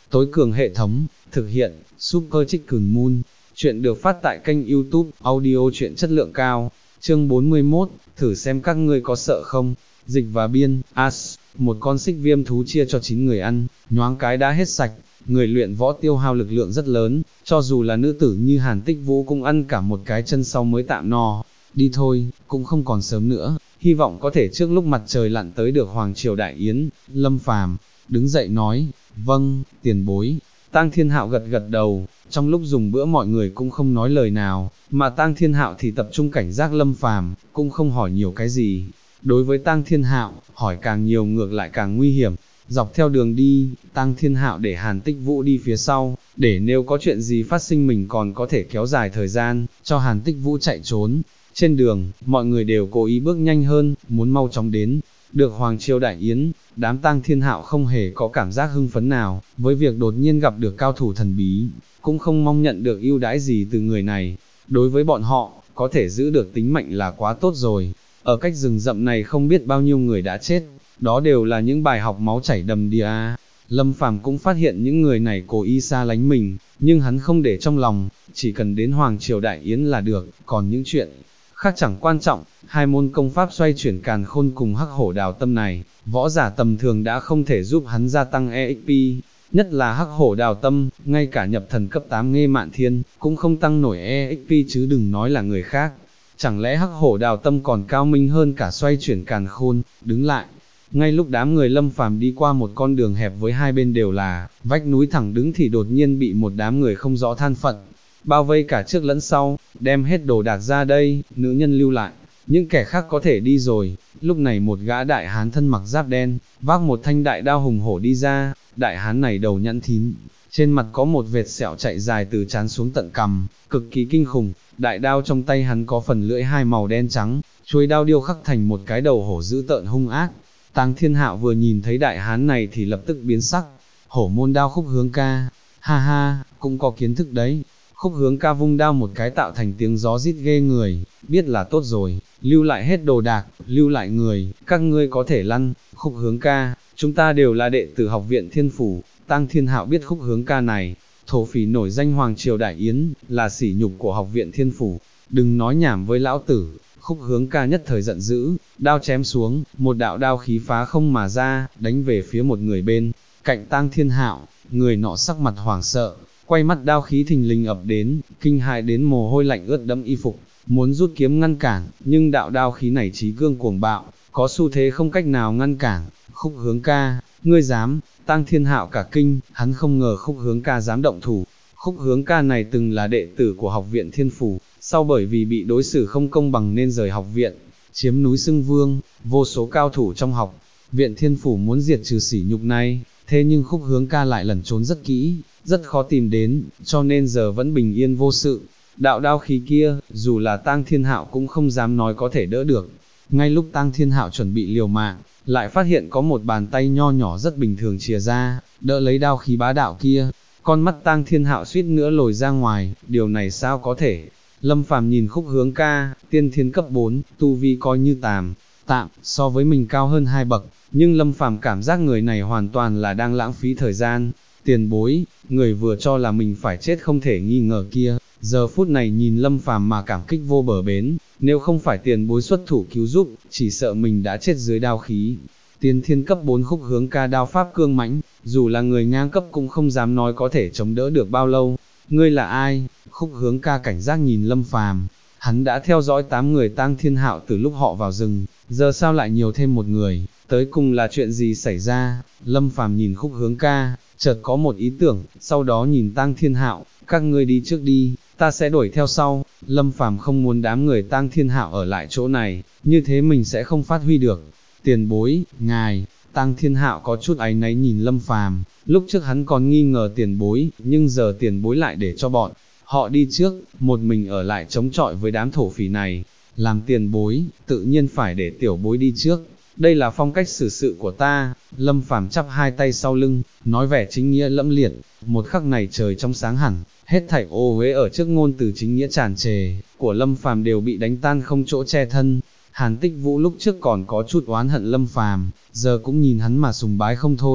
tối cường hệ thống, thực hiện, Super Chicken Moon. Chuyện được phát tại kênh YouTube, audio truyện chất lượng cao. Chương 41, thử xem các ngươi có sợ không. Dịch và biên, một con xích viêm thú chia cho 9 người ăn, nhoáng cái đã hết sạch. Người luyện võ tiêu hao lực lượng rất lớn, cho dù là nữ tử như Hàn Tích Vũ cũng ăn cả một cái chân sau mới tạm no. Đi thôi, cũng không còn sớm nữa, hy vọng có thể trước lúc mặt trời lặn tới được Hoàng Triều Đại Yến. Lâm Phàm đứng dậy nói, vâng, tiền bối. Tang Thiên Hạo gật gật đầu, trong lúc dùng bữa mọi người cũng không nói lời nào, mà Tang Thiên Hạo thì tập trung cảnh giác Lâm Phàm, cũng không hỏi nhiều cái gì. Đối với Tang Thiên Hạo, hỏi càng nhiều ngược lại càng nguy hiểm. Dọc theo đường đi, Tang Thiên Hạo để Hàn Tích Vũ đi phía sau, để nếu có chuyện gì phát sinh mình còn có thể kéo dài thời gian, cho Hàn Tích Vũ chạy trốn. Trên đường, mọi người đều cố ý bước nhanh hơn, muốn mau chóng đến được Hoàng Triều Đại Yến. Đám Tang Thiên Hạo không hề có cảm giác hưng phấn nào, với việc đột nhiên gặp được cao thủ thần bí, cũng không mong nhận được ưu đãi gì từ người này. Đối với bọn họ, có thể giữ được tính mệnh là quá tốt rồi. Ở cách rừng rậm này không biết bao nhiêu người đã chết, đó đều là những bài học máu chảy đầm đìa. Lâm Phàm cũng phát hiện những người này cố ý xa lánh mình, nhưng hắn không để trong lòng, chỉ cần đến Hoàng Triều Đại Yến là được, còn những chuyện khác chẳng quan trọng. Hai môn công pháp xoay chuyển càn khôn cùng hắc hổ đào tâm này, võ giả tầm thường đã không thể giúp hắn gia tăng EXP, nhất là hắc hổ đào tâm, ngay cả nhập thần cấp 8 Nghê Mạn Thiên, cũng không tăng nổi EXP chứ đừng nói là người khác. Chẳng lẽ hắc hổ đào tâm còn cao minh hơn cả xoay chuyển càn khôn. Đứng lại, ngay lúc đám người Lâm Phàm đi qua một con đường hẹp với hai bên đều là vách núi thẳng đứng thì đột nhiên bị một đám người không rõ thân phận bao vây cả trước lẫn sau, đem hết đồ đạc ra đây, nữ nhân lưu lại, những kẻ khác có thể đi rồi. Lúc này một gã đại hán thân mặc giáp đen, vác một thanh đại đao hùng hổ đi ra. Đại hán này đầu nhẵn thín, trên mặt có một vệt sẹo chạy dài từ trán xuống tận cằm, cực kỳ kinh khủng. Đại đao trong tay hắn có phần lưỡi hai màu đen trắng, chuôi đao điêu khắc thành một cái đầu hổ dữ tợn hung ác. Tang Thiên Hạo vừa nhìn thấy đại hán này thì lập tức biến sắc. Hổ môn đao Khúc Hướng Ca, ha ha, cũng có kiến thức đấy. Khúc Hướng Ca vung đao một cái tạo thành tiếng gió rít ghê người, biết là tốt rồi, lưu lại hết đồ đạc, lưu lại người, các ngươi có thể lăn. Khúc Hướng Ca, chúng ta đều là đệ tử học viện Thiên Phủ. Tang Thiên Hạo biết Khúc Hướng Ca này, thổ phỉ nổi danh Hoàng Triều Đại Yến, là sỉ nhục của học viện Thiên Phủ. Đừng nói nhảm với lão tử. Khúc Hướng Ca nhất thời giận dữ, đao chém xuống, một đạo đao khí phá không mà ra, đánh về phía một người bên cạnh Tang Thiên Hạo. Người nọ sắc mặt hoảng sợ, quay mắt đao khí thình lình ập đến, kinh hãi đến mồ hôi lạnh ướt đẫm y phục, muốn rút kiếm ngăn cản, nhưng đạo đao khí này chí cương cuồng bạo, có xu thế không cách nào ngăn cản. Khúc Hướng Ca, ngươi dám? Tang Thiên Hạo cả kinh, hắn không ngờ Khúc Hướng Ca dám động thủ. Khúc Hướng Ca này từng là đệ tử của học viện Thiên Phủ, sau bởi vì bị đối xử không công bằng nên rời học viện, chiếm núi xưng vương. Vô số cao thủ trong học viện Thiên Phủ muốn diệt trừ sỉ nhục này, thế nhưng Khúc Hướng Ca lại lẩn trốn rất kỹ, rất khó tìm đến, cho nên giờ vẫn bình yên vô sự. Đạo đao khí kia, dù là Tang Thiên Hạo cũng không dám nói có thể đỡ được. Ngay lúc Tang Thiên Hạo chuẩn bị liều mạng, lại phát hiện có một bàn tay nho nhỏ rất bình thường chìa ra, đỡ lấy đao khí bá đạo kia. Con mắt Tang Thiên Hạo suýt nữa lồi ra ngoài, điều này sao có thể. Lâm Phàm nhìn Khúc Hướng Ca, tiên thiên cấp 4, tu vi coi như tạm, so với mình cao hơn 2 bậc, nhưng Lâm Phàm cảm giác người này hoàn toàn là đang lãng phí thời gian. Tiền bối, người vừa cho là mình phải chết không thể nghi ngờ kia, giờ phút này nhìn Lâm Phàm mà cảm kích vô bờ bến, nếu không phải tiền bối xuất thủ cứu giúp, chỉ sợ mình đã chết dưới đao khí. Tiên thiên cấp 4 Khúc Hướng Ca đao pháp cương mãnh, dù là người ngang cấp cũng không dám nói có thể chống đỡ được bao lâu. Ngươi là ai? Khúc Hướng Ca cảnh giác nhìn Lâm Phàm, hắn đã theo dõi 8 người Tang Thiên Hạo từ lúc họ vào rừng, giờ sao lại nhiều thêm một người, tới cùng là chuyện gì xảy ra? Lâm Phàm nhìn Khúc Hướng Ca, chợt có một ý tưởng, sau đó nhìn Tang Thiên Hạo, các ngươi đi trước đi, ta sẽ đuổi theo sau. Lâm Phàm không muốn đám người Tang Thiên Hạo ở lại chỗ này, như thế mình sẽ không phát huy được. Tiền bối, ngài. Tang Thiên Hạo có chút áy náy nhìn Lâm Phàm, lúc trước hắn còn nghi ngờ tiền bối, nhưng giờ tiền bối lại để cho bọn họ đi trước, một mình ở lại chống chọi với đám thổ phỉ này. Làm tiền bối, tự nhiên phải để tiểu bối đi trước, đây là phong cách xử sự của ta. Lâm Phàm chắp hai tay sau lưng, nói vẻ chính nghĩa lẫm liệt. Một khắc này trời trong sáng hẳn, hết thảy ô uế ở trước ngôn từ chính nghĩa tràn trề của Lâm Phàm đều bị đánh tan không chỗ che thân. Hàn Tích Vũ lúc trước còn có chút oán hận Lâm Phàm, giờ cũng nhìn hắn mà sùng bái không thôi.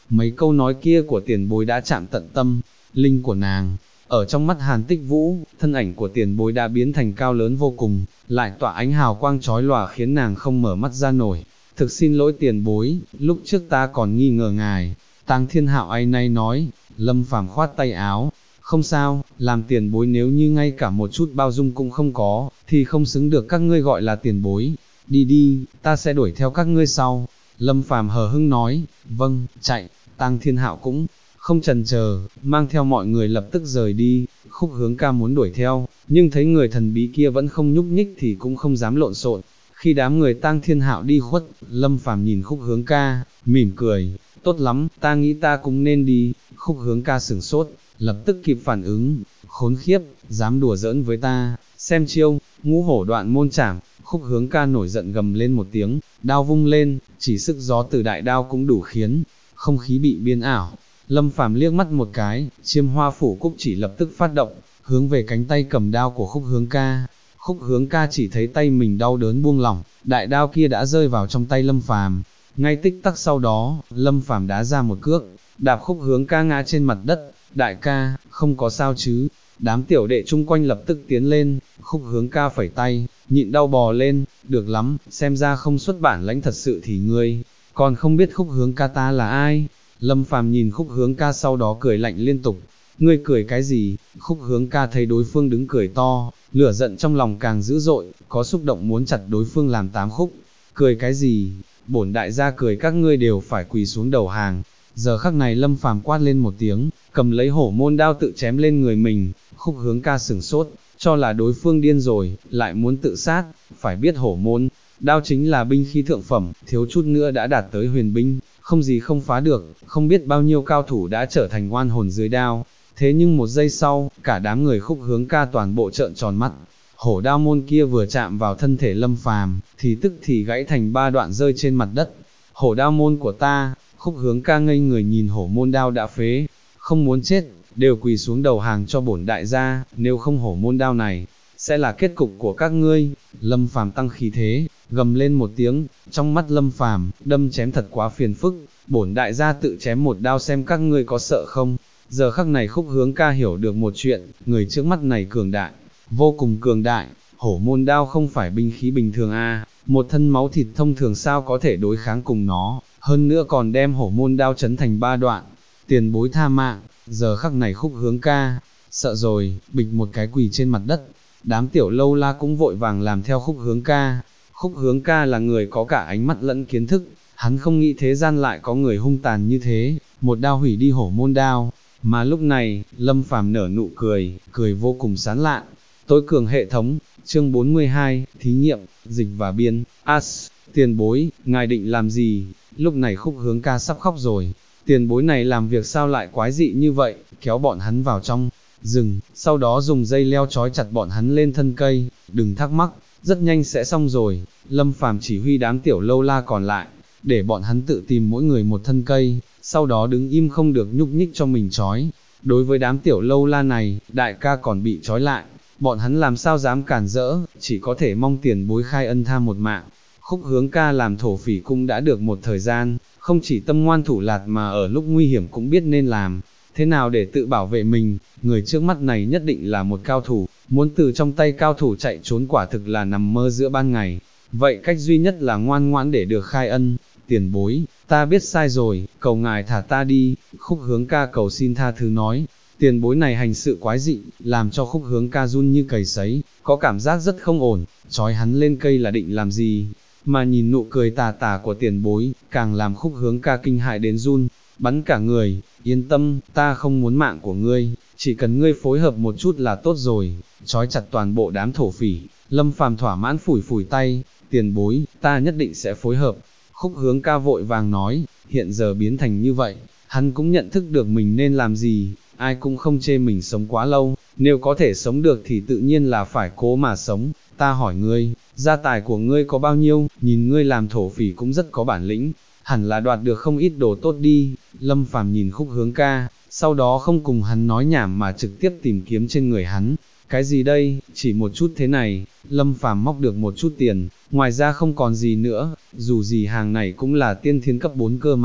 Mấy câu nói kia của tiền bối đã chạm tận tâm, linh của nàng. Ở trong mắt Hàn Tích Vũ, thân ảnh của tiền bối đã biến thành cao lớn vô cùng, lại tỏa ánh hào quang chói lòa khiến nàng không mở mắt ra nổi. Thực xin lỗi tiền bối, lúc trước ta còn nghi ngờ ngài. Tang Thiên Hạo áy náy nói. Lâm Phàm khoát tay áo, không sao, làm tiền bối nếu như ngay cả một chút bao dung cũng không có, thì không xứng được các ngươi gọi là tiền bối. Đi đi, ta sẽ đuổi theo các ngươi sau. Lâm Phàm hờ hững nói. Vâng, chạy. Tang Thiên Hạo cũng không chần chờ, mang theo mọi người lập tức rời đi. Khúc Hướng Ca muốn đuổi theo, nhưng thấy người thần bí kia vẫn không nhúc nhích thì cũng không dám lộn xộn. Khi đám người Tang Thiên Hạo đi khuất, Lâm Phàm nhìn Khúc Hướng Ca, mỉm cười, tốt lắm, ta nghĩ ta cũng nên đi. Khúc Hướng Ca sửng sốt, lập tức kịp phản ứng, khốn khiếp, dám đùa giỡn với ta, xem chiêu, Ngũ Hổ Đoạn Môn Trảm. Khúc Hướng Ca nổi giận gầm lên một tiếng, đao vung lên, chỉ sức gió từ đại đao cũng đủ khiến không khí bị biến ảo. Lâm Phàm liếc mắt một cái, Chiêm Hoa Phủ Cúc chỉ lập tức phát động, hướng về cánh tay cầm đao của Khúc Hướng Ca. Khúc Hướng Ca chỉ thấy tay mình đau đớn buông lỏng, đại đao kia đã rơi vào trong tay Lâm Phàm. Ngay tích tắc sau đó, Lâm Phàm đá ra một cước, đạp Khúc Hướng Ca ngã trên mặt đất. Đại ca, không có sao chứ? Đám tiểu đệ chung quanh lập tức tiến lên. Khúc Hướng Ca phẩy tay, nhịn đau bò lên. Được lắm, xem ra không xuất bản lãnh thật sự thì ngươi còn không biết Khúc Hướng Ca ta là ai. Lâm Phàm nhìn Khúc Hướng Ca sau đó cười lạnh liên tục. Ngươi cười cái gì? Khúc Hướng Ca thấy đối phương đứng cười to, lửa giận trong lòng càng dữ dội, có xúc động muốn chặt đối phương làm 8 khúc. Cười cái gì? Bổn đại gia cười các ngươi đều phải quỳ xuống đầu hàng. Giờ khắc này Lâm Phàm quát lên một tiếng, cầm lấy hổ môn đao tự chém lên người mình. Khúc Hướng Ca sửng sốt, cho là đối phương điên rồi, lại muốn tự sát. Phải biết hổ môn đao chính là binh khí thượng phẩm, thiếu chút nữa đã đạt tới huyền binh, không gì không phá được. Không biết bao nhiêu cao thủ đã trở thành oan hồn dưới đao. Thế nhưng một giây sau, cả đám người Khúc Hướng Ca toàn bộ trợn tròn mắt. Hổ đao môn kia vừa chạm vào thân thể Lâm Phàm, thì tức thì gãy thành 3 đoạn rơi trên mặt đất. Hổ đao môn của ta. Khúc Hướng Ca ngây người nhìn hổ môn đao đã phế, không muốn chết, đều quỳ xuống đầu hàng cho bổn đại gia, nếu không hổ môn đao này, sẽ là kết cục của các ngươi. Lâm Phàm tăng khí thế, gầm lên một tiếng, trong mắt Lâm Phàm, đâm chém thật quá phiền phức, bổn đại gia tự chém một đao xem các ngươi có sợ không. Giờ khắc này Khúc Hướng Ca hiểu được một chuyện, người trước mắt này cường đại, vô cùng cường đại. Hổ môn đao không phải binh khí bình thường a, một thân máu thịt thông thường sao có thể đối kháng cùng nó, hơn nữa còn đem hổ môn đao chấn thành 3 đoạn. Tiền bối tha mạng. Giờ khắc này Khúc Hướng Ca sợ rồi, bịch một cái quỳ trên mặt đất. Đám tiểu lâu la cũng vội vàng làm theo Khúc Hướng Ca. Khúc Hướng Ca là người có cả ánh mắt lẫn kiến thức, hắn không nghĩ thế gian lại có người hung tàn như thế, một đao hủy đi hổ môn đao. Mà lúc này, Lâm Phàm nở nụ cười, cười vô cùng sán lạn. Tối cường hệ thống, chương 42, thí nghiệm, dịch và biên. As, tiền bối, ngài định làm gì? Lúc này Khúc Hướng Ca sắp khóc rồi. Tiền bối này làm việc sao lại quái dị như vậy, kéo bọn hắn vào trong rừng, sau đó dùng dây leo trói chặt bọn hắn lên thân cây. Đừng thắc mắc, rất nhanh sẽ xong rồi. Lâm Phàm chỉ huy đám tiểu lâu la còn lại, để bọn hắn tự tìm mỗi người một thân cây, sau đó đứng im không được nhúc nhích cho mình trói. Đối với đám tiểu lâu la này, đại ca còn bị trói lại, bọn hắn làm sao dám cản rỡ, chỉ có thể mong tiền bối khai ân tha một mạng. Khúc Hướng Ca làm thổ phỉ cung đã được một thời gian, không chỉ tâm ngoan thủ lạt mà ở lúc nguy hiểm cũng biết nên làm thế nào để tự bảo vệ mình. Người trước mắt này nhất định là một cao thủ, muốn từ trong tay cao thủ chạy trốn quả thực là nằm mơ giữa ban ngày. Vậy cách duy nhất là ngoan ngoãn để được khai ân. Tiền bối, ta biết sai rồi, cầu ngài thả ta đi. Khúc Hướng Ca cầu xin tha thứ nói. Tiền bối này hành sự quái dị, làm cho Khúc Hướng Ca run như cầy sấy, có cảm giác rất không ổn. Trói hắn lên cây là định làm gì? Mà nhìn nụ cười tà tà của tiền bối, càng làm Khúc Hướng Ca kinh hại đến run, bắn cả người. Yên tâm, ta không muốn mạng của ngươi, chỉ cần ngươi phối hợp một chút là tốt rồi. Trói chặt toàn bộ đám thổ phỉ, Lâm Phàm thỏa mãn phủi phủi tay. Tiền bối, ta nhất định sẽ phối hợp. Khúc Hướng Ca vội vàng nói, hiện giờ biến thành như vậy, hắn cũng nhận thức được mình nên làm gì. Ai cũng không chê mình sống quá lâu, nếu có thể sống được thì tự nhiên là phải cố mà sống. Ta hỏi ngươi, gia tài của ngươi có bao nhiêu? Nhìn ngươi làm thổ phỉ cũng rất có bản lĩnh, hẳn là đoạt được không ít đồ tốt đi. Lâm Phàm nhìn Khúc Hướng Ca, sau đó không cùng hắn nói nhảm mà trực tiếp tìm kiếm trên người hắn. Cái gì đây? Chỉ một chút thế này. Lâm Phàm móc được một chút tiền, ngoài ra không còn gì nữa, dù gì hàng này cũng là tiên thiên cấp 4 cơ mà.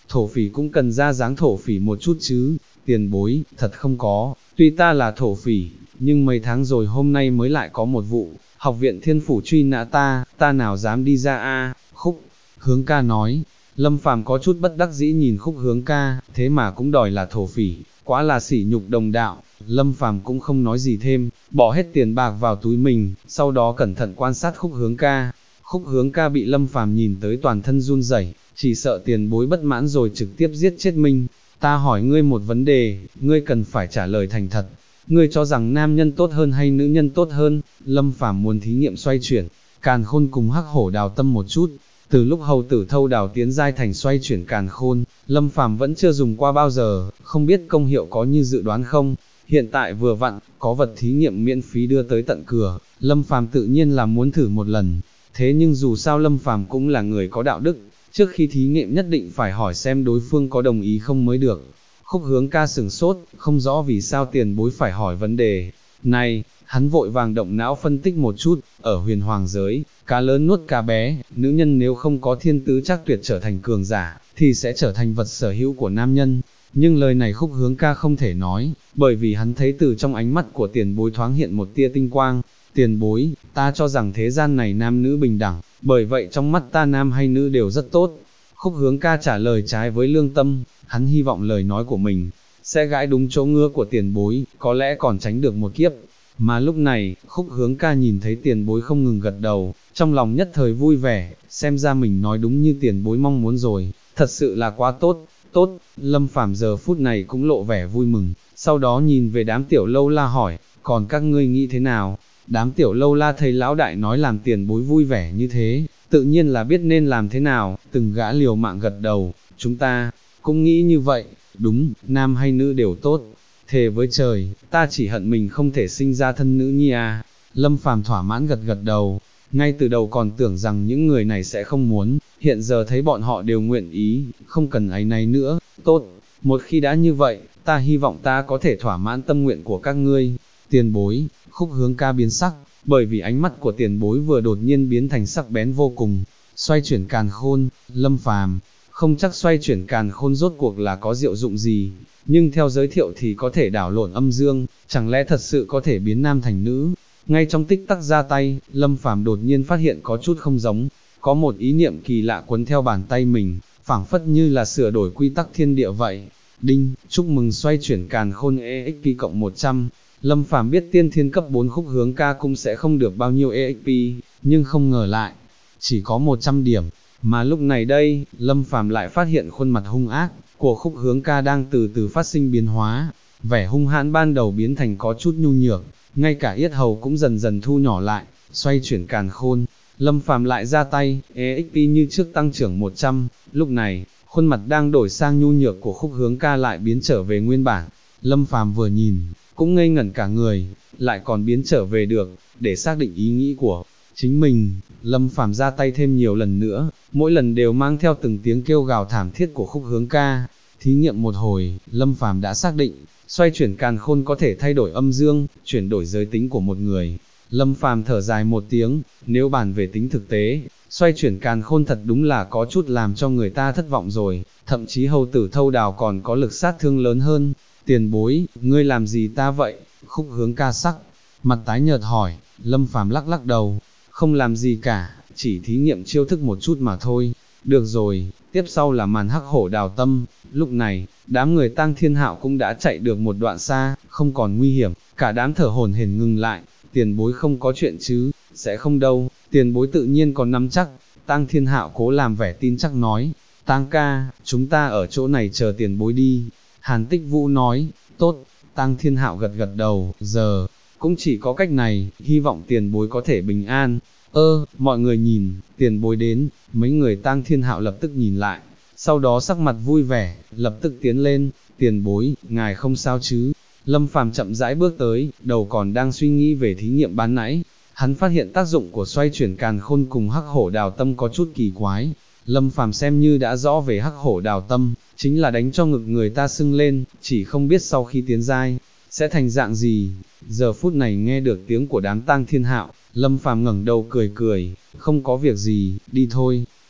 thổ phỉ cũng cần ra dáng thổ phỉ một chút chứ, tiền bối, thật không có, tuy ta là thổ phỉ, nhưng mấy tháng rồi hôm nay mới lại có một vụ, học viện thiên phủ truy nã ta nào dám đi ra a. Khúc Hướng Ca nói. Lâm Phàm có chút bất đắc dĩ nhìn Khúc Hướng Ca, thế mà cũng đòi là thổ phỉ, quá là sỉ nhục đồng đạo. Lâm Phàm cũng không nói gì thêm, bỏ hết tiền bạc vào túi mình, sau đó cẩn thận quan sát Khúc Hướng Ca. Khúc Hướng Ca bị Lâm Phàm nhìn tới toàn thân run rẩy, chỉ sợ tiền bối bất mãn rồi trực tiếp giết chết mình. Ta hỏi ngươi một vấn đề, ngươi cần phải trả lời thành thật. Ngươi cho rằng nam nhân tốt hơn hay nữ nhân tốt hơn? Lâm Phàm muốn thí nghiệm xoay chuyển, càn khôn cùng hắc hổ đào tâm một chút. Từ lúc hầu tử thâu đào tiến giai thành xoay chuyển càn khôn, Lâm Phàm vẫn chưa dùng qua bao giờ, không biết công hiệu có như dự đoán không. Hiện tại vừa vặn, có vật thí nghiệm miễn phí đưa tới tận cửa, Lâm Phàm tự nhiên là muốn thử một lần. Thế nhưng dù sao Lâm Phàm cũng là người có đạo đức, trước khi thí nghiệm nhất định phải hỏi xem đối phương có đồng ý không mới được. Khúc Hướng Ca sửng sốt, không rõ vì sao tiền bối phải hỏi vấn đề này, hắn vội vàng động não phân tích một chút, ở huyền hoàng giới, cá lớn nuốt cá bé, nữ nhân nếu không có thiên tứ chắc tuyệt trở thành cường giả, thì sẽ trở thành vật sở hữu của nam nhân. Nhưng lời này Khúc Hướng Ca không thể nói, bởi vì hắn thấy từ trong ánh mắt của tiền bối thoáng hiện một tia tinh quang. Tiền bối, ta cho rằng thế gian này nam nữ bình đẳng, bởi vậy trong mắt ta nam hay nữ đều rất tốt. Khúc Hướng Ca trả lời trái với lương tâm, hắn hy vọng lời nói của mình sẽ gãi đúng chỗ ngứa của tiền bối, có lẽ còn tránh được một kiếp. Mà lúc này, Khúc Hướng Ca nhìn thấy tiền bối không ngừng gật đầu, trong lòng nhất thời vui vẻ, xem ra mình nói đúng như tiền bối mong muốn rồi, thật sự là quá tốt, tốt. Lâm Phàm giờ phút này cũng lộ vẻ vui mừng, sau đó nhìn về đám tiểu lâu la hỏi, còn các ngươi nghĩ thế nào? Đám tiểu lâu la thấy lão đại nói làm tiền bối vui vẻ như thế, tự nhiên là biết nên làm thế nào, từng gã liều mạng gật đầu, chúng ta cũng nghĩ như vậy, đúng, nam hay nữ đều tốt. Thề với trời, ta chỉ hận mình không thể sinh ra thân nữ nhi à. Lâm Phàm thỏa mãn gật gật đầu, ngay từ đầu còn tưởng rằng những người này sẽ không muốn, hiện giờ thấy bọn họ đều nguyện ý, không cần áy náy nữa, tốt, một khi đã như vậy, ta hy vọng ta có thể thỏa mãn tâm nguyện của các ngươi. Tiền bối, Khúc Hướng Ca biến sắc, bởi vì ánh mắt của tiền bối vừa đột nhiên biến thành sắc bén vô cùng, xoay chuyển càn khôn. Lâm Phàm không chắc xoay chuyển càn khôn rốt cuộc là có diệu dụng gì, nhưng theo giới thiệu thì có thể đảo lộn âm dương, chẳng lẽ thật sự có thể biến nam thành nữ? Ngay trong tích tắc ra tay, Lâm Phàm đột nhiên phát hiện có chút không giống, có một ý niệm kỳ lạ cuốn theo bàn tay mình, phảng phất như là sửa đổi quy tắc thiên địa vậy. Đinh, chúc mừng xoay chuyển càn khôn EXP cộng 100. Lâm Phàm biết tiên thiên cấp 4 Khúc Hướng Ca cũng sẽ không được bao nhiêu EXP, nhưng không ngờ lại, chỉ có 100 điểm. Mà lúc này đây, Lâm Phàm lại phát hiện khuôn mặt hung ác của Khúc Hướng Ca đang từ từ phát sinh biến hóa, vẻ hung hãn ban đầu biến thành có chút nhu nhược, ngay cả yết hầu cũng dần dần thu nhỏ lại, xoay chuyển càn khôn. Lâm Phàm lại ra tay, EXP như trước tăng trưởng 100, lúc này, khuôn mặt đang đổi sang nhu nhược của Khúc Hướng Ca lại biến trở về nguyên bản. Lâm Phàm vừa nhìn, cũng ngây ngẩn cả người, lại còn biến trở về được, để xác định ý nghĩ của chính mình, Lâm Phàm ra tay thêm nhiều lần nữa, mỗi lần đều mang theo từng tiếng kêu gào thảm thiết của Khúc Hướng Ca. Thí nghiệm một hồi, Lâm Phàm đã xác định, xoay chuyển càn khôn có thể thay đổi âm dương, chuyển đổi giới tính của một người. Lâm Phàm thở dài một tiếng, nếu bàn về tính thực tế, xoay chuyển càn khôn thật đúng là có chút làm cho người ta thất vọng rồi, thậm chí hầu tử thâu đào còn có lực sát thương lớn hơn. Tiền bối, ngươi làm gì ta vậy? Khúc Hướng Ca sắc mặt tái nhợt hỏi. Lâm Phàm lắc lắc đầu, không làm gì cả, chỉ thí nghiệm chiêu thức một chút mà thôi. Được rồi, tiếp sau là màn hắc hổ đào tâm. Lúc này, đám người Tang Thiên Hạo cũng đã chạy được một đoạn xa, không còn nguy hiểm, cả đám thở hổn hển ngừng lại. Tiền bối không có chuyện chứ? Sẽ không đâu, tiền bối tự nhiên còn nắm chắc. Tang Thiên Hạo cố làm vẻ tin chắc nói, Tang ca, chúng ta ở chỗ này chờ tiền bối đi. Hàn Tích Vũ nói, tốt. Tang Thiên Hạo gật gật đầu, giờ cũng chỉ có cách này, hy vọng tiền bối có thể bình an. Mọi người nhìn, tiền bối đến. Mấy người Tang Thiên Hạo lập tức nhìn lại, sau đó sắc mặt vui vẻ, lập tức tiến lên. Tiền bối, ngài không sao chứ? Lâm Phàm chậm rãi bước tới, đầu còn đang suy nghĩ về thí nghiệm ban nãy. Hắn phát hiện tác dụng của xoay chuyển càn khôn cùng hắc hổ đào tâm có chút kỳ quái. Lâm Phàm xem như đã rõ về hắc hổ đào tâm, chính là đánh cho ngực người ta sưng lên, chỉ không biết sau khi tiến giai sẽ thành dạng gì. Giờ phút này nghe được tiếng của đám Tang Thiên Hạo, Lâm Phàm ngẩng đầu cười cười, không có việc gì, đi thôi.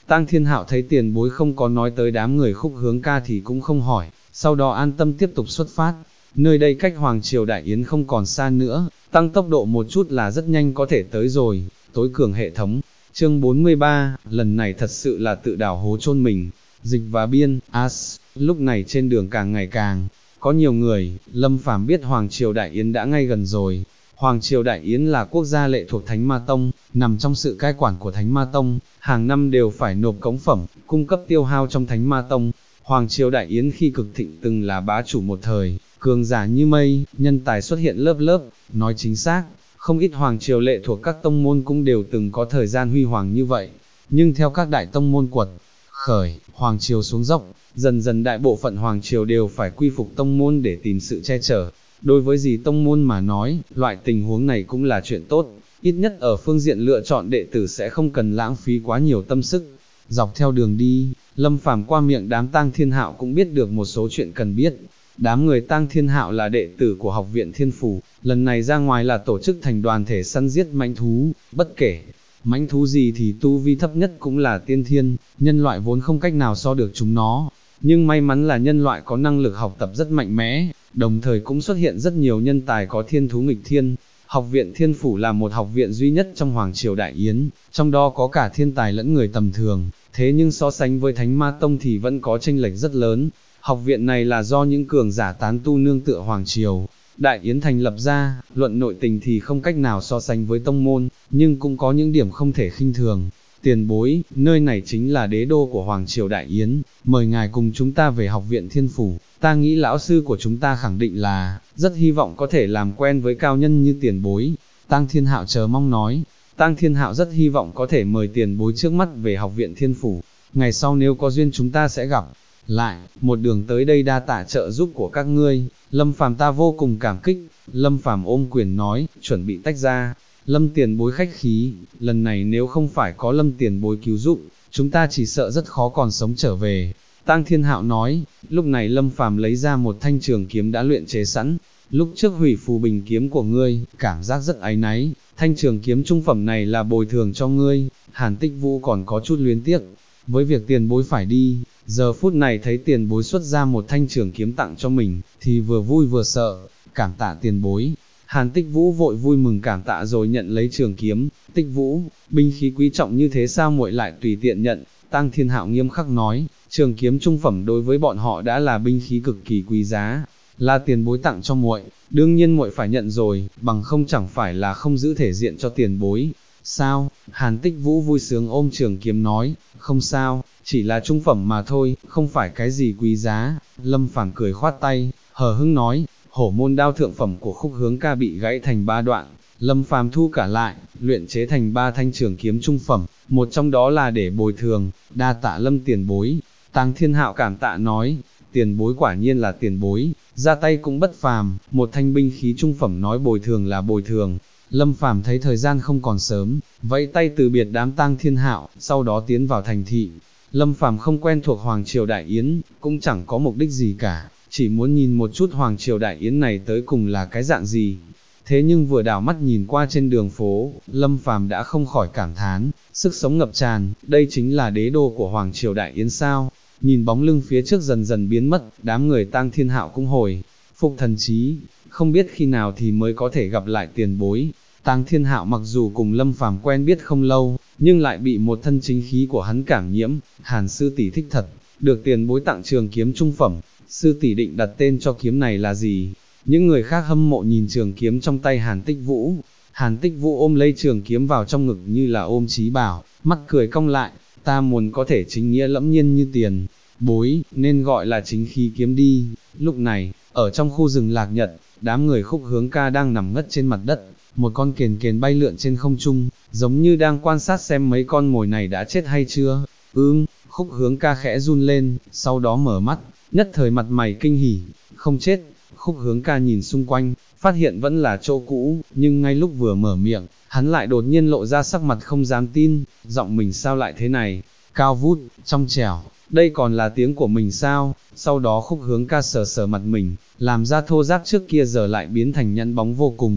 Tang Thiên Hạo thấy tiền bối không có nói tới đám người Khúc Hướng Ca thì cũng không hỏi, sau đó an tâm tiếp tục xuất phát. Nơi đây cách Hoàng Triều Đại Yến không còn xa nữa, tăng tốc độ một chút là rất nhanh có thể tới rồi. Tối cường hệ thống, chương 43, lần này thật sự là tự đào hố chôn mình. Dịch và Biên, As, lúc này trên đường càng ngày càng có nhiều người. Lâm Phàm biết Hoàng Triều Đại Yến đã ngay gần rồi. Hoàng Triều Đại Yến là quốc gia lệ thuộc Thánh Ma Tông, nằm trong sự cai quản của Thánh Ma Tông, hàng năm đều phải nộp cống phẩm, cung cấp tiêu hao trong Thánh Ma Tông. Hoàng Triều Đại Yến khi cực thịnh từng là bá chủ một thời, cường giả như mây, nhân tài xuất hiện lớp lớp, nói chính xác, không ít Hoàng Triều lệ thuộc các tông môn cũng đều từng có thời gian huy hoàng như vậy, nhưng theo các đại tông môn quật khởi, Hoàng Triều xuống dốc, dần dần đại bộ phận Hoàng Triều đều phải quy phục tông môn để tìm sự che chở. Đối với gì tông môn mà nói, loại tình huống này cũng là chuyện tốt, ít nhất ở phương diện lựa chọn đệ tử sẽ không cần lãng phí quá nhiều tâm sức. Dọc theo đường đi, Lâm Phàm qua miệng đám Tang Thiên Hạo cũng biết được một số chuyện cần biết. Đám người Tang Thiên Hạo là đệ tử của Học viện Thiên Phủ, lần này ra ngoài là tổ chức thành đoàn thể săn giết mãnh thú, bất kể mãnh thú gì thì tu vi thấp nhất cũng là tiên thiên, nhân loại vốn không cách nào so được chúng nó. Nhưng may mắn là nhân loại có năng lực học tập rất mạnh mẽ, đồng thời cũng xuất hiện rất nhiều nhân tài có thiên thú nghịch thiên. Học viện Thiên Phủ là một học viện duy nhất trong Hoàng Triều Đại Yến, trong đó có cả thiên tài lẫn người tầm thường, thế nhưng so sánh với Thánh Ma Tông thì vẫn có chênh lệch rất lớn. Học viện này là do những cường giả tán tu nương tựa Hoàng Triều Đại Yến thành lập ra, luận nội tình thì không cách nào so sánh với tông môn, nhưng cũng có những điểm không thể khinh thường. Tiền bối, nơi này chính là đế đô của Hoàng Triều Đại Yến, mời ngài cùng chúng ta về Học viện Thiên Phủ. Ta nghĩ lão sư của chúng ta khẳng định là, rất hy vọng có thể làm quen với cao nhân như tiền bối. Tang Thiên Hạo chờ mong nói, Tang Thiên Hạo rất hy vọng có thể mời tiền bối trước mắt về Học viện Thiên Phủ, ngày sau nếu có duyên chúng ta sẽ gặp lại. Một đường tới đây đa tạ trợ giúp của các ngươi, Lâm Phàm ta vô cùng cảm kích. Lâm Phàm ôm quyền nói, chuẩn bị tách ra. Lâm tiền bối khách khí, lần này nếu không phải có Lâm tiền bối cứu giúp, chúng ta chỉ sợ rất khó còn sống trở về. Tang Thiên Hạo nói, lúc này Lâm Phàm lấy ra một thanh trường kiếm đã luyện chế sẵn. Lúc trước hủy phù bình kiếm của ngươi, cảm giác rất áy náy, thanh trường kiếm trung phẩm này là bồi thường cho ngươi. Hàn Tích Vũ còn có chút luyến tiếc với việc tiền bối phải đi, giờ phút này thấy tiền bối xuất ra một thanh trường kiếm tặng cho mình, thì vừa vui vừa sợ. Cảm tạ tiền bối. Hàn Tích Vũ vội vui mừng cảm tạ rồi nhận lấy trường kiếm. Tích Vũ, binh khí quý trọng như thế sao muội lại tùy tiện nhận? Tang Thiên Hạo nghiêm khắc nói, trường kiếm trung phẩm đối với bọn họ đã là binh khí cực kỳ quý giá, là tiền bối tặng cho muội, đương nhiên muội phải nhận rồi, bằng không chẳng phải là không giữ thể diện cho tiền bối. Sao? Hàn Tích Vũ vui sướng ôm trường kiếm nói, không sao, chỉ là trung phẩm mà thôi, không phải cái gì quý giá. Lâm Phàm cười khoát tay, hờ hững nói, hổ môn đao thượng phẩm của Khúc Hướng Ca bị gãy thành 3 đoạn, Lâm Phàm thu cả lại, luyện chế thành 3 thanh trường kiếm trung phẩm, một trong đó là để bồi thường. Đa tạ Lâm tiền bối. Tang Thiên Hạo cảm tạ nói, tiền bối quả nhiên là tiền bối, ra tay cũng bất phàm, một thanh binh khí trung phẩm nói bồi thường là bồi thường. Lâm Phàm thấy thời gian không còn sớm, vẫy tay từ biệt đám Tang Thiên Hạo, sau đó tiến vào thành thị. Lâm Phàm không quen thuộc Hoàng Triều Đại Yến, cũng chẳng có mục đích gì cả, chỉ muốn nhìn một chút Hoàng Triều Đại Yến này tới cùng là cái dạng gì. Thế nhưng vừa đảo mắt nhìn qua trên đường phố, Lâm Phàm đã không khỏi cảm thán, sức sống ngập tràn, đây chính là đế đô của Hoàng Triều Đại Yến sao? Nhìn bóng lưng phía trước dần dần biến mất, đám người Tang Thiên Hạo cũng hồi phục thần trí, không biết khi nào thì mới có thể gặp lại tiền bối. Tang Thiên Hạo mặc dù cùng Lâm Phàm quen biết không lâu, nhưng lại bị một thân chính khí của hắn cảm nhiễm. Hàn sư tỷ thích thật, được tiền bối tặng trường kiếm trung phẩm, sư tỷ định đặt tên cho kiếm này là gì? Những người khác hâm mộ nhìn trường kiếm trong tay Hàn Tích Vũ. Hàn Tích Vũ ôm lấy trường kiếm vào trong ngực như là ôm chí bảo, mắt cười cong lại, ta muốn có thể chính nghĩa lẫm nhiên như tiền bối, nên gọi là chính khí kiếm đi. Lúc này, ở trong khu rừng Lạc Nhật, đám người Khúc Hướng Ca đang nằm ngất trên mặt đất, một con kền kền bay lượn trên không trung, giống như đang quan sát xem mấy con mồi này đã chết hay chưa. Khúc Hướng Ca khẽ run lên, sau đó mở mắt, nhất thời mặt mày kinh hỉ, không chết. Khúc Hướng Ca nhìn xung quanh, phát hiện vẫn là chỗ cũ, nhưng ngay lúc vừa mở miệng, hắn lại đột nhiên lộ ra sắc mặt không dám tin, giọng mình sao lại thế này, cao vút, trong trẻo, đây còn là tiếng của mình sao? Sau đó Khúc Hướng Ca sờ sờ mặt mình, làm ra thô ráp trước kia giờ lại biến thành nhẵn bóng vô cùng.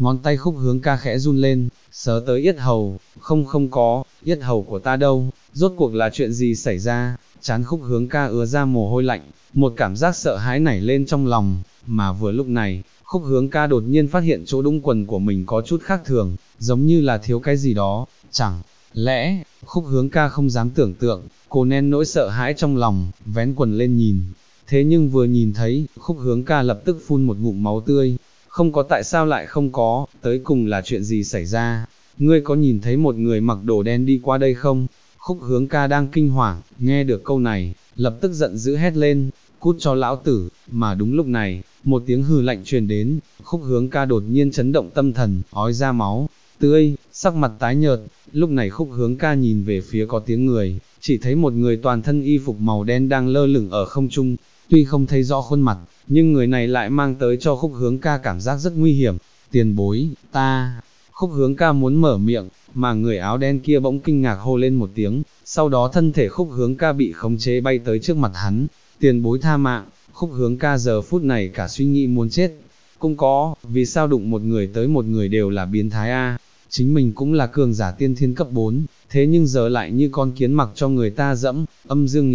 ngón tay Khúc Hướng Ca khẽ run lên, sờ tới yết hầu, không có, yết hầu của ta đâu, rốt cuộc là chuyện gì xảy ra, trán Khúc Hướng Ca ứa ra mồ hôi lạnh, một cảm giác sợ hãi nảy lên trong lòng, mà vừa lúc này, Khúc Hướng Ca đột nhiên phát hiện chỗ đũng quần của mình có chút khác thường, giống như là thiếu cái gì đó, chẳng lẽ, Khúc Hướng Ca không dám tưởng tượng, cô nén nỗi sợ hãi trong lòng, vén quần lên nhìn, thế nhưng vừa nhìn thấy, Khúc Hướng Ca lập tức phun một ngụm máu tươi, không có tại sao lại không có, tới cùng là chuyện gì xảy ra, ngươi có nhìn thấy một người mặc đồ đen đi qua đây không? Khúc Hướng Ca đang kinh hoàng, nghe được câu này, lập tức giận dữ hét lên, cút cho lão tử, mà đúng lúc này, một tiếng hừ lạnh truyền đến, Khúc Hướng Ca đột nhiên chấn động tâm thần, ói ra máu tươi, sắc mặt tái nhợt, lúc này Khúc Hướng Ca nhìn về phía có tiếng người, chỉ thấy một người toàn thân y phục màu đen đang lơ lửng ở không trung, tuy không thấy rõ khuôn mặt, nhưng người này lại mang tới cho Khúc Hướng Ca cảm giác rất nguy hiểm, tiền bối, ta, Khúc Hướng Ca muốn mở miệng, mà người áo đen kia bỗng kinh ngạc hô lên một tiếng, sau đó thân thể Khúc Hướng Ca bị khống chế bay tới trước mặt hắn, tiền bối tha mạng, Khúc Hướng Ca giờ phút này cả suy nghĩ muốn chết, cũng có, vì sao đụng một người tới một người đều là biến thái a, chính mình cũng là cường giả tiên thiên cấp 4, thế nhưng giờ lại như con kiến mặc cho người ta dẫm, âm dương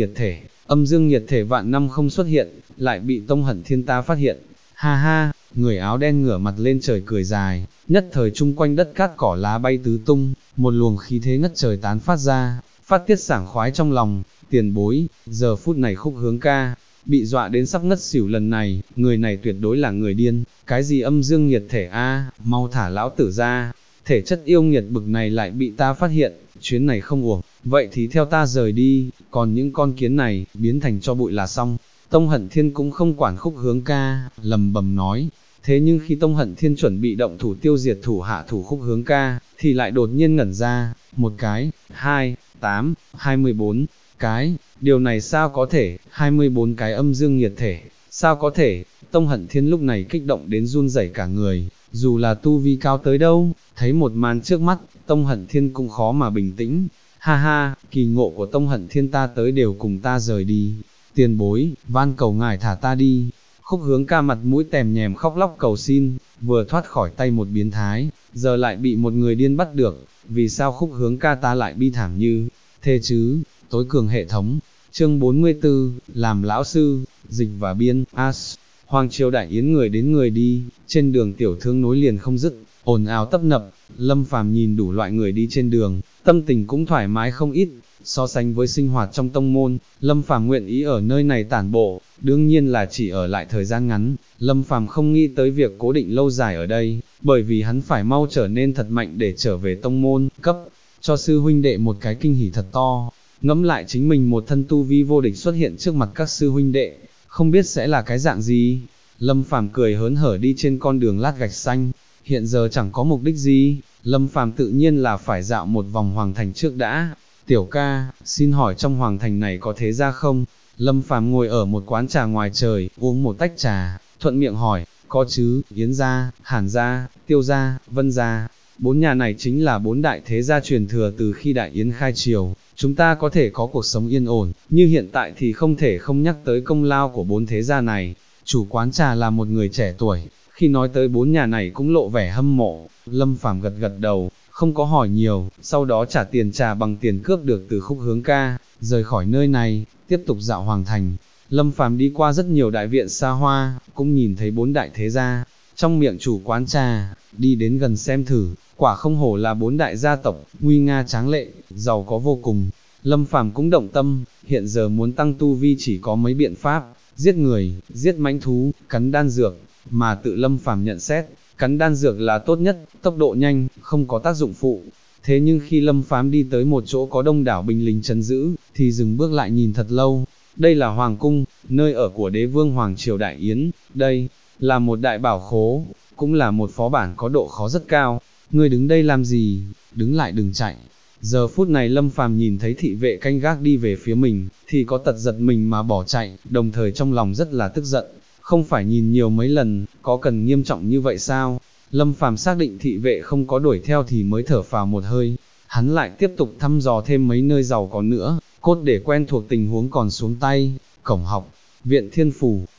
nhiệt thể vạn năm không xuất hiện, lại bị Tông Hận Thiên ta phát hiện, ha ha, người áo đen ngửa mặt lên trời cười dài, nhất thời chung quanh đất cát cỏ lá bay tứ tung, một luồng khí thế ngất trời tán phát ra, phát tiết sảng khoái trong lòng, tiền bối, giờ phút này Khúc Hướng Ca, bị dọa đến sắp ngất xỉu lần này, người này tuyệt đối là người điên, cái gì âm dương nhiệt thể a, mau thả lão tử ra, thể chất yêu nghiệt bực này lại bị ta phát hiện, chuyến này không uổng, vậy thì theo ta rời đi, còn những con kiến này, biến thành cho bụi là xong. Tông Hận Thiên cũng không quản Khúc Hướng Ca, lầm bầm nói, thế nhưng khi Tông Hận Thiên chuẩn bị động thủ tiêu diệt thủ hạ thủ Khúc Hướng Ca, thì lại đột nhiên ngẩn ra, một cái, 2, 8, 24 cái, điều này sao có thể, 24 cái âm dương nhiệt thể, sao có thể, Tông Hận Thiên lúc này kích động đến run rẩy cả người, dù là tu vi cao tới đâu, thấy một màn trước mắt, Tông Hận Thiên cũng khó mà bình tĩnh, ha ha, kỳ ngộ của Tông Hận Thiên ta tới đều cùng ta rời đi, tiền bối, van cầu ngài thả ta đi, Khúc Hướng Ca mặt mũi tèm nhèm khóc lóc cầu xin, vừa thoát khỏi tay một biến thái, giờ lại bị một người điên bắt được, vì sao Khúc Hướng Ca ta lại bi thảm như thế chứ, tối cường hệ thống, chương 44, làm lão sư, dịch và biên, as. Hoàng triều đại yến người đến người đi, trên đường tiểu thương nối liền không dứt, ồn ào tấp nập, Lâm Phàm nhìn đủ loại người đi trên đường, tâm tình cũng thoải mái không ít, so sánh với sinh hoạt trong tông môn, Lâm Phàm nguyện ý ở nơi này tản bộ, đương nhiên là chỉ ở lại thời gian ngắn, Lâm Phàm không nghĩ tới việc cố định lâu dài ở đây, bởi vì hắn phải mau trở nên thật mạnh để trở về tông môn, cấp cho sư huynh đệ một cái kinh hỉ thật to, ngẫm lại chính mình một thân tu vi vô địch xuất hiện trước mặt các sư huynh đệ, không biết sẽ là cái dạng gì. Lâm Phàm cười hớn hở đi trên con đường lát gạch xanh, hiện giờ chẳng có mục đích gì, Lâm Phàm tự nhiên là phải dạo một vòng hoàng thành trước đã. Tiểu ca, xin hỏi trong hoàng thành này có thế gia không? Lâm Phàm ngồi ở một quán trà ngoài trời, uống một tách trà, thuận miệng hỏi, có chứ, Yến gia, Hàn gia, Tiêu gia, Vân gia, 4 nhà này chính là 4 đại thế gia truyền thừa từ khi đại Yến khai triều. Chúng ta có thể có cuộc sống yên ổn, như hiện tại thì không thể không nhắc tới công lao của 4 thế gia này. Chủ quán trà là một người trẻ tuổi, khi nói tới 4 nhà này cũng lộ vẻ hâm mộ, Lâm Phàm gật gật đầu, không có hỏi nhiều, sau đó trả tiền trà bằng tiền cướp được từ Khúc Hướng Ca, rời khỏi nơi này, tiếp tục dạo hoàng thành. Lâm Phàm đi qua rất nhiều đại viện xa hoa, cũng nhìn thấy 4 đại thế gia, trong miệng chủ quán trà, đi đến gần xem thử, quả không hổ là 4 đại gia tộc, nguy nga tráng lệ, giàu có vô cùng. Lâm Phàm cũng động tâm, hiện giờ muốn tăng tu vi chỉ có mấy biện pháp, giết người, giết mãnh thú, cắn đan dược, mà tự Lâm Phàm nhận xét, cắn đan dược là tốt nhất, tốc độ nhanh, không có tác dụng phụ. Thế nhưng khi Lâm Phàm đi tới một chỗ có đông đảo binh lính trấn giữ, thì dừng bước lại nhìn thật lâu. Đây là Hoàng cung, nơi ở của đế vương Hoàng triều Đại Yến, đây là một đại bảo khố, cũng là một phó bản có độ khó rất cao. Ngươi đứng đây làm gì? Đứng lại đừng chạy. Giờ phút này Lâm Phàm nhìn thấy thị vệ canh gác đi về phía mình, thì có tật giật mình mà bỏ chạy, đồng thời trong lòng rất là tức giận. Không phải nhìn nhiều mấy lần, có cần nghiêm trọng như vậy sao? Lâm Phàm xác định thị vệ không có đuổi theo thì mới thở phào một hơi. Hắn lại tiếp tục thăm dò thêm mấy nơi giàu có nữa, cốt để quen thuộc tình huống còn xuống tay. Cổng học, viện Thiên Phủ,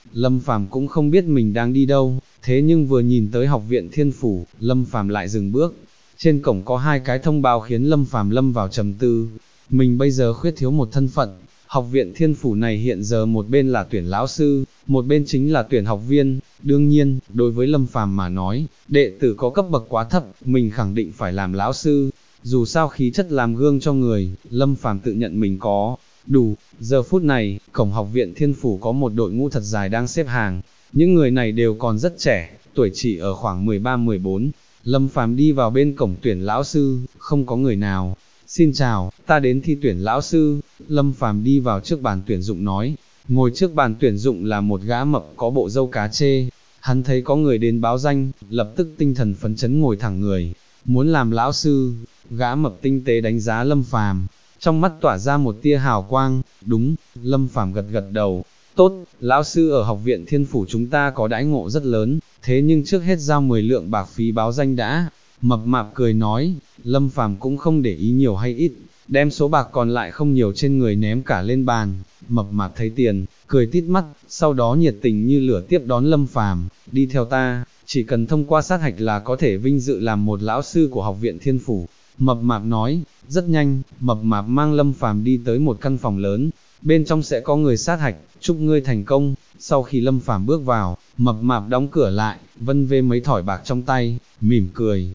Lâm Phàm cũng không biết mình đang đi đâu, thế nhưng vừa nhìn tới học viện Thiên Phủ, Lâm Phàm lại dừng bước. Trên cổng có hai cái thông báo khiến Lâm Phàm lâm vào trầm tư. Mình bây giờ khuyết thiếu một thân phận, học viện Thiên Phủ này hiện giờ một bên là tuyển lão sư, một bên chính là tuyển học viên. Đương nhiên, đối với Lâm Phàm mà nói, đệ tử có cấp bậc quá thấp, mình khẳng định phải làm lão sư. Dù sao khí chất làm gương cho người, Lâm Phàm tự nhận mình có đủ. Giờ phút này, cổng học viện Thiên Phủ có một đội ngũ thật dài đang xếp hàng. Những người này đều còn rất trẻ, tuổi chỉ ở khoảng 13-14. Lâm Phàm đi vào bên cổng tuyển lão sư, không có người nào. Xin chào, ta đến thi tuyển lão sư. Lâm Phàm đi vào trước bàn tuyển dụng nói. Ngồi trước bàn tuyển dụng là một gã mập có bộ râu cá chê. Hắn thấy có người đến báo danh, lập tức tinh thần phấn chấn ngồi thẳng người. Muốn làm lão sư, gã mập tinh tế đánh giá Lâm Phàm, trong mắt tỏa ra một tia hào quang. Đúng, Lâm Phàm gật gật đầu. Tốt, lão sư ở học viện Thiên Phủ chúng ta có đãi ngộ rất lớn, thế nhưng trước hết giao 10 lượng bạc phí báo danh đã. Mập mạp cười nói. Lâm Phàm cũng không để ý nhiều hay ít, đem số bạc còn lại không nhiều trên người ném cả lên bàn. Mập mạp thấy tiền, cười tít mắt, sau đó nhiệt tình như lửa tiếp đón Lâm Phàm, đi theo ta, chỉ cần thông qua sát hạch là có thể vinh dự làm một lão sư của học viện Thiên Phủ. Mập mạp nói. Rất nhanh, mập mạp mang Lâm Phàm đi tới một căn phòng lớn, bên trong sẽ có người sát hạch, chúc ngươi thành công. Sau khi Lâm Phàm bước vào, mập mạp đóng cửa lại, vân vê mấy thỏi bạc trong tay, mỉm cười,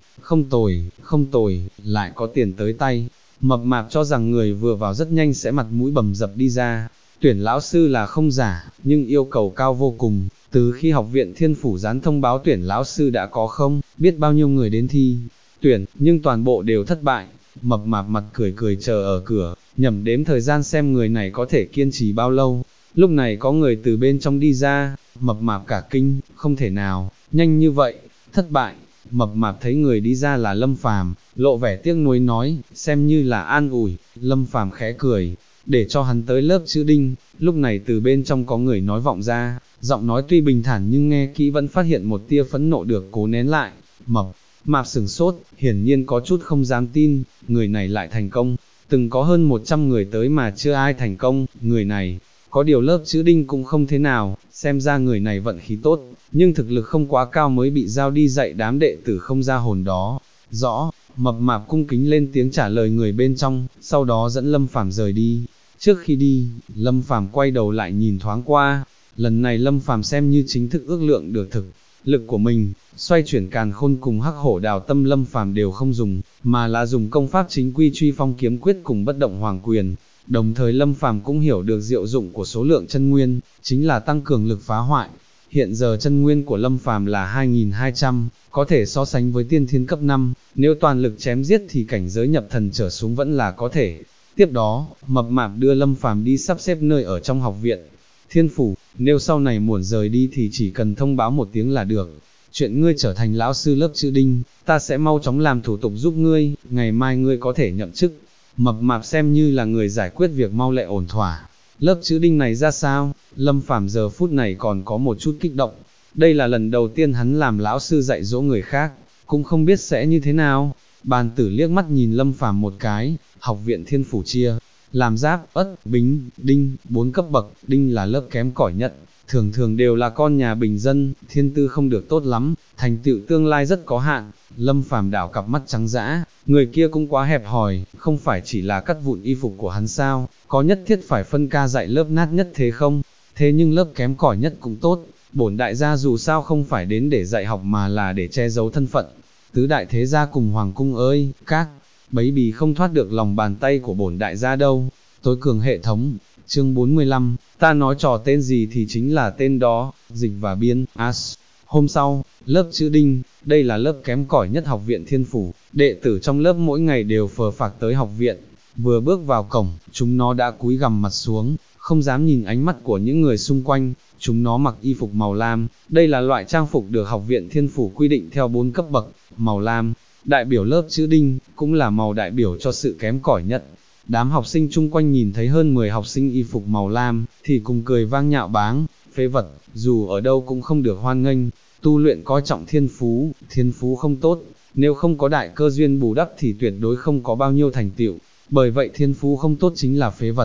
không tồi, lại có tiền tới tay. Mập mạp cho rằng người vừa vào rất nhanh sẽ mặt mũi bầm dập đi ra. Tuyển lão sư là không giả, nhưng yêu cầu cao vô cùng. Từ khi học viện Thiên Phủ dán thông báo tuyển lão sư đã có không biết bao nhiêu người đến thi tuyển, nhưng toàn bộ đều thất bại. Mập mạp mặt cười chờ ở cửa, nhẩm đếm thời gian xem người này có thể kiên trì bao lâu. Lúc này có người từ bên trong đi ra, mập mạp cả kinh, không thể nào, nhanh như vậy, thất bại. Mập mạp thấy người đi ra là Lâm Phàm, lộ vẻ tiếc nuối nói, xem như là an ủi. Lâm Phàm khẽ cười, để cho hắn tới lớp chữ đinh. Lúc này từ bên trong có người nói vọng ra, giọng nói tuy bình thản nhưng nghe kỹ vẫn phát hiện một tia phẫn nộ được cố nén lại. Mập mạp sửng sốt, hiển nhiên có chút không dám tin, người này lại thành công. Từng có hơn 100 người tới mà chưa ai thành công, người này, có điều lớp chữ đinh cũng không thế nào, xem ra người này vận khí tốt, nhưng thực lực không quá cao mới bị giao đi dạy đám đệ tử không ra hồn đó. Rõ, mập mạp cung kính lên tiếng trả lời người bên trong, sau đó dẫn Lâm Phàm rời đi. Trước khi đi, Lâm Phàm quay đầu lại nhìn thoáng qua, lần này Lâm Phàm xem như chính thức ước lượng được thực lực của mình, xoay chuyển càn khôn cùng hắc hổ đào tâm Lâm Phàm đều không dùng, mà là dùng công pháp chính quy truy phong kiếm quyết cùng bất động hoàng quyền. Đồng thời Lâm Phàm cũng hiểu được diệu dụng của số lượng chân nguyên, chính là tăng cường lực phá hoại. Hiện giờ chân nguyên của Lâm Phàm là 2200, có thể so sánh với tiên thiên cấp 5, nếu toàn lực chém giết thì cảnh giới nhập thần trở xuống vẫn là có thể. Tiếp đó, mập mạp đưa Lâm Phàm đi sắp xếp nơi ở trong học viện Thiên Phủ, nếu sau này muốn rời đi thì chỉ cần thông báo một tiếng là được. Chuyện ngươi trở thành lão sư lớp chữ đinh, ta sẽ mau chóng làm thủ tục giúp ngươi, ngày mai ngươi có thể nhậm chức. Mập mạp xem như là người giải quyết việc mau lẹ ổn thỏa. Lớp chữ đinh này ra sao? Lâm Phàm giờ phút này còn có một chút kích động. Đây là lần đầu tiên hắn làm lão sư dạy dỗ người khác, cũng không biết sẽ như thế nào. Bàn tử liếc mắt nhìn Lâm Phàm một cái. Học viện Thiên Phủ chia làm giáp, ất, bính, đinh, 4 cấp bậc. Đinh là lớp kém cỏi nhất, thường thường đều là con nhà bình dân, thiên tư không được tốt lắm, thành tựu tương lai rất có hạn. Lâm Phàm đảo cặp mắt trắng dã, người kia cũng quá hẹp hòi, không phải chỉ là cắt vụn y phục của hắn sao, có nhất thiết phải phân ca dạy lớp nát nhất thế không? Thế nhưng lớp kém cỏi nhất cũng tốt, bổn đại gia dù sao không phải đến để dạy học mà là để che giấu thân phận. Tứ đại thế gia cùng hoàng cung ơi, các bấy bì không thoát được lòng bàn tay của bổn đại gia đâu. Tối cường hệ thống, chương 45, ta nói trò tên gì thì chính là tên đó. Dịch và biên, As. Hôm sau, lớp chữ đinh, đây là lớp kém cỏi nhất học viện Thiên Phủ, đệ tử trong lớp mỗi ngày đều phờ phạc tới học viện. Vừa bước vào cổng, chúng nó đã cúi gằm mặt xuống, không dám nhìn ánh mắt của những người xung quanh. Chúng nó mặc y phục màu lam, đây là loại trang phục được học viện Thiên Phủ quy định theo 4 cấp bậc. Màu lam, đại biểu lớp chữ đinh, cũng là màu đại biểu cho sự kém cỏi nhất. Đám học sinh chung quanh nhìn thấy hơn 10 học sinh y phục màu lam, thì cùng cười vang nhạo báng, phế vật, dù ở đâu cũng không được hoan nghênh. Tu luyện coi trọng thiên phú không tốt, nếu không có đại cơ duyên bù đắp thì tuyệt đối không có bao nhiêu thành tựu, bởi vậy thiên phú không tốt chính là phế vật.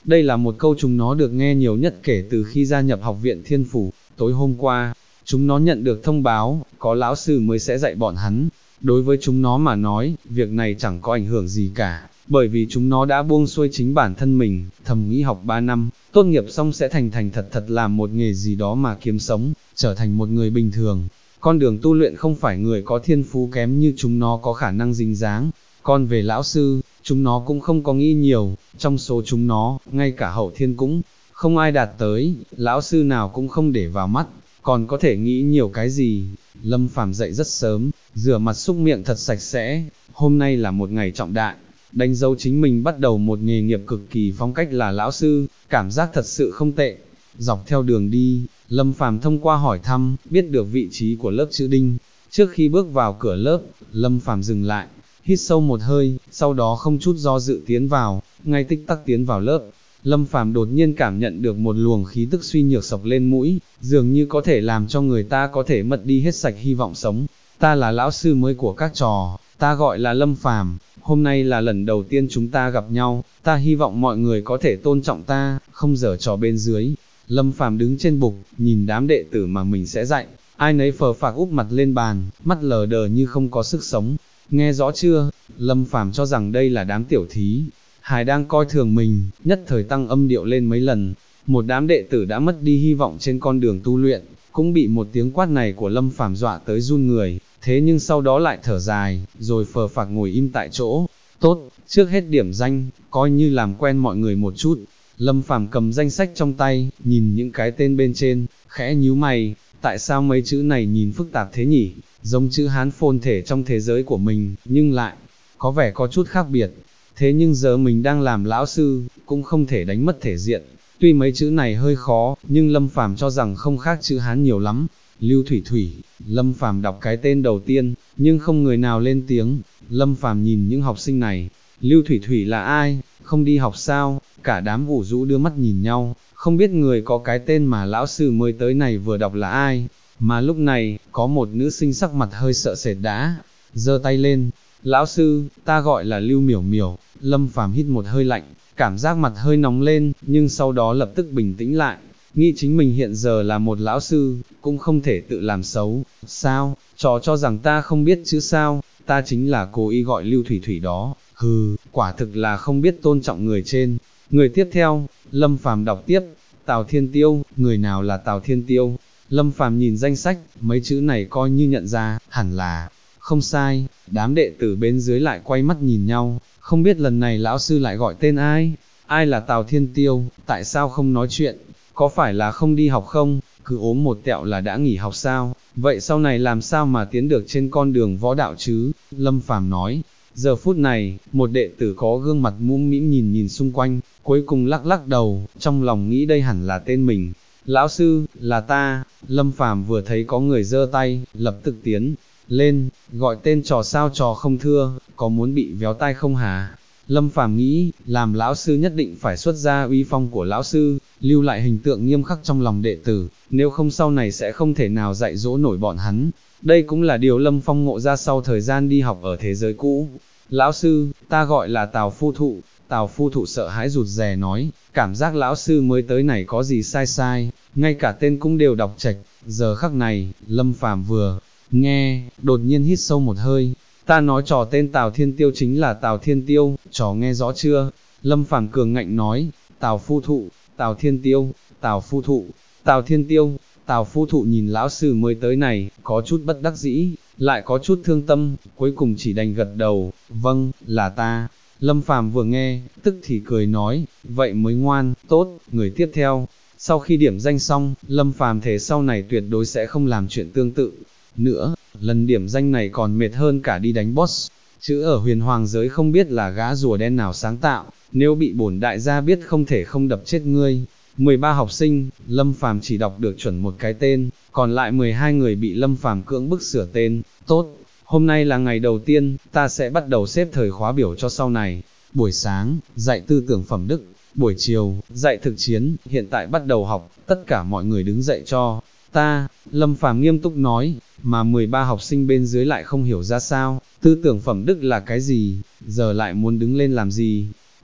Đây là một câu chúng nó được nghe nhiều nhất kể từ khi gia nhập học viện Thiên Phủ. Tối hôm qua, chúng nó nhận được thông báo, có lão sư mới sẽ dạy bọn hắn. Đối với chúng nó mà nói, việc này chẳng có ảnh hưởng gì cả, bởi vì chúng nó đã buông xuôi chính bản thân mình, thầm nghĩ học 3 năm, tốt nghiệp xong sẽ thành thành thật thật làm một nghề gì đó mà kiếm sống, trở thành một người bình thường. Con đường tu luyện không phải người có thiên phú kém như chúng nó có khả năng dính dáng. Còn về lão sư, chúng nó cũng không có nghĩ nhiều, trong số chúng nó, ngay cả hậu thiên cũng không ai đạt tới, lão sư nào cũng không để vào mắt, còn có thể nghĩ nhiều cái gì. Lâm Phàm dậy rất sớm, rửa mặt súc miệng thật sạch sẽ, hôm nay là một ngày trọng đại, đánh dấu chính mình bắt đầu một nghề nghiệp cực kỳ phong cách là lão sư, cảm giác thật sự không tệ. Dọc theo đường đi, Lâm Phàm thông qua hỏi thăm, biết được vị trí của lớp chữ đinh. Trước khi bước vào cửa lớp, Lâm Phàm dừng lại, hít sâu một hơi, sau đó không chút do dự tiến vào, ngay tích tắc tiến vào lớp. Lâm Phàm đột nhiên cảm nhận được một luồng khí tức suy nhược sộc lên mũi, dường như có thể làm cho người ta có thể mất đi hết sạch hy vọng sống. Ta là lão sư mới của các trò, ta gọi là Lâm Phàm, hôm nay là lần đầu tiên chúng ta gặp nhau, ta hy vọng mọi người có thể tôn trọng ta, không giở trò bên dưới. Lâm Phàm đứng trên bục, nhìn đám đệ tử mà mình sẽ dạy, ai nấy phờ phạc úp mặt lên bàn, mắt lờ đờ như không có sức sống. Nghe rõ chưa? Lâm Phàm cho rằng đây là đám tiểu thí hài đang coi thường mình, nhất thời tăng âm điệu lên mấy lần. Một đám đệ tử đã mất đi hy vọng trên con đường tu luyện, cũng bị một tiếng quát này của Lâm Phàm dọa tới run người, thế nhưng sau đó lại thở dài, rồi phờ phạc ngồi im tại chỗ. Tốt, trước hết điểm danh, coi như làm quen mọi người một chút. Lâm Phàm cầm danh sách trong tay, nhìn những cái tên bên trên, khẽ nhíu mày, tại sao mấy chữ này nhìn phức tạp thế nhỉ, giống chữ Hán phồn thể trong thế giới của mình, nhưng lại có vẻ có chút khác biệt. Thế nhưng giờ mình đang làm lão sư, cũng không thể đánh mất thể diện. Tuy mấy chữ này hơi khó, nhưng Lâm Phàm cho rằng không khác chữ Hán nhiều lắm. Lưu Thủy Thủy, Lâm Phàm đọc cái tên đầu tiên, nhưng không người nào lên tiếng. Lâm Phàm nhìn những học sinh này, Lưu Thủy Thủy là ai, không đi học sao? Cả đám ủ rũ đưa mắt nhìn nhau, không biết người có cái tên mà lão sư mới tới này vừa đọc là ai. Mà lúc này, có một nữ sinh sắc mặt hơi sợ sệt đã giơ tay lên. Lão sư, ta gọi là Lưu Miểu Miểu. Lâm Phàm hít một hơi lạnh, cảm giác mặt hơi nóng lên, nhưng sau đó lập tức bình tĩnh lại, nghĩ chính mình hiện giờ là một lão sư, cũng không thể tự làm xấu. Sao, trò cho rằng ta không biết chứ sao, ta chính là cố ý gọi Lưu Thủy Thủy đó. Hừ, quả thực là không biết tôn trọng người trên. Người tiếp theo, Lâm Phàm đọc tiếp, Tào Thiên Tiêu. Người nào là Tào Thiên Tiêu? Lâm Phàm nhìn danh sách, mấy chữ này coi như nhận ra, hẳn là không sai. Đám đệ tử bên dưới lại quay mắt nhìn nhau, không biết lần này lão sư lại gọi tên ai? Ai là Tào Thiên Tiêu, tại sao không nói chuyện? Có phải là không đi học không? Cứ ốm một tẹo là đã nghỉ học sao? Vậy sau này làm sao mà tiến được trên con đường võ đạo chứ? Lâm Phàm nói. Giờ phút này, một đệ tử có gương mặt mũm mĩm nhìn nhìn xung quanh, cuối cùng lắc lắc đầu, trong lòng nghĩ đây hẳn là tên mình. Lão sư, là ta. Lâm Phàm vừa thấy có người giơ tay, lập tức tiến lên, gọi tên trò sao trò không thưa, có muốn bị véo tai không hả? Lâm Phàm nghĩ, làm lão sư nhất định phải xuất ra uy phong của lão sư, lưu lại hình tượng nghiêm khắc trong lòng đệ tử, nếu không sau này sẽ không thể nào dạy dỗ nổi bọn hắn. Đây cũng là điều Lâm Phong ngộ ra sau thời gian đi học ở thế giới cũ. Lão sư, ta gọi là Tào Phu Thụ. Tào Phu Thụ sợ hãi rụt rè nói, cảm giác lão sư mới tới này có gì sai sai, ngay cả tên cũng đều đọc trạch. Giờ khắc này, Lâm Phàm vừa nghe, đột nhiên hít sâu một hơi. Ta nói trò tên Tào Thiên Tiêu chính là Tào Thiên Tiêu, trò nghe rõ chưa? Lâm Phàm cường ngạnh nói, Tào Phu Thụ, Tào Thiên Tiêu, Tào Phu Thụ, Tào Thiên Tiêu. Tào Phu Thụ nhìn lão sư mới tới này, có chút bất đắc dĩ, lại có chút thương tâm, cuối cùng chỉ đành gật đầu, vâng, là ta. Lâm Phàm vừa nghe, tức thì cười nói, vậy mới ngoan, tốt. Người tiếp theo. Sau khi điểm danh xong, Lâm Phàm thề sau này tuyệt đối sẽ không làm chuyện tương tự nữa, lần điểm danh này còn mệt hơn cả đi đánh boss. Chữ ở huyền hoàng giới không biết là gã rùa đen nào sáng tạo, nếu bị bổn đại gia biết không thể không đập chết ngươi. 13 học sinh, Lâm Phàm chỉ đọc được chuẩn một cái tên, còn lại 12 người bị Lâm Phàm cưỡng bức sửa tên. Tốt, hôm nay là ngày đầu tiên, ta sẽ bắt đầu xếp thời khóa biểu cho sau này. Buổi sáng, dạy tư tưởng phẩm đức, buổi chiều, dạy thực chiến, hiện tại bắt đầu học, tất cả mọi người đứng dậy cho ta. Lâm Phàm nghiêm túc nói, mà 13 học sinh bên dưới lại không hiểu ra sao, tư tưởng phẩm đức là cái gì, giờ lại muốn đứng lên làm gì.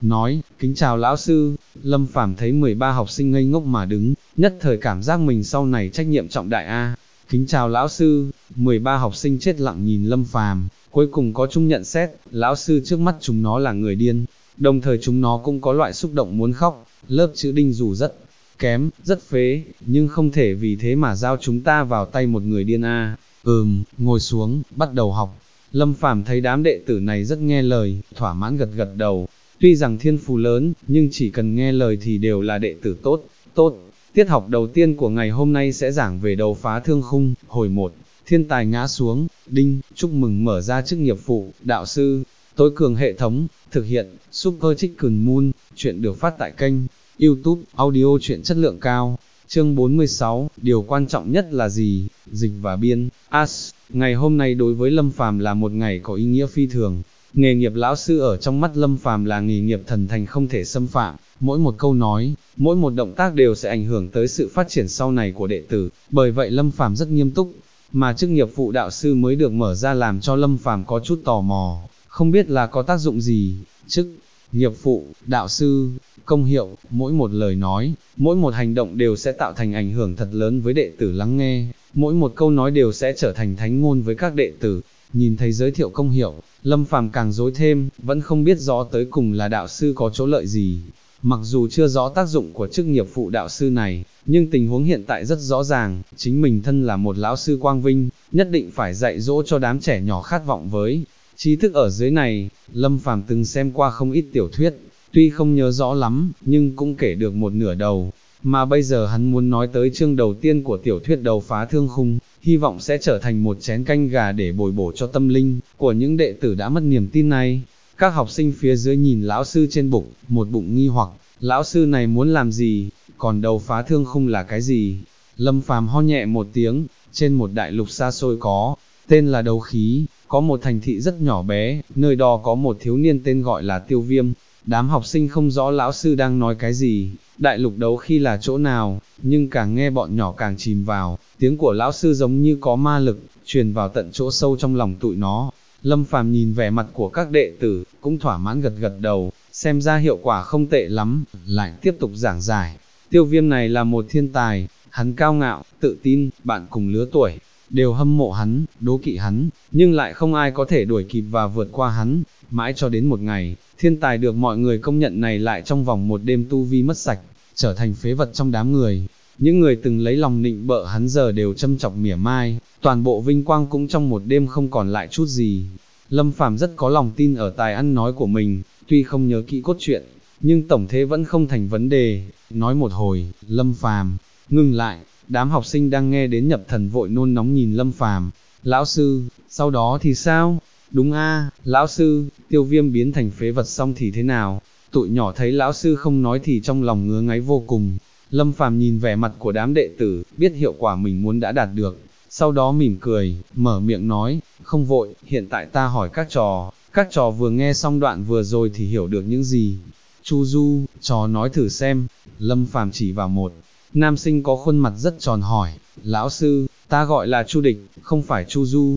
nói, kính chào lão sư. Lâm Phàm thấy 13 học sinh ngây ngốc mà đứng, nhất thời cảm giác mình sau này trách nhiệm trọng đại a. Kính chào lão sư. 13 học sinh chết lặng nhìn Lâm Phàm, cuối cùng có chung nhận xét, lão sư trước mắt chúng nó là người điên, đồng thời chúng nó cũng có loại xúc động muốn khóc. Lớp chữ Đinh dù rất kém, rất phế, nhưng không thể vì thế mà giao chúng ta vào tay một người điên a. Ngồi xuống, bắt đầu học. Lâm Phàm thấy đám đệ tử này rất nghe lời, thỏa mãn gật gật đầu. Tuy rằng thiên phú lớn, nhưng chỉ cần nghe lời thì đều là đệ tử tốt. Tiết học đầu tiên của ngày hôm nay sẽ giảng về đấu phá thương khung. Hồi 1, thiên tài ngã xuống. Đinh, chúc mừng mở ra chức nghiệp vụ, đạo sư. Tối cường hệ thống, thực hiện, Super Chicken Moon. Chuyện được phát tại kênh YouTube, audio truyện chất lượng cao. Chương 46, điều quan trọng nhất là gì? Dịch và biên. Ngày hôm nay đối với Lâm Phàm là một ngày có ý nghĩa phi thường. Nghề nghiệp lão sư ở trong mắt Lâm Phàm là nghề nghiệp thần thành không thể xâm phạm, mỗi một câu nói, mỗi một động tác đều sẽ ảnh hưởng tới sự phát triển sau này của đệ tử, bởi vậy Lâm Phàm rất nghiêm túc, mà chức nghiệp vụ đạo sư mới được mở ra làm cho Lâm Phàm có chút tò mò, không biết là có tác dụng gì. Chức nghiệp vụ đạo sư, công hiệu, mỗi một lời nói, mỗi một hành động đều sẽ tạo thành ảnh hưởng thật lớn với đệ tử lắng nghe, mỗi một câu nói đều sẽ trở thành thánh ngôn với các đệ tử. Nhìn thấy giới thiệu công hiệu, Lâm Phàm càng rối thêm, vẫn không biết rõ tới cùng là đạo sư có chỗ lợi gì. Mặc dù chưa rõ tác dụng của chức nghiệp vụ đạo sư này, nhưng tình huống hiện tại rất rõ ràng, chính mình thân là một lão sư quang vinh, nhất định phải dạy dỗ cho đám trẻ nhỏ khát vọng với tri thức ở dưới này. Lâm Phàm từng xem qua không ít tiểu thuyết, tuy không nhớ rõ lắm, nhưng cũng kể được một nửa đầu. Mà bây giờ hắn muốn nói tới chương đầu tiên của tiểu thuyết Đấu phá thương khung, hy vọng sẽ trở thành một chén canh gà để bồi bổ cho tâm linh của những đệ tử đã mất niềm tin này. Các học sinh phía dưới nhìn lão sư trên bục, một bụng nghi hoặc, lão sư này muốn làm gì, còn đấu phá thương khung là cái gì? Lâm Phàm ho nhẹ một tiếng, trên một đại lục xa xôi có tên là Đấu Khí, có một thành thị rất nhỏ bé, nơi đó có một thiếu niên tên gọi là Tiêu Viêm. Đám học sinh không rõ lão sư đang nói cái gì, đại lục Đấu Khí là chỗ nào, nhưng càng nghe bọn nhỏ càng chìm vào, tiếng của lão sư giống như có ma lực, truyền vào tận chỗ sâu trong lòng tụi nó. Lâm Phàm nhìn vẻ mặt của các đệ tử, cũng thỏa mãn gật gật đầu, xem ra hiệu quả không tệ lắm, lại tiếp tục giảng giải. Tiêu Viêm này là một thiên tài, hắn cao ngạo, tự tin, bạn cùng lứa tuổi đều hâm mộ hắn, đố kỵ hắn, nhưng lại không ai có thể đuổi kịp và vượt qua hắn. Mãi cho đến một ngày, thiên tài được mọi người công nhận này lại trong vòng một đêm tu vi mất sạch, trở thành phế vật trong đám người. Những người từng lấy lòng nịnh bợ hắn giờ đều châm chọc mỉa mai, toàn bộ vinh quang cũng trong một đêm không còn lại chút gì. Lâm Phàm rất có lòng tin ở tài ăn nói của mình, tuy không nhớ kỹ cốt truyện, nhưng tổng thế vẫn không thành vấn đề. Nói một hồi, Lâm Phàm ngừng lại, đám học sinh đang nghe đến nhập thần vội nôn nóng nhìn Lâm Phàm. Lão sư, sau đó thì sao? Đúng a, lão sư, Tiêu Viêm biến thành phế vật xong thì thế nào? Tụi nhỏ thấy lão sư không nói thì trong lòng ngứa ngáy vô cùng. Lâm Phàm nhìn vẻ mặt của đám đệ tử, biết hiệu quả mình muốn đã đạt được, sau đó mỉm cười, mở miệng nói, không vội, hiện tại ta hỏi các trò vừa nghe xong đoạn vừa rồi thì hiểu được những gì. Chu Du, trò nói thử xem. Lâm Phàm chỉ vào một nam sinh có khuôn mặt rất tròn hỏi, lão sư, ta gọi là Chu Địch, không phải Chu Du.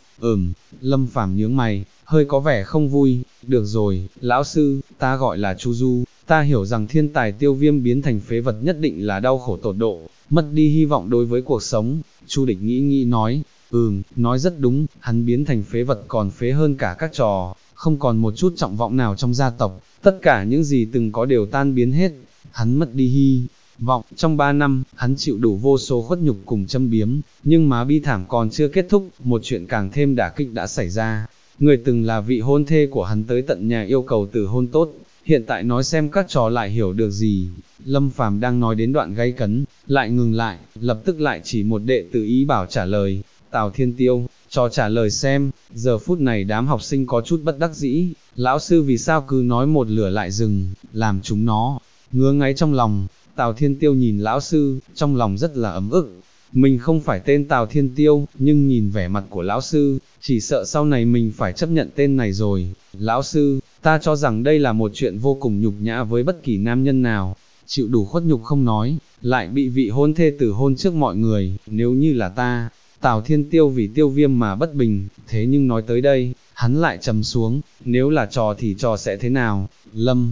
Lâm Phàm nhướng mày, hơi có vẻ không vui. Được rồi, lão sư, ta gọi là Chu Du. Ta hiểu rằng thiên tài Tiêu Viêm biến thành phế vật nhất định là đau khổ tột độ, mất đi hy vọng đối với cuộc sống. Chu Địch nghĩ nói, nói rất đúng, hắn biến thành phế vật còn phế hơn cả các trò, không còn một chút trọng vọng nào trong gia tộc, tất cả những gì từng có đều tan biến hết, hắn mất đi hy vọng. Trong 3 năm, hắn chịu đủ vô số khuất nhục cùng châm biếm, nhưng mà bi thảm còn chưa kết thúc, một chuyện càng thêm đả kích đã xảy ra. Người từng là vị hôn thê của hắn tới tận nhà yêu cầu từ hôn tốt, hiện tại nói xem các trò lại hiểu được gì. Lâm Phàm đang nói đến đoạn gay cấn, lại ngừng lại, lập tức lại chỉ một đệ tử ý bảo trả lời, Tào Thiên Tiêu, trò trả lời xem. Giờ phút này đám học sinh có chút bất đắc dĩ, lão sư vì sao cứ nói một lửa lại dừng, làm chúng nó ngứa ngáy trong lòng. Tào Thiên Tiêu nhìn lão sư, trong lòng rất là ấm ức. Mình không phải tên Tào Thiên Tiêu, nhưng nhìn vẻ mặt của lão sư, chỉ sợ sau này mình phải chấp nhận tên này rồi. Lão sư, ta cho rằng đây là một chuyện vô cùng nhục nhã với bất kỳ nam nhân nào, chịu đủ khuất nhục không nói, lại bị vị hôn thê tử hôn trước mọi người. Nếu như là ta, Tào Thiên Tiêu vì Tiêu Viêm mà bất bình. Thế nhưng nói tới đây, hắn lại trầm xuống, nếu là trò thì trò sẽ thế nào? Lâm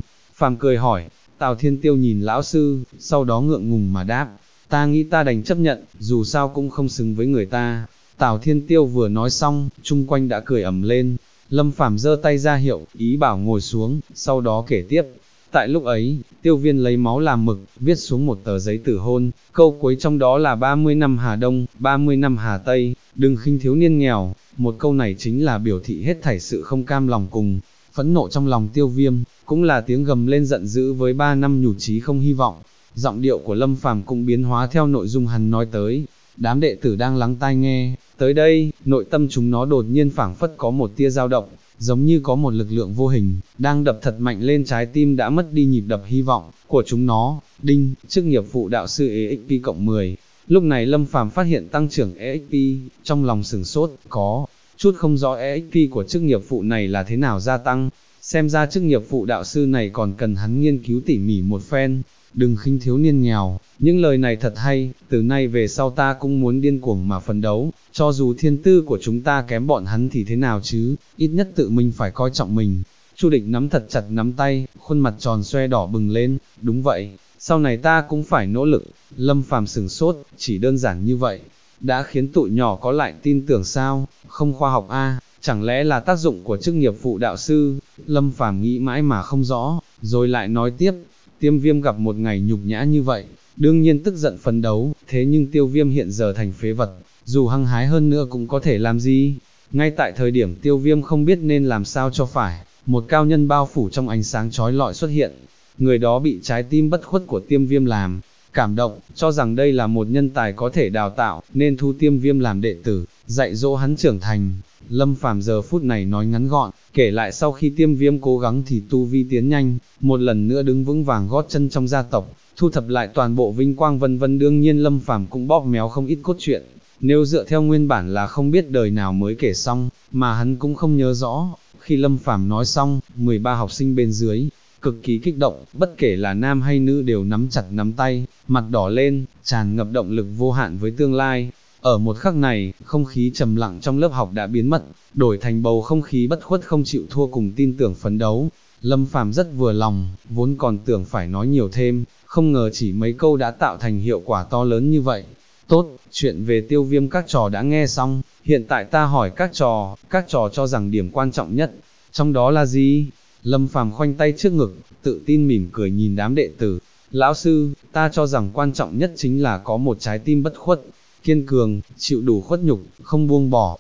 Phàm cười hỏi, Tào Thiên Tiêu nhìn lão sư, sau đó ngượng ngùng mà đáp, ta nghĩ ta đành chấp nhận, dù sao cũng không xứng với người ta. Tào Thiên Tiêu vừa nói xong, chung quanh đã cười ầm lên. Lâm Phàm giơ tay ra hiệu, ý bảo ngồi xuống, sau đó kể tiếp. Tại lúc ấy, Tiêu Viên lấy máu làm mực, viết xuống một tờ giấy tử hôn, câu cuối trong đó là 30 năm Hà Đông, 30 năm Hà Tây, đừng khinh thiếu niên nghèo. Một câu này chính là biểu thị hết thảy sự không cam lòng cùng phẫn nộ trong lòng Tiêu Viêm, cũng là tiếng gầm lên giận dữ với 3 năm nhụt chí không hy vọng. Giọng điệu của Lâm Phàm cũng biến hóa theo nội dung hắn nói tới. Đám đệ tử đang lắng tai nghe, tới đây, nội tâm chúng nó đột nhiên phảng phất có một tia dao động, giống như có một lực lượng vô hình, đang đập thật mạnh lên trái tim đã mất đi nhịp đập hy vọng của chúng nó. Đinh, chức nghiệp vụ đạo sư EXP cộng 10. Lúc này Lâm Phàm phát hiện tăng trưởng EXP, trong lòng sửng sốt, có chút không rõ EXP của chức nghiệp vụ này là thế nào gia tăng, xem ra chức nghiệp vụ đạo sư này còn cần hắn nghiên cứu tỉ mỉ một phen. Đừng khinh thiếu niên nghèo, những lời này thật hay, từ nay về sau ta cũng muốn điên cuồng mà phấn đấu, cho dù thiên tư của chúng ta kém bọn hắn thì thế nào chứ, ít nhất tự mình phải coi trọng mình. Chu Địch nắm thật chặt nắm tay, khuôn mặt tròn xoe đỏ bừng lên, đúng vậy, sau này ta cũng phải nỗ lực. Lâm Phàm sửng sốt, chỉ đơn giản như vậy, đã khiến tụi nhỏ có lại tin tưởng sao, không khoa học a, chẳng lẽ là tác dụng của chức nghiệp vụ đạo sư. Lâm Phàm nghĩ mãi mà không rõ, rồi lại nói tiếp. Tiêm Viêm gặp một ngày nhục nhã như vậy, đương nhiên tức giận phấn đấu, thế nhưng Tiêu Viêm hiện giờ thành phế vật, dù hăng hái hơn nữa cũng có thể làm gì. Ngay tại thời điểm Tiêu Viêm không biết nên làm sao cho phải, một cao nhân bao phủ trong ánh sáng chói lọi xuất hiện. Người đó bị trái tim bất khuất của Tiêm Viêm làm cảm động, cho rằng đây là một nhân tài có thể đào tạo, nên thu Tiêm Viêm làm đệ tử, dạy dỗ hắn trưởng thành. Lâm Phàm giờ phút này nói ngắn gọn, kể lại sau khi Tiêm Viêm cố gắng thì tu vi tiến nhanh, một lần nữa đứng vững vàng gót chân trong gia tộc, thu thập lại toàn bộ vinh quang vân vân. Đương nhiên Lâm Phàm cũng bóp méo không ít cốt truyện, nếu dựa theo nguyên bản là không biết đời nào mới kể xong, mà hắn cũng không nhớ rõ. Khi Lâm Phàm nói xong, 13 học sinh bên dưới cực kỳ kích động, bất kể là nam hay nữ đều nắm chặt nắm tay, mặt đỏ lên, tràn ngập động lực vô hạn với tương lai. Ở một khắc này, không khí trầm lặng trong lớp học đã biến mất, đổi thành bầu không khí bất khuất không chịu thua cùng tin tưởng phấn đấu. Lâm Phàm rất vừa lòng, vốn còn tưởng phải nói nhiều thêm, không ngờ chỉ mấy câu đã tạo thành hiệu quả to lớn như vậy. Tốt, chuyện về Tiêu Viêm các trò đã nghe xong, hiện tại ta hỏi các trò cho rằng điểm quan trọng nhất, trong đó là gì? Lâm Phàm khoanh tay trước ngực, tự tin mỉm cười nhìn đám đệ tử. Lão sư, ta cho rằng quan trọng nhất chính là có một trái tim bất khuất, kiên cường, chịu đủ khuất nhục, không buông bỏ,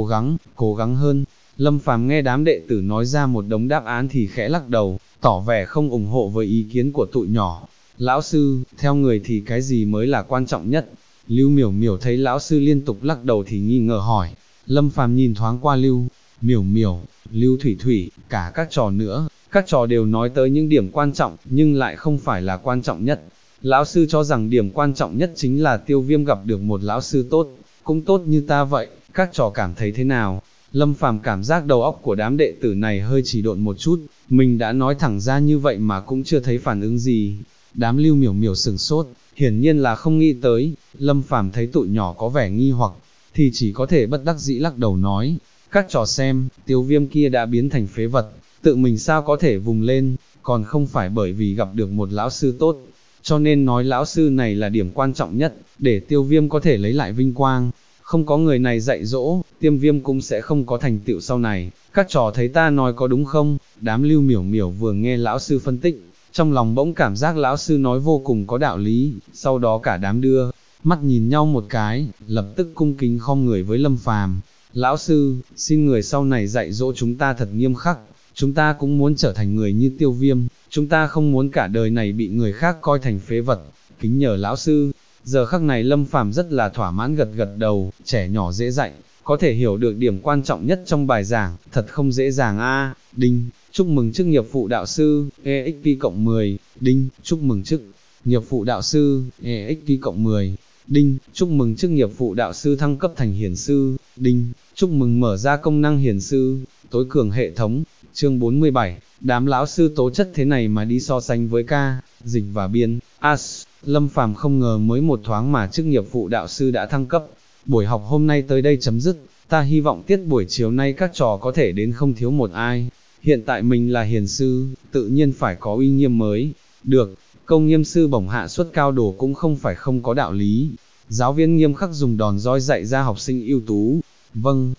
cố gắng hơn. Lâm Phàm nghe đám đệ tử nói ra một đống đáp án thì khẽ lắc đầu, tỏ vẻ không ủng hộ với ý kiến của tụi nhỏ. Lão sư, theo người thì cái gì mới là quan trọng nhất? Lưu Miểu Miểu thấy lão sư liên tục lắc đầu thì nghi ngờ hỏi. Lâm Phàm nhìn thoáng qua Lưu Miểu Miểu, Lưu Thủy Thủy, cả các trò nữa, các trò đều nói tới những điểm quan trọng, nhưng lại không phải là quan trọng nhất. Lão sư cho rằng điểm quan trọng nhất chính là Tiêu Viêm gặp được một lão sư tốt, cũng tốt như ta vậy, các trò cảm thấy thế nào? Lâm Phàm cảm giác đầu óc của đám đệ tử này hơi chỉ độn một chút, mình đã nói thẳng ra như vậy mà cũng chưa thấy phản ứng gì. Đám Lưu Miểu Miểu sừng sốt, hiển nhiên là không nghĩ tới. Lâm Phàm thấy tụi nhỏ có vẻ nghi hoặc, thì chỉ có thể bất đắc dĩ lắc đầu nói, các trò xem, Tiêu Viêm kia đã biến thành phế vật, tự mình sao có thể vùng lên, còn không phải bởi vì gặp được một lão sư tốt, cho nên nói lão sư này là điểm quan trọng nhất, để Tiêu Viêm có thể lấy lại vinh quang. Không có người này dạy dỗ, Tiêu Viêm cũng sẽ không có thành tựu sau này. Các trò thấy ta nói có đúng không? Đám Lưu Miểu Miểu vừa nghe lão sư phân tích, trong lòng bỗng cảm giác lão sư nói vô cùng có đạo lý, sau đó cả đám đưa mắt nhìn nhau một cái, lập tức cung kính khom người với Lâm Phàm. Lão sư, xin người sau này dạy dỗ chúng ta thật nghiêm khắc, chúng ta cũng muốn trở thành người như Tiêu Viêm, chúng ta không muốn cả đời này bị người khác coi thành phế vật, kính nhờ lão sư. Giờ khắc này Lâm Phàm rất là thỏa mãn gật gật đầu, trẻ nhỏ dễ dạy, có thể hiểu được điểm quan trọng nhất trong bài giảng, thật không dễ dàng a. Đinh, chúc mừng chức nghiệp vụ đạo sư, EXP cộng 10, đinh, chúc mừng chức nghiệp vụ đạo sư, EXP cộng 10. Đinh, chúc mừng chức nghiệp vụ đạo sư thăng cấp thành hiển sư. Đinh, chúc mừng mở ra công năng hiển sư, tối cường hệ thống. Chương 47, đám lão sư tố chất thế này mà đi so sánh với ca, dịch và biên, Lâm Phàm không ngờ mới một thoáng mà chức nghiệp vụ đạo sư đã thăng cấp. Buổi học hôm nay tới đây chấm dứt, ta hy vọng tiết buổi chiều nay các trò có thể đến không thiếu một ai. hiện tại mình là hiền sư, tự nhiên phải có uy nghiêm mới, được, Công Nghiêm sư bổng hạ suất cao đồ cũng không phải không có đạo lý. Giáo viên nghiêm khắc dùng đòn roi dạy ra học sinh ưu tú. Vâng,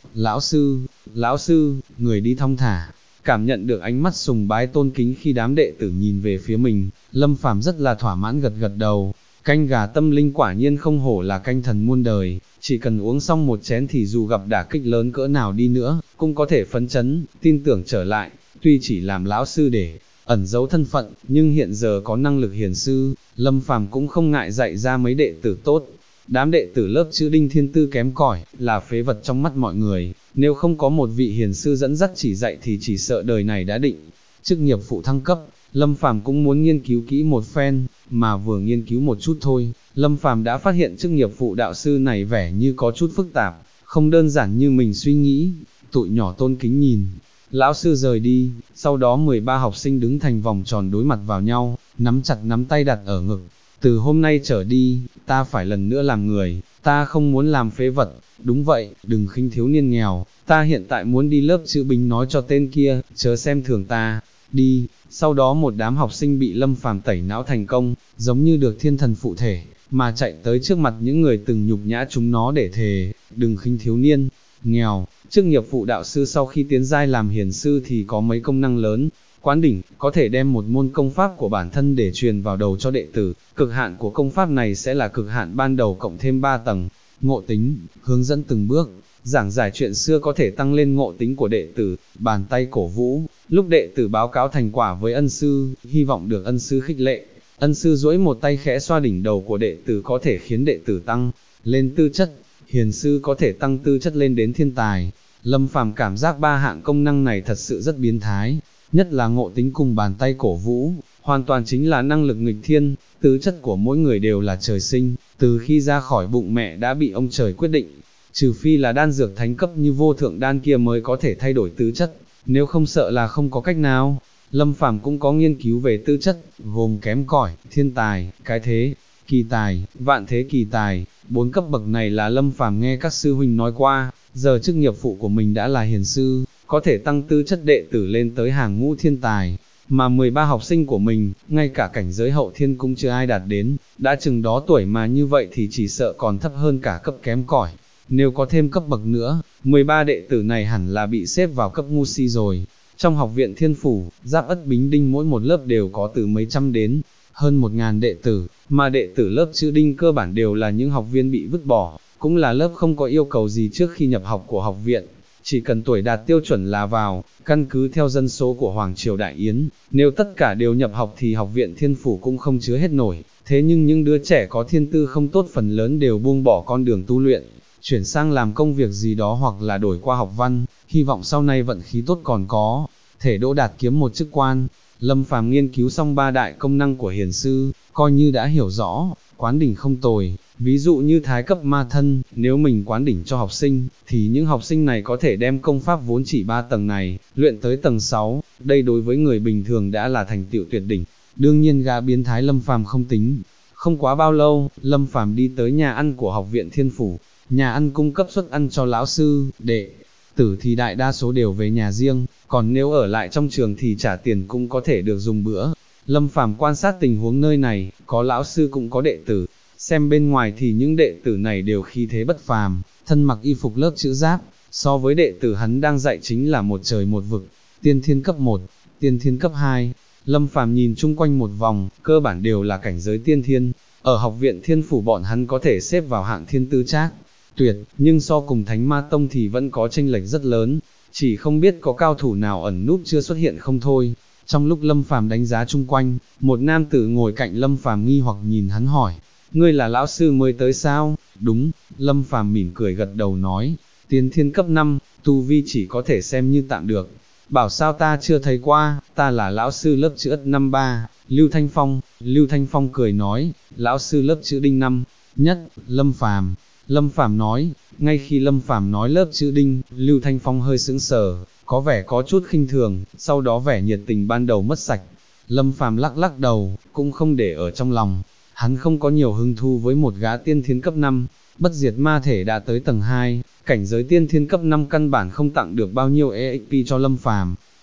lão sư, người đi thong thả. Cảm nhận được ánh mắt sùng bái tôn kính khi đám đệ tử nhìn về phía mình, Lâm Phàm rất là thỏa mãn gật gật đầu. Canh gà tâm linh quả nhiên không hổ là canh thần muôn đời, chỉ cần uống xong một chén thì dù gặp đả kích lớn cỡ nào đi nữa, cũng có thể phấn chấn, tin tưởng trở lại. Tuy chỉ làm lão sư để ẩn giấu thân phận, nhưng hiện giờ có năng lực hiền sư, Lâm Phàm cũng không ngại dạy ra mấy đệ tử tốt. Đám đệ tử lớp chữ Đinh thiên tư kém cỏi, là phế vật trong mắt mọi người, nếu không có một vị hiền sư dẫn dắt chỉ dạy thì chỉ sợ đời này đã định. Chức nghiệp phụ thăng cấp, Lâm Phàm cũng muốn nghiên cứu kỹ một phen, mà vừa nghiên cứu một chút thôi, Lâm Phàm đã phát hiện chức nghiệp phụ đạo sư này vẻ như có chút phức tạp, không đơn giản như mình suy nghĩ. Tụi nhỏ tôn kính nhìn, lão sư rời đi, sau đó 13 học sinh đứng thành vòng tròn đối mặt vào nhau, nắm chặt nắm tay đặt ở ngực. Từ hôm nay trở đi, ta phải lần nữa làm người, ta không muốn làm phế vật. Đúng vậy, đừng khinh thiếu niên nghèo, ta hiện tại muốn đi lớp chữ Bính nói cho tên kia, chớ xem thường ta. Đi, sau đó một đám học sinh bị Lâm Phàm tẩy não thành công, giống như được thiên thần phụ thể, mà chạy tới trước mặt những người từng nhục nhã chúng nó để thề, đừng khinh thiếu niên nghèo. Chức nghiệp phụ đạo sư sau khi tiến giai làm hiền sư thì có mấy công năng lớn. Quán đỉnh, có thể đem một môn công pháp của bản thân để truyền vào đầu cho đệ tử, cực hạn của công pháp này sẽ là cực hạn ban đầu cộng thêm 3 tầng. Ngộ tính, hướng dẫn từng bước, giảng giải chuyện xưa có thể tăng lên ngộ tính của đệ tử. Bàn tay cổ vũ, lúc đệ tử báo cáo thành quả với ân sư, hy vọng được ân sư khích lệ. Ân sư duỗi một tay khẽ xoa đỉnh đầu của đệ tử có thể khiến đệ tử tăng lên tư chất, hiền sư có thể tăng tư chất lên đến thiên tài. Lâm Phàm cảm giác 3 hạng công năng này thật sự rất biến thái, nhất là ngộ tính cùng bàn tay cổ vũ, hoàn toàn chính là năng lực nghịch thiên. Tư chất của mỗi người đều là trời sinh, từ khi ra khỏi bụng mẹ đã bị ông trời quyết định, trừ phi là đan dược thánh cấp như vô thượng đan kia mới có thể thay đổi tư chất, nếu không sợ là không có cách nào. Lâm Phàm cũng có nghiên cứu về tư chất, gồm kém cỏi, thiên tài, cái thế, kỳ tài, vạn thế kỳ tài. 4 cấp bậc này là Lâm Phàm nghe các sư huynh nói qua, giờ chức nghiệp phụ của mình đã là hiền sư, có thể tăng tư chất đệ tử lên tới hàng ngũ thiên tài, mà 13 học sinh của mình, ngay cả cảnh giới hậu thiên cũng chưa ai đạt đến, đã chừng đó tuổi mà như vậy thì chỉ sợ còn thấp hơn cả cấp kém cỏi. Nếu có thêm cấp bậc nữa, 13 đệ tử này hẳn là bị xếp vào cấp ngu si rồi. Trong học viện Thiên Phủ, Giáp Ất Bính Đinh mỗi một lớp đều có từ mấy trăm đến hơn 1000 đệ tử, mà đệ tử lớp chữ Đinh cơ bản đều là những học viên bị vứt bỏ, cũng là lớp không có yêu cầu gì trước khi nhập học của học viện, chỉ cần tuổi đạt tiêu chuẩn là vào. Căn cứ theo dân số của Hoàng Triều Đại Yến, nếu tất cả đều nhập học thì học viện Thiên Phủ cũng không chứa hết nổi, thế nhưng những đứa trẻ có thiên tư không tốt phần lớn đều buông bỏ con đường tu luyện, chuyển sang làm công việc gì đó hoặc là đổi qua học văn, hy vọng sau này vận khí tốt còn có thể đỗ đạt kiếm một chức quan. Lâm Phàm nghiên cứu xong 3 đại công năng của hiền sư, coi như đã hiểu rõ, quán đỉnh không tồi. Ví dụ như thái cấp ma thân, nếu mình quán đỉnh cho học sinh, thì những học sinh này có thể đem công pháp vốn chỉ 3 tầng này, luyện tới tầng 6, đây đối với người bình thường đã là thành tựu tuyệt đỉnh. Đương nhiên gã biến thái Lâm Phàm không tính. Không quá bao lâu, Lâm Phàm đi tới nhà ăn của học viện Thiên Phủ. Nhà ăn cung cấp suất ăn cho lão sư, đệ tử thì đại đa số đều về nhà riêng, còn nếu ở lại trong trường thì trả tiền cũng có thể được dùng bữa. Lâm Phàm quan sát tình huống nơi này, có lão sư cũng có đệ tử. Xem bên ngoài thì những đệ tử này đều khí thế bất phàm, thân mặc y phục lớp chữ Giáp, so với đệ tử hắn đang dạy chính là một trời một vực. Tiên thiên cấp 1, tiên thiên cấp 2. Lâm Phàm nhìn chung quanh một vòng, cơ bản đều là cảnh giới tiên thiên. Ở học viện Thiên Phủ bọn hắn có thể xếp vào hạng thiên tư trác tuyệt, nhưng so cùng Thánh Ma Tông thì vẫn có chênh lệch rất lớn, chỉ không biết có cao thủ nào ẩn núp chưa xuất hiện không thôi. Trong lúc Lâm Phàm đánh giá chung quanh, một nam tử ngồi cạnh Lâm Phàm nghi hoặc nhìn hắn hỏi, ngươi là lão sư mới tới sao? Đúng, Lâm Phàm mỉm cười gật đầu nói, tiên thiên cấp 5, tu vi chỉ có thể xem như tạm được. Bảo sao ta chưa thấy qua, ta là lão sư lớp chữ Ất năm 3, Lưu Thanh Phong. Lưu Thanh Phong cười nói, lão sư lớp chữ Đinh năm nhất, Lâm Phàm. Lâm Phàm nói, ngay khi Lâm Phàm nói lớp chữ Đinh, Lưu Thanh Phong hơi sững sờ, có vẻ có chút khinh thường, sau đó vẻ nhiệt tình ban đầu mất sạch. Lâm Phàm lắc lắc đầu, cũng không để ở trong lòng, hắn không có nhiều hứng thú với một gã tiên thiên cấp 5, bất diệt ma thể đã tới tầng 2, cảnh giới tiên thiên cấp 5 căn bản không tặng được bao nhiêu EXP cho Lâm Phàm.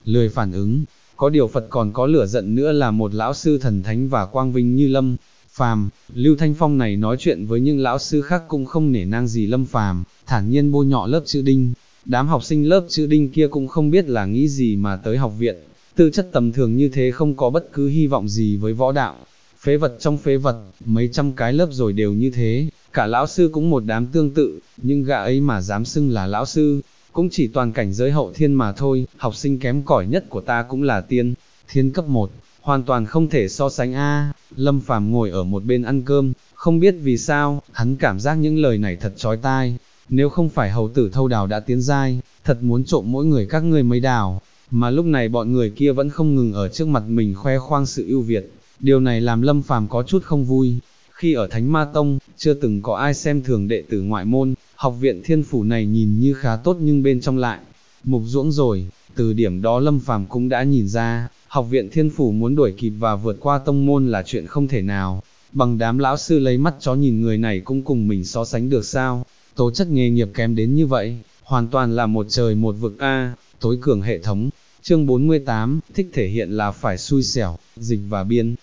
lười phản ứng. Có điều Phật còn có lửa giận nữa là một lão sư thần thánh và quang vinh như Lâm Phàm. Lưu Thanh Phong này nói chuyện với những lão sư khác cũng không nể nang gì Lâm Phàm, thản nhiên bôi nhọ lớp chữ Đinh. Đám học sinh lớp chữ Đinh kia cũng không biết là nghĩ gì mà tới học viện, tư chất tầm thường như thế không có bất cứ hy vọng gì với võ đạo. Phế vật trong phế vật, mấy trăm cái lớp rồi đều như thế, cả lão sư cũng một đám tương tự, nhưng gã ấy mà dám xưng là lão sư, cũng chỉ toàn cảnh giới hậu thiên mà thôi, học sinh kém cỏi nhất của ta cũng là tiên thiên cấp 1, hoàn toàn không thể so sánh a. Lâm Phàm ngồi ở một bên ăn cơm, không biết vì sao, hắn cảm giác những lời này thật chói tai, nếu không phải hầu tử thâu đào đã tiến giai, thật muốn trộm mỗi người các ngươi mấy đào, mà lúc này bọn người kia vẫn không ngừng ở trước mặt mình khoe khoang sự ưu việt, điều này làm Lâm Phàm có chút không vui. Khi ở Thánh Ma Tông, chưa từng có ai xem thường đệ tử ngoại môn, học viện Thiên Phủ này nhìn như khá tốt nhưng bên trong lại mục ruỗng rồi. Từ điểm đó Lâm Phàm cũng đã nhìn ra, học viện Thiên Phủ muốn đuổi kịp và vượt qua tông môn là chuyện không thể nào. Bằng đám lão sư lấy mắt chó nhìn người này cũng cùng mình so sánh được sao? Tố chất nghề nghiệp kém đến như vậy, hoàn toàn là một trời một vực a. Tối cường hệ thống. Chương 48, thích thể hiện là phải xui xẻo, Dịch và Biên.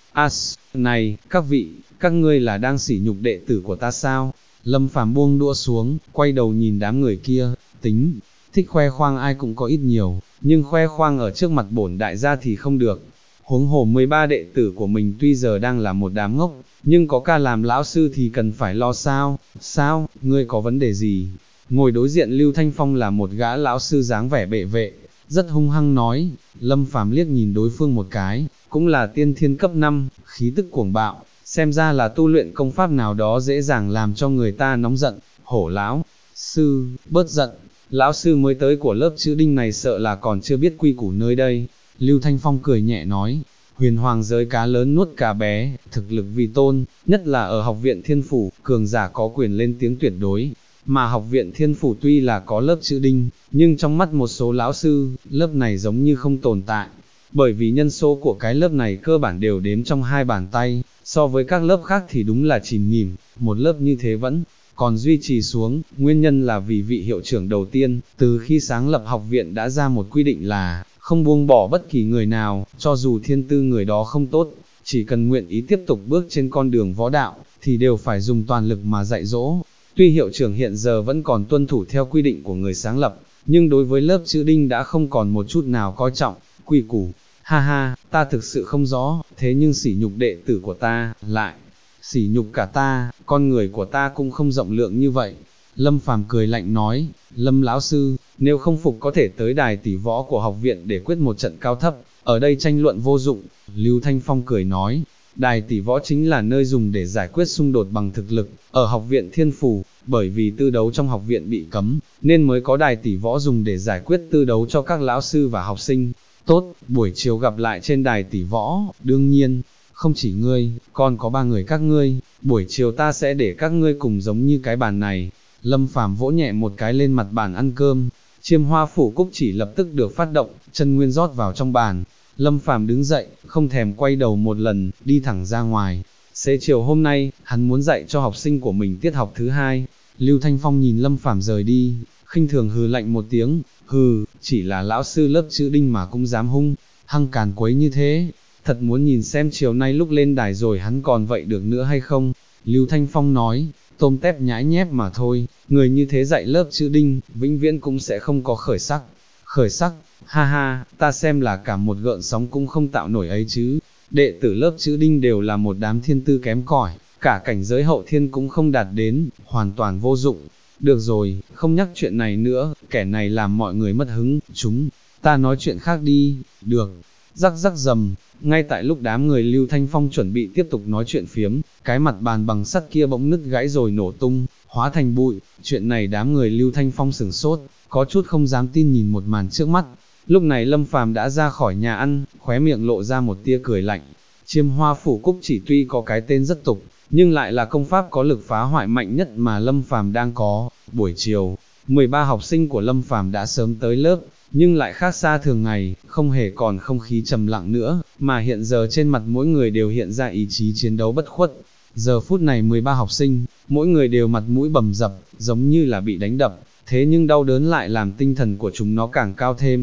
Này, các vị, các ngươi là đang sỉ nhục đệ tử của ta sao? Lâm Phàm buông đũa xuống, quay đầu nhìn đám người kia, tính, thích khoe khoang ai cũng có ít nhiều, nhưng khoe khoang ở trước mặt bổn đại gia thì không được. Huống hồ 13 đệ tử của mình tuy giờ đang là một đám ngốc, nhưng có ca làm lão sư thì cần phải lo sao? Sao, ngươi có vấn đề gì? Ngồi đối diện Lưu Thanh Phong là một gã lão sư dáng vẻ bệ vệ, rất hung hăng nói. Lâm Phàm liếc nhìn đối phương một cái, cũng là tiên thiên cấp 5, khí tức cuồng bạo, xem ra là tu luyện công pháp nào đó dễ dàng làm cho người ta nóng giận. Hổ lão sư, bớt giận, lão sư mới tới của lớp chữ Đinh này sợ là còn chưa biết quy củ nơi đây. Lưu Thanh Phong cười nhẹ nói, huyền hoàng giới cá lớn nuốt cá bé, thực lực vì tôn, nhất là ở học viện Thiên Phủ, cường giả có quyền lên tiếng tuyệt đối. Mà học viện Thiên Phủ tuy là có lớp chữ Đinh, nhưng trong mắt một số lão sư, lớp này giống như không tồn tại. Bởi vì nhân số của cái lớp này cơ bản đều đếm trong hai bàn tay, so với các lớp khác thì đúng là chìm nghỉm, một lớp như thế vẫn còn duy trì xuống, nguyên nhân là vì vị hiệu trưởng đầu tiên, từ khi sáng lập học viện đã ra một quy định là, không buông bỏ bất kỳ người nào, cho dù thiên tư người đó không tốt, chỉ cần nguyện ý tiếp tục bước trên con đường võ đạo, thì đều phải dùng toàn lực mà dạy dỗ. Tuy hiệu trưởng hiện giờ vẫn còn tuân thủ theo quy định của người sáng lập, nhưng đối với lớp chữ Đinh đã không còn một chút nào coi trọng, quy củ. Ha ha, ta thực sự không rõ, thế nhưng sỉ nhục đệ tử của ta, lại sỉ nhục cả ta, con người của ta cũng không rộng lượng như vậy. Lâm Phàm cười lạnh nói, Lâm lão sư, nếu không phục có thể tới đài tỷ võ của học viện để quyết một trận cao thấp, ở đây tranh luận vô dụng. Lưu Thanh Phong cười nói, đài tỷ võ chính là nơi dùng để giải quyết xung đột bằng thực lực, ở học viện Thiên Phủ, bởi vì tư đấu trong học viện bị cấm, nên mới có đài tỷ võ dùng để giải quyết tư đấu cho các lão sư và học sinh. Tốt, buổi chiều gặp lại trên đài tỷ võ, đương nhiên, không chỉ ngươi, còn có 3 người các ngươi, buổi chiều ta sẽ để các ngươi cùng giống như cái bàn này. Lâm Phàm vỗ nhẹ một cái lên mặt bàn ăn cơm, Chiêm Hoa Phủ Cúc chỉ lập tức được phát động, chân nguyên rót vào trong bàn. Lâm Phàm đứng dậy, không thèm quay đầu một lần, đi thẳng ra ngoài. Xế chiều hôm nay, hắn muốn dạy cho học sinh của mình tiết học thứ 2. Lưu Thanh Phong nhìn Lâm Phàm rời đi, khinh thường hừ lạnh một tiếng, hừ, chỉ là lão sư lớp chữ Đinh mà cũng dám hung hăng càn quấy như thế, thật muốn nhìn xem chiều nay lúc lên đài rồi hắn còn vậy được nữa hay không. Lưu Thanh Phong nói, tôm tép nhãi nhép mà thôi, người như thế dạy lớp chữ Đinh, vĩnh viễn cũng sẽ không có khởi sắc. Khởi sắc, ha ha, ta xem là cả một gợn sóng cũng không tạo nổi ấy chứ. Đệ tử lớp chữ Đinh đều là một đám thiên tư kém cỏi, cả cảnh giới hậu thiên cũng không đạt đến, hoàn toàn vô dụng. Được rồi, không nhắc chuyện này nữa, kẻ này làm mọi người mất hứng, chúng ta nói chuyện khác đi. Được. Rắc rắc rầm, ngay tại lúc đám người Lưu Thanh Phong chuẩn bị tiếp tục nói chuyện phiếm, cái mặt bàn bằng sắt kia bỗng nứt gãy rồi nổ tung, hóa thành bụi. Chuyện này đám người Lưu Thanh Phong sửng sốt, có chút không dám tin nhìn một màn trước mắt. Lúc này Lâm Phàm đã ra khỏi nhà ăn, khóe miệng lộ ra một tia cười lạnh. Chiêm Hoa Phủ Cúc chỉ tuy có cái tên rất tục, nhưng lại là công pháp có lực phá hoại mạnh nhất mà Lâm Phàm đang có. Buổi chiều, 13 học sinh của Lâm Phàm đã sớm tới lớp, nhưng lại khác xa thường ngày, không hề còn không khí trầm lặng nữa, mà hiện giờ trên mặt mỗi người đều hiện ra ý chí chiến đấu bất khuất. Giờ phút này 13 học sinh, mỗi người đều mặt mũi bầm dập, giống như là bị đánh đập, thế nhưng đau đớn lại làm tinh thần của chúng nó càng cao thêm.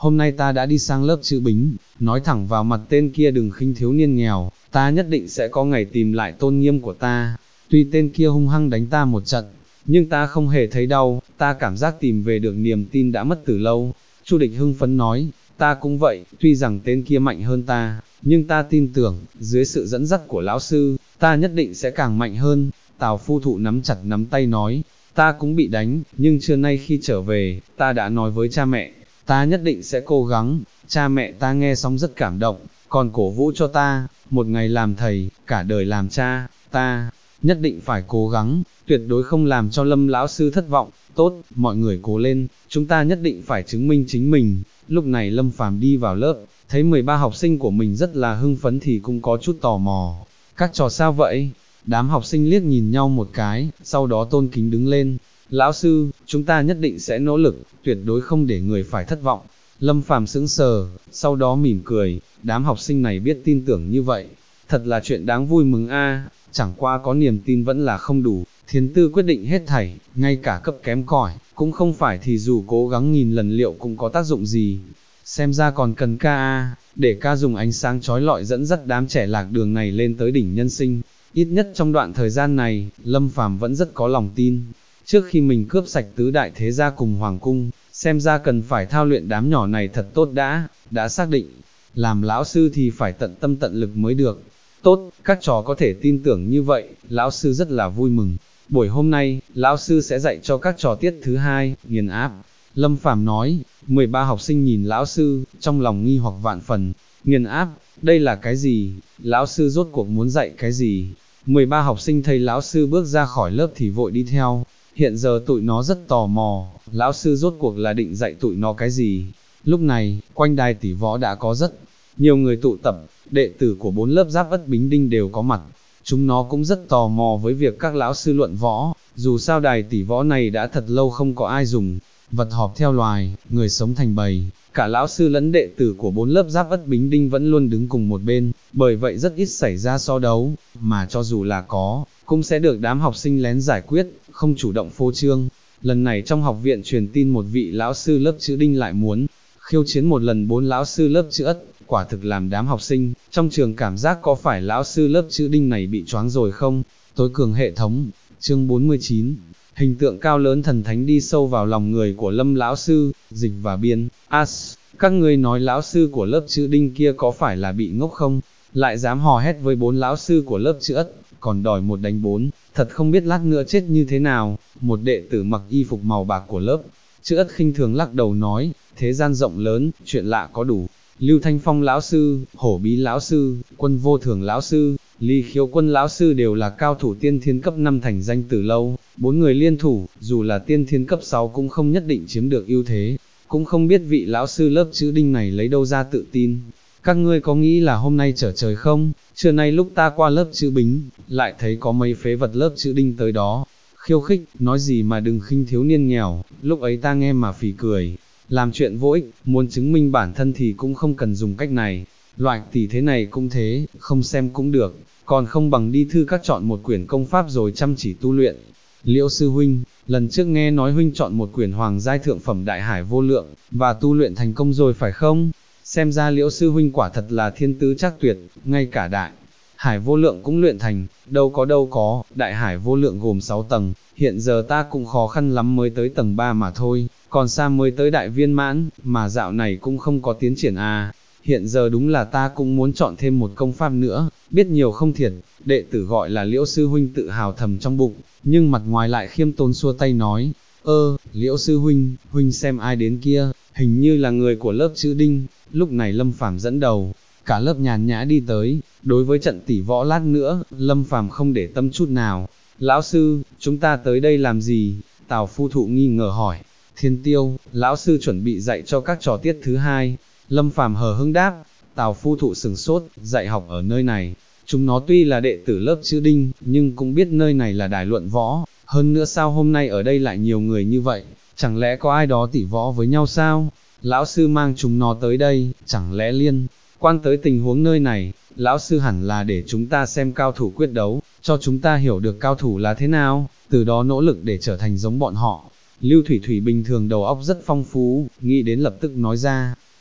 hôm nay ta đã đi sang lớp chữ Bính, nói thẳng vào mặt tên kia đừng khinh thiếu niên nghèo, ta nhất định sẽ có ngày tìm lại tôn nghiêm của ta. Tuy tên kia hung hăng đánh ta một trận, nhưng ta không hề thấy đau, ta cảm giác tìm về được niềm tin đã mất từ lâu. Chu Địch hưng phấn nói, ta cũng vậy, tuy rằng tên kia mạnh hơn ta, nhưng ta tin tưởng, dưới sự dẫn dắt của lão sư, ta nhất định sẽ càng mạnh hơn. Tào Phu Thụ nắm chặt nắm tay nói, ta cũng bị đánh, nhưng trưa nay khi trở về, ta đã nói với cha mẹ, ta nhất định sẽ cố gắng. Cha mẹ ta nghe xong rất cảm động, còn cổ vũ cho ta, một ngày làm thầy, cả đời làm cha, ta nhất định phải cố gắng, tuyệt đối không làm cho Lâm lão sư thất vọng. Tốt, mọi người cố lên, chúng ta nhất định phải chứng minh chính mình. Lúc này Lâm Phàm đi vào lớp, thấy 13 học sinh của mình rất là hưng phấn thì cũng có chút tò mò. Các trò sao vậy? Đám học sinh liếc nhìn nhau một cái, sau đó tôn kính đứng lên. Lão sư, chúng ta nhất định sẽ nỗ lực, tuyệt đối không để người phải thất vọng. Lâm Phàm sững sờ, sau đó mỉm cười, đám học sinh này biết tin tưởng như vậy, thật là chuyện đáng vui mừng a. Chẳng qua có niềm tin vẫn là không đủ, thiên tư quyết định hết thảy, ngay cả cấp kém cỏi, cũng không phải thì dù cố gắng nghìn lần liệu cũng có tác dụng gì. Xem ra còn cần ca a, để ca dùng ánh sáng chói lọi dẫn dắt đám trẻ lạc đường này lên tới đỉnh nhân sinh. Ít nhất trong đoạn thời gian này, Lâm Phàm vẫn rất có lòng tin. Trước khi mình cướp sạch tứ đại thế gia cùng hoàng cung, xem ra cần phải thao luyện đám nhỏ này thật tốt đã xác định, làm lão sư thì phải tận tâm tận lực mới được. Tốt, các trò có thể tin tưởng như vậy, lão sư rất là vui mừng. Buổi hôm nay, lão sư sẽ dạy cho các trò tiết thứ 2, nghiền áp. Lâm Phàm nói, 13 học sinh nhìn lão sư, trong lòng nghi hoặc vạn phần. Nghiền áp, đây là cái gì? Lão sư rốt cuộc muốn dạy cái gì? 13 học sinh thấy lão sư bước ra khỏi lớp thì vội đi theo. Hiện giờ tụi nó rất tò mò, lão sư rốt cuộc là định dạy tụi nó cái gì? Lúc này, quanh đài tỷ võ đã có rất nhiều người tụ tập, đệ tử của 4 lớp Giáp Ất Bính Đinh đều có mặt. Chúng nó cũng rất tò mò với việc các lão sư luận võ, dù sao đài tỷ võ này đã thật lâu không có ai dùng. Vật họp theo loài, người sống thành bầy, cả lão sư lẫn đệ tử của 4 lớp Giáp Ất Bính Đinh vẫn luôn đứng cùng một bên, bởi vậy rất ít xảy ra so đấu, mà cho dù là có, cũng sẽ được đám học sinh lén giải quyết, không chủ động phô trương. Lần này trong học viện truyền tin một vị lão sư lớp chữ Đinh lại muốn khiêu chiến một lần 4 lão sư lớp chữ Ất, quả thực làm đám học sinh trong trường cảm giác có phải lão sư lớp chữ Đinh này bị choáng rồi không? Tối cường hệ thống, chương 49. Hình tượng cao lớn thần thánh đi sâu vào lòng người của Lâm lão sư, Dịch và Biên. Các ngươi nói lão sư của lớp chữ Đinh kia có phải là bị ngốc không? Lại dám hò hét với 4 lão sư của lớp chữ Ất, còn đòi 1 đánh 4, thật không biết lát nữa chết như thế nào. Một đệ tử mặc y phục màu bạc của lớp chữ Ất khinh thường lắc đầu nói, thế gian rộng lớn, chuyện lạ có đủ. Lưu Thanh Phong lão sư, Hổ Bí lão sư, Quân Vô Thường lão sư, Ly Khiếu Quân lão sư đều là cao thủ tiên thiên cấp 5 thành danh từ lâu. 4 người liên thủ, dù là tiên thiên cấp 6 cũng không nhất định chiếm được ưu thế. Cũng không biết vị lão sư lớp chữ Đinh này lấy đâu ra tự tin. Các ngươi có nghĩ là hôm nay trở trời không? Trưa nay lúc ta qua lớp chữ Bính, lại thấy có mấy phế vật lớp chữ Đinh tới đó. Khiêu khích, nói gì mà đừng khinh thiếu niên nghèo, lúc ấy ta nghe mà phì cười. Làm chuyện vô ích, muốn chứng minh bản thân thì cũng không cần dùng cách này. Loại tỷ thế này cũng thế, không xem cũng được, còn không bằng đi thư các chọn một quyển công pháp rồi chăm chỉ tu luyện. Liễu sư huynh, lần trước nghe nói huynh chọn một quyển hoàng giai thượng phẩm đại hải vô lượng, và tu luyện thành công rồi phải không? Xem ra Liễu sư huynh quả thật là thiên tứ trác tuyệt, ngay cả đại hải vô lượng cũng luyện thành. Đâu có, đại hải vô lượng gồm 6 tầng, hiện giờ ta cũng khó khăn lắm mới tới tầng 3 mà thôi, còn xa mới tới đại viên mãn, mà dạo này cũng không có tiến triển à. Hiện giờ đúng là ta cũng muốn chọn thêm một công pháp nữa, biết nhiều không thiệt. Đệ tử gọi là Liễu sư huynh tự hào thầm trong bụng, nhưng mặt ngoài lại khiêm tốn xua tay nói, Liễu sư huynh, huynh xem ai đến kia, hình như là người của lớp chữ Đinh. Lúc này Lâm Phàm dẫn đầu, cả lớp nhàn nhã đi tới. Đối với trận tỷ võ lát nữa, Lâm Phàm không để tâm chút nào. Lão sư, chúng ta tới đây làm gì? Tào Phu Thụ nghi ngờ hỏi. Thiên Tiêu, lão sư chuẩn bị dạy cho các trò tiết thứ 2. Lâm Phàm hờ hững đáp. Tào Phu Thụ sừng sốt, dạy học ở nơi này. Chúng nó tuy là đệ tử lớp chữ Đinh, nhưng cũng biết nơi này là đài luận võ. Hơn nữa sao hôm nay ở đây lại nhiều người như vậy? Chẳng lẽ có ai đó tỷ võ với nhau sao? Lão sư mang chúng nó tới đây, chẳng lẽ liên quan tới tình huống nơi này? Lão sư hẳn là để chúng ta xem cao thủ quyết đấu, cho chúng ta hiểu được cao thủ là thế nào, từ đó nỗ lực để trở thành giống bọn họ. Lưu Thủy Thủy bình thường đầu óc rất phong phú, nghĩ đến lập tức nói ra,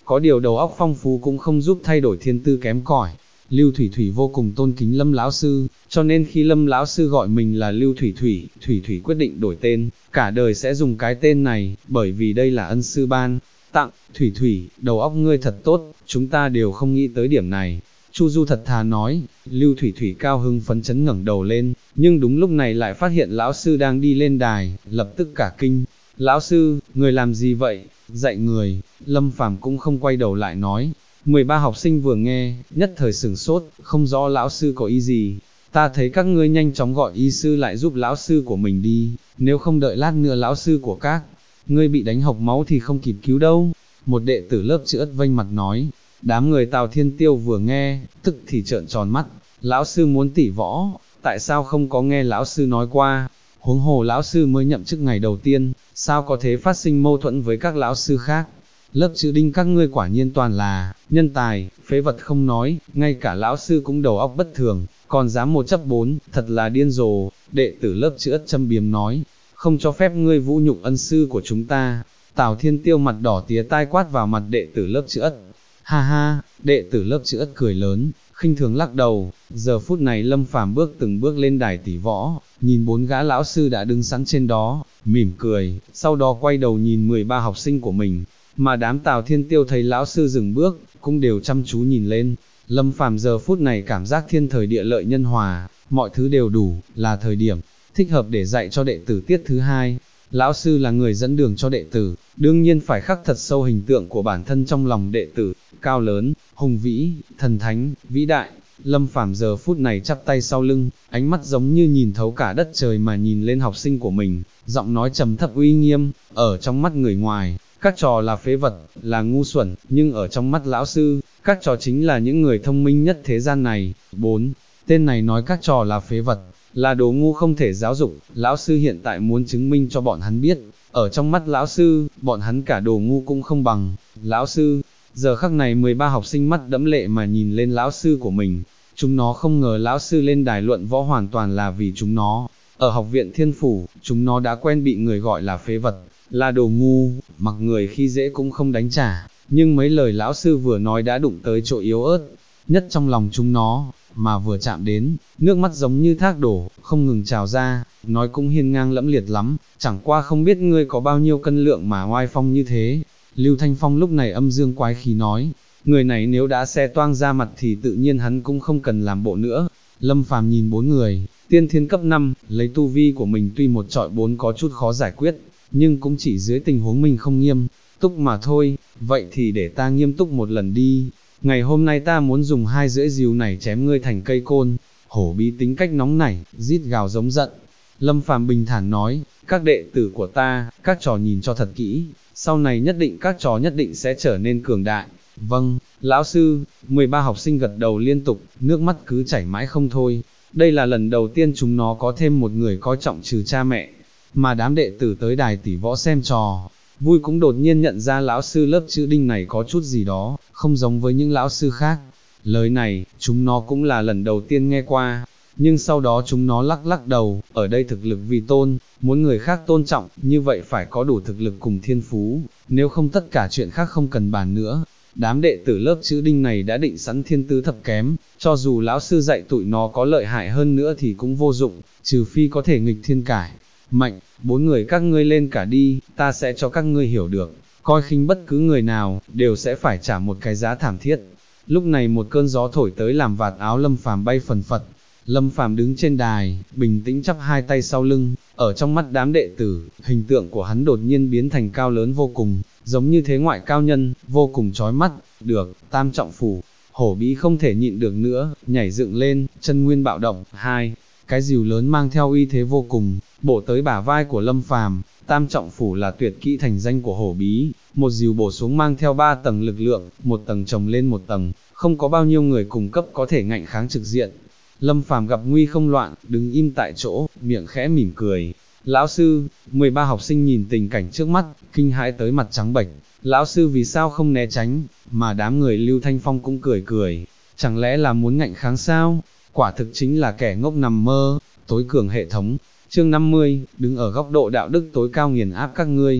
có điều đầu óc phong phú cũng không giúp thay đổi thiên tư kém cỏi. Lưu Thủy Thủy vô cùng tôn kính Lâm lão sư, cho nên khi Lâm lão sư gọi mình là Lưu Thủy Thủy, Thủy Thủy quyết định đổi tên, cả đời sẽ dùng cái tên này, bởi vì đây là ân sư ban tặng. Thủy Thủy, đầu óc ngươi thật tốt, chúng ta đều không nghĩ tới điểm này. Chu Du thật thà nói. Lưu Thủy Thủy cao hưng phấn chấn ngẩng đầu lên, nhưng đúng lúc này lại phát hiện lão sư đang đi lên đài, lập tức cả kinh. Lão sư, người làm gì vậy? Dạy người. Lâm Phàm cũng không quay đầu lại nói. 13 học sinh vừa nghe, nhất thời sửng sốt, không rõ lão sư có ý gì. Ta thấy các ngươi nhanh chóng gọi y sư lại giúp lão sư của mình đi, nếu không đợi lát nữa lão sư của các ngươi bị đánh hộc máu thì không kịp cứu đâu. Một đệ tử lớp chữ ất vênh mặt nói. Đám người Tào Thiên Tiêu vừa nghe, tức thì trợn tròn mắt. Lão sư muốn tỷ võ, tại sao không có nghe lão sư nói qua? Huống hồ lão sư mới nhậm chức ngày đầu tiên, sao có thể phát sinh mâu thuẫn với các lão sư khác? Lớp chữ Đinh các ngươi quả nhiên toàn là nhân tài, phế vật không nói, ngay cả lão sư cũng đầu óc bất thường, còn dám 1/4, thật là điên rồ. Đệ tử lớp chữ Ất châm biếm nói, không cho phép ngươi vũ nhục ân sư của chúng ta. Tào Thiên Tiêu mặt đỏ tía tai quát vào mặt đệ tử lớp chữ Ất. Ha ha, đệ tử lớp chữ Ất cười lớn, khinh thường lắc đầu. Giờ phút này Lâm Phàm từng bước lên đài tỷ võ, nhìn 4 gã lão sư đã đứng sẵn trên đó, mỉm cười, sau đó quay đầu nhìn 13 học sinh của mình, mà đám Tào Thiên Tiêu thấy lão sư dừng bước, cũng đều chăm chú nhìn lên. Lâm Phàm giờ phút này cảm giác thiên thời địa lợi nhân hòa, mọi thứ đều đủ, là thời điểm thích hợp để dạy cho đệ tử tiết thứ hai. Lão sư là người dẫn đường cho đệ tử, đương nhiên phải khắc thật sâu hình tượng của bản thân trong lòng đệ tử, cao lớn, hùng vĩ, thần thánh, vĩ đại. Lâm Phàm giờ phút này chắp tay sau lưng, ánh mắt giống như nhìn thấu cả đất trời mà nhìn lên học sinh của mình, giọng nói trầm thấp uy nghiêm. Ở trong mắt người ngoài, các trò là phế vật, là ngu xuẩn, nhưng ở trong mắt lão sư, các trò chính là những người thông minh nhất thế gian này. 4. Tên này nói các trò là phế vật, là đồ ngu không thể giáo dục. Lão sư hiện tại muốn chứng minh cho bọn hắn biết, ở trong mắt lão sư, bọn hắn cả đồ ngu cũng không bằng. Lão sư, giờ khắc này 13 học sinh mắt đẫm lệ mà nhìn lên lão sư của mình. Chúng nó không ngờ lão sư lên đài luận võ hoàn toàn là vì chúng nó. Ở học viện Thiên Phủ, chúng nó đã quen bị người gọi là phế vật, là đồ ngu, mặc người khi dễ cũng không đánh trả, nhưng mấy lời lão sư vừa nói đã đụng tới chỗ yếu ớt nhất trong lòng chúng nó, mà vừa chạm đến, nước mắt giống như thác đổ, không ngừng trào ra. Nói cũng hiên ngang lẫm liệt lắm, chẳng qua không biết ngươi có bao nhiêu cân lượng mà oai phong như thế. Lưu Thanh Phong lúc này âm dương quái khí nói, người này nếu đã xe toang ra mặt thì tự nhiên hắn cũng không cần làm bộ nữa. Lâm Phàm nhìn 4 người, tiên thiên cấp 5, lấy tu vi của mình tuy 1 chọi 4 có chút khó giải quyết, nhưng cũng chỉ dưới tình huống mình không nghiêm túc mà thôi. Vậy thì để ta nghiêm túc một lần đi. Ngày hôm nay ta muốn dùng 2 rưỡi rìu này chém ngươi thành cây côn. Hổ Bí tính cách nóng nảy, rít gào giống giận. Lâm Phàm bình thản nói, các đệ tử của ta, các trò nhìn cho thật kỹ, sau này nhất định các trò nhất định sẽ trở nên cường đại. Vâng, lão sư. 13 học sinh gật đầu liên tục, nước mắt cứ chảy mãi không thôi. Đây là lần đầu tiên chúng nó có thêm một người coi trọng trừ cha mẹ, mà đám đệ tử tới đài tỷ võ xem trò vui cũng đột nhiên nhận ra lão sư lớp chữ Đinh này có chút gì đó không giống với những lão sư khác. Lời này, chúng nó cũng là lần đầu tiên nghe qua, nhưng sau đó chúng nó lắc lắc đầu, ở đây thực lực vì tôn, muốn người khác tôn trọng, như vậy phải có đủ thực lực cùng thiên phú, nếu không tất cả chuyện khác không cần bàn nữa. Đám đệ tử lớp chữ Đinh này đã định sẵn thiên tứ thập kém, cho dù lão sư dạy tụi nó có lợi hại hơn nữa thì cũng vô dụng, trừ phi có thể nghịch thiên cải mạnh. 4 người các ngươi lên cả đi, ta sẽ cho các ngươi hiểu được, coi khinh bất cứ người nào, đều sẽ phải trả một cái giá thảm thiết. Lúc này một cơn gió thổi tới làm vạt áo Lâm Phàm bay phần phật. Lâm Phàm đứng trên đài, bình tĩnh chắp 2 tay sau lưng, ở trong mắt đám đệ tử, hình tượng của hắn đột nhiên biến thành cao lớn vô cùng, giống như thế ngoại cao nhân, vô cùng chói mắt. Được, Tam trọng phủ. Hổ Bí không thể nhịn được nữa, nhảy dựng lên, chân nguyên bạo động. 2. Cái rìu lớn mang theo uy thế vô cùng, bổ tới bả vai của Lâm Phàm. Tam trọng phủ là tuyệt kỹ thành danh của Hổ Bí, một rìu bổ xuống mang theo 3 tầng lực lượng, một tầng chồng lên một tầng, không có bao nhiêu người cùng cấp có thể ngạnh kháng trực diện. Lâm Phàm gặp nguy không loạn, đứng im tại chỗ, miệng khẽ mỉm cười. Lão sư. 13 học sinh nhìn tình cảnh trước mắt, kinh hãi tới mặt trắng bệch. Lão sư vì sao không né tránh, mà đám người Lưu Thanh Phong cũng cười cười, chẳng lẽ là muốn ngạnh kháng sao? Quả thực chính là kẻ ngốc nằm mơ. Tối cường hệ thống. Chương 50, đứng ở góc độ đạo đức tối cao nghiền áp các ngươi.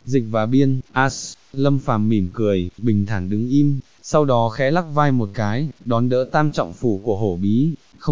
Dịch và biên, Lâm Phàm mỉm cười, bình thản đứng im, sau đó khẽ lắc vai một cái, đón đỡ tam trọng phủ của hổ bí,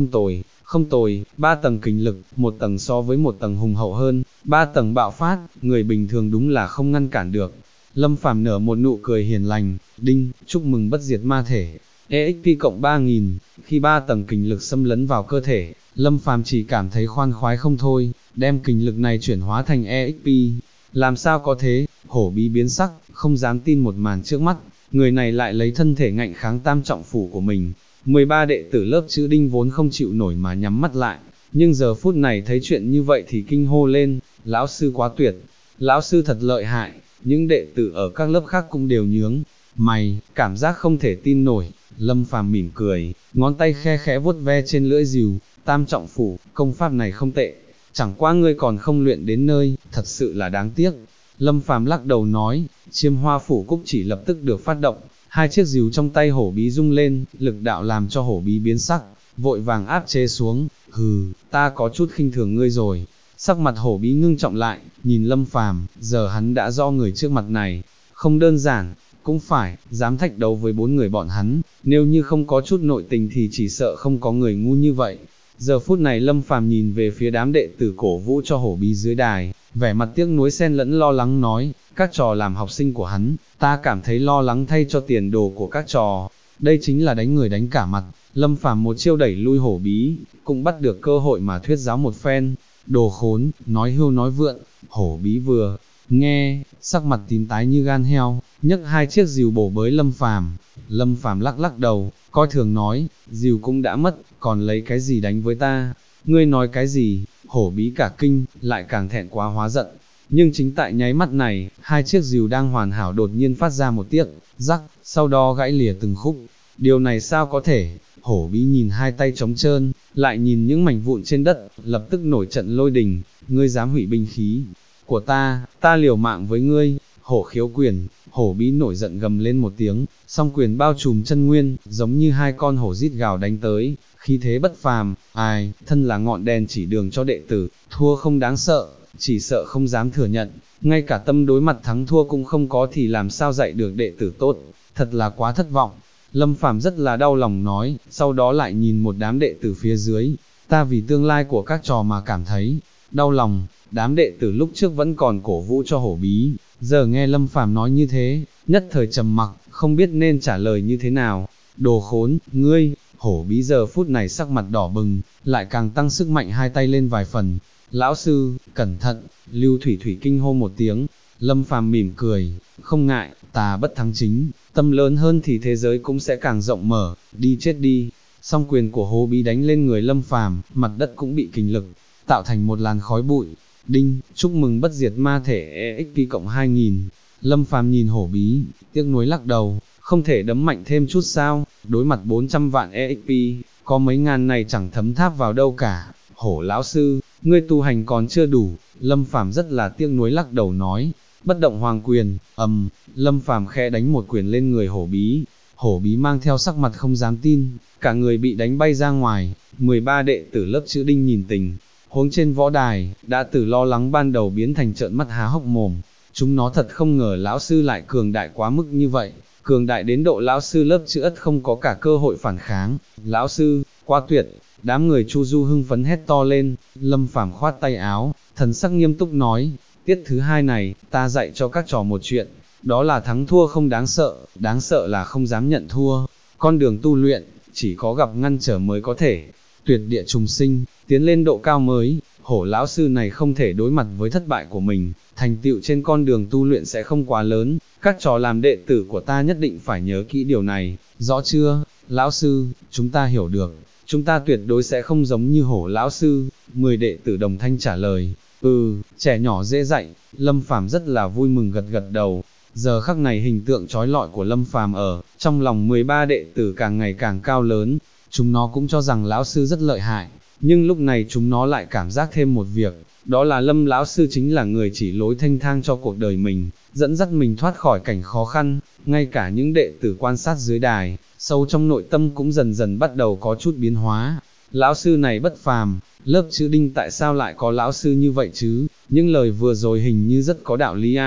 không tồi, 3 tầng kình lực, một tầng so với một tầng hùng hậu hơn, 3 tầng bạo phát, người bình thường đúng là không ngăn cản được. Lâm Phàm nở một nụ cười hiền lành, đinh, chúc mừng bất diệt ma thể, EXP cộng 3000, khi 3 tầng kình lực xâm lấn vào cơ thể, Lâm Phàm chỉ cảm thấy khoan khoái không thôi, đem kình lực này chuyển hóa thành EXP. Làm sao có thế, hổ bí biến sắc, không dám tin một màn trước mắt, người này lại lấy thân thể ngạnh kháng tam trọng phủ của mình. 13 đệ tử lớp chữ Đinh vốn không chịu nổi mà nhắm mắt lại, nhưng giờ phút này thấy chuyện như vậy thì kinh hô lên, lão sư quá tuyệt, lão sư thật lợi hại, những đệ tử ở các lớp khác cũng đều nhướng mày, cảm giác không thể tin nổi. Lâm Phàm mỉm cười, ngón tay khe khẽ vuốt ve trên lưỡi rìu, tam trọng phủ, công pháp này không tệ, chẳng qua ngươi còn không luyện đến nơi, thật sự là đáng tiếc. Lâm Phàm lắc đầu nói, Chiêm Hoa phủ cúc chỉ lập tức được phát động, hai chiếc rìu trong tay hổ bí rung lên, lực đạo làm cho hổ bí biến sắc, vội vàng áp chế xuống, hừ, ta có chút khinh thường ngươi rồi. Sắc mặt hổ bí ngưng trọng lại, nhìn Lâm Phàm, giờ hắn đã rõ người trước mặt này, không đơn giản, cũng phải, dám thách đấu với 4 người bọn hắn, nếu như không có chút nội tình thì chỉ sợ không có người ngu như vậy. Giờ phút này Lâm Phàm nhìn về phía đám đệ tử cổ vũ cho hổ bí dưới đài, vẻ mặt tiếc nuối xen lẫn lo lắng nói, các trò làm học sinh của hắn, ta cảm thấy lo lắng thay cho tiền đồ của các trò, đây chính là đánh người đánh cả mặt. Lâm Phàm một chiêu đẩy lui hổ bí, cũng bắt được cơ hội mà thuyết giáo một phen, đồ khốn, nói hưu nói vượn, hổ bí vừa nghe, sắc mặt tím tái như gan heo, nhấc hai chiếc rìu bổ bới Lâm Phàm. Lâm Phàm lắc lắc đầu, coi thường nói, rìu cũng đã mất, còn lấy cái gì đánh với ta, ngươi nói cái gì, hổ bí cả kinh, lại càng thẹn quá hóa giận. Nhưng chính tại nháy mắt này, hai chiếc rìu đang hoàn hảo đột nhiên phát ra một tiếng rắc, sau đó gãy lìa từng khúc. Điều này sao có thể? Hổ bí nhìn hai tay trống trơn, lại nhìn những mảnh vụn trên đất, lập tức nổi trận lôi đình, ngươi dám hủy binh khí của ta liều mạng với ngươi. Hổ khiếu quyền, hổ bí nổi giận gầm lên một tiếng, song quyền bao trùm chân nguyên, giống như hai con hổ rít gào đánh tới, khí thế bất phàm. Ai, thân là ngọn đèn chỉ đường cho đệ tử, thua không đáng sợ, chỉ sợ không dám thừa nhận, ngay cả tâm đối mặt thắng thua cũng không có thì làm sao dạy được đệ tử tốt, thật là quá thất vọng. Lâm Phàm rất là đau lòng nói, sau đó lại nhìn một đám đệ tử phía dưới, ta vì tương lai của các trò mà cảm thấy đau lòng. Đám đệ tử lúc trước vẫn còn cổ vũ cho hổ bí, giờ nghe Lâm Phàm nói như thế, nhất thời trầm mặc, không biết nên trả lời như thế nào. Đồ khốn, ngươi, hổ bí giờ phút này sắc mặt đỏ bừng, lại càng tăng sức mạnh hai tay lên vài phần. Lão sư, cẩn thận, Lưu Thủy Thủy kinh hô một tiếng. Lâm Phàm mỉm cười, không ngại, ta bất thắng chính, tâm lớn hơn thì thế giới cũng sẽ càng rộng mở, đi chết đi. Song quyền của hổ bí đánh lên người Lâm Phàm, mặt đất cũng bị kình lực tạo thành một làn khói bụi. Đinh, chúc mừng bất diệt ma thể EXP cộng 2000. Lâm Phàm nhìn hổ bí, tiếc nuối lắc đầu, không thể đấm mạnh thêm chút sao, đối mặt 400 vạn EXP, có mấy ngàn này chẳng thấm tháp vào đâu cả. Hổ lão sư, ngươi tu hành còn chưa đủ. Lâm Phàm rất là tiếc nuối lắc đầu nói, bất động hoàng quyền, Lâm Phàm khẽ đánh một quyền lên người hổ bí. Hổ bí mang theo sắc mặt không dám tin, cả người bị đánh bay ra ngoài. 13 đệ tử lớp chữ Đinh nhìn tình huống trên võ đài, đã từ lo lắng ban đầu biến thành trợn mắt há hốc mồm. Chúng nó thật không ngờ lão sư lại cường đại quá mức như vậy, cường đại đến độ lão sư lớp chữ Ất không có cả cơ hội phản kháng. Lão sư, quá tuyệt, đám người Chu Du hưng phấn hét to lên. Lâm Phàm khoát tay áo, thần sắc nghiêm túc nói, tiết thứ hai này, ta dạy cho các trò một chuyện, đó là thắng thua không đáng sợ là không dám nhận thua. Con đường tu luyện, chỉ có gặp ngăn trở mới có thể tuyệt địa trùng sinh, tiến lên độ cao mới. Hổ lão sư này không thể đối mặt với thất bại của mình, thành tựu trên con đường tu luyện sẽ không quá lớn, các trò làm đệ tử của ta nhất định phải nhớ kỹ điều này, rõ chưa? Lão sư, chúng ta hiểu được, chúng ta tuyệt đối sẽ không giống như hổ lão sư. 10 đệ tử đồng thanh trả lời, trẻ nhỏ dễ dạy. Lâm Phàm rất là vui mừng gật gật đầu. Giờ khắc này hình tượng chói lọi của Lâm Phàm ở trong lòng 13 đệ tử càng ngày càng cao lớn. Chúng nó cũng cho rằng lão sư rất lợi hại, nhưng lúc này chúng nó lại cảm giác thêm một việc, đó là Lâm lão sư chính là người chỉ lối thanh thang cho cuộc đời mình, dẫn dắt mình thoát khỏi cảnh khó khăn. Ngay cả những đệ tử quan sát dưới đài, sâu trong nội tâm cũng dần dần bắt đầu có chút biến hóa. Lão sư này bất phàm, lớp chữ Đinh tại sao lại có lão sư như vậy chứ? Những lời vừa rồi hình như rất có đạo lý a.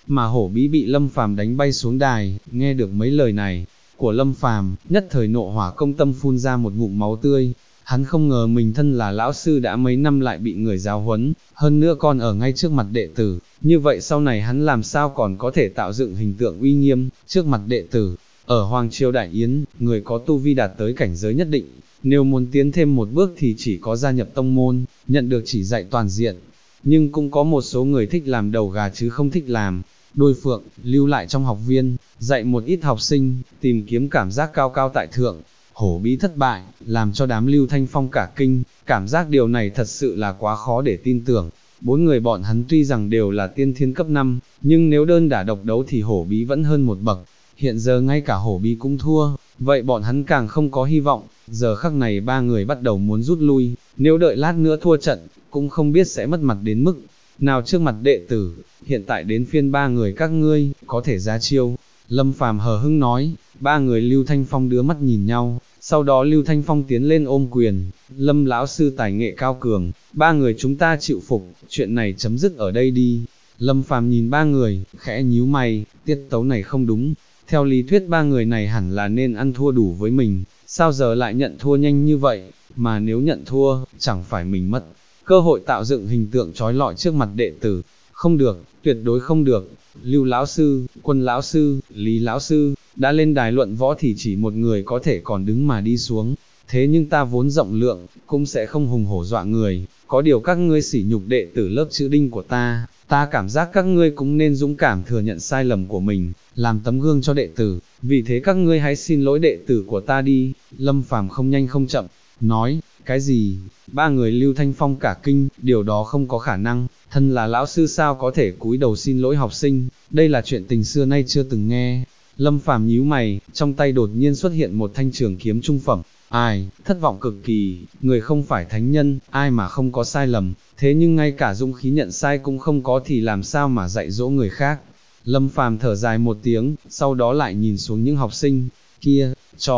mà hổ bí bị Lâm Phàm đánh bay xuống đài, nghe được mấy lời này của Lâm Phàm, nhất thời nộ hỏa công tâm phun ra một ngụm máu tươi. Hắn không ngờ mình thân là lão sư đã mấy năm lại bị người giáo huấn, hơn nữa còn ở ngay trước mặt đệ tử, như vậy sau này hắn làm sao còn có thể tạo dựng hình tượng uy nghiêm trước mặt đệ tử. Ở Hoàng Triều Đại Yến, người có tu vi đạt tới cảnh giới nhất định, nếu muốn tiến thêm một bước thì chỉ có gia nhập tông môn, nhận được chỉ dạy toàn diện. Nhưng cũng có một số người thích làm đầu gà chứ không thích làm đuôi phượng, lưu lại trong học viên, dạy một ít học sinh, tìm kiếm cảm giác cao cao tại thượng. Hổ bí thất bại, làm cho đám Lưu Thanh Phong cả kinh, cảm giác điều này thật sự là quá khó để tin tưởng. Bốn người bọn hắn tuy rằng đều là tiên thiên cấp 5, nhưng nếu đơn đả độc đấu thì hổ bí vẫn hơn một bậc. Hiện giờ ngay cả hổ bí cũng thua, vậy bọn hắn càng không có hy vọng. Giờ khắc này ba người bắt đầu muốn rút lui, nếu đợi lát nữa thua trận, cũng không biết sẽ mất mặt đến mức nào trước mặt đệ tử. Hiện tại đến phiên ba người các ngươi, có thể ra chiêu. Lâm Phàm hờ hững nói. Ba người Lưu Thanh Phong đưa mắt nhìn nhau, sau đó Lưu Thanh Phong tiến lên ôm quyền. Lâm lão sư tài nghệ cao cường, ba người chúng ta chịu phục, chuyện này chấm dứt ở đây đi. Lâm Phàm nhìn ba người, khẽ nhíu mày, tiết tấu này không đúng. Theo lý thuyết ba người này hẳn là nên ăn thua đủ với mình, sao giờ lại nhận thua nhanh như vậy, mà nếu nhận thua, chẳng phải mình mất cơ hội tạo dựng hình tượng trói lọi trước mặt đệ tử. Không được, tuyệt đối không được. Lưu lão sư, Quân lão sư, Lý lão sư, đã lên đài luận võ thì chỉ một người có thể còn đứng mà đi xuống. Thế nhưng ta vốn rộng lượng, cũng sẽ không hùng hổ dọa người, có điều các ngươi sỉ nhục đệ tử lớp chữ đinh của ta cảm giác các ngươi cũng nên dũng cảm thừa nhận sai lầm của mình, làm tấm gương cho đệ tử, vì thế các ngươi hãy xin lỗi đệ tử của ta đi. Lâm Phàm không nhanh không chậm, nói. Cái gì? Ba người Lưu Thanh Phong cả kinh, điều đó không có khả năng, thân là lão sư sao có thể cúi đầu xin lỗi học sinh, đây là chuyện tình xưa nay chưa từng nghe. Lâm Phàm nhíu mày, trong tay đột nhiên xuất hiện một thanh trường kiếm trung phẩm. Ai, thất vọng cực kỳ, người không phải thánh nhân, ai mà không có sai lầm, thế nhưng ngay cả dũng khí nhận sai cũng không có thì làm sao mà dạy dỗ người khác. Lâm Phàm thở dài một tiếng, sau đó lại nhìn xuống những học sinh kia.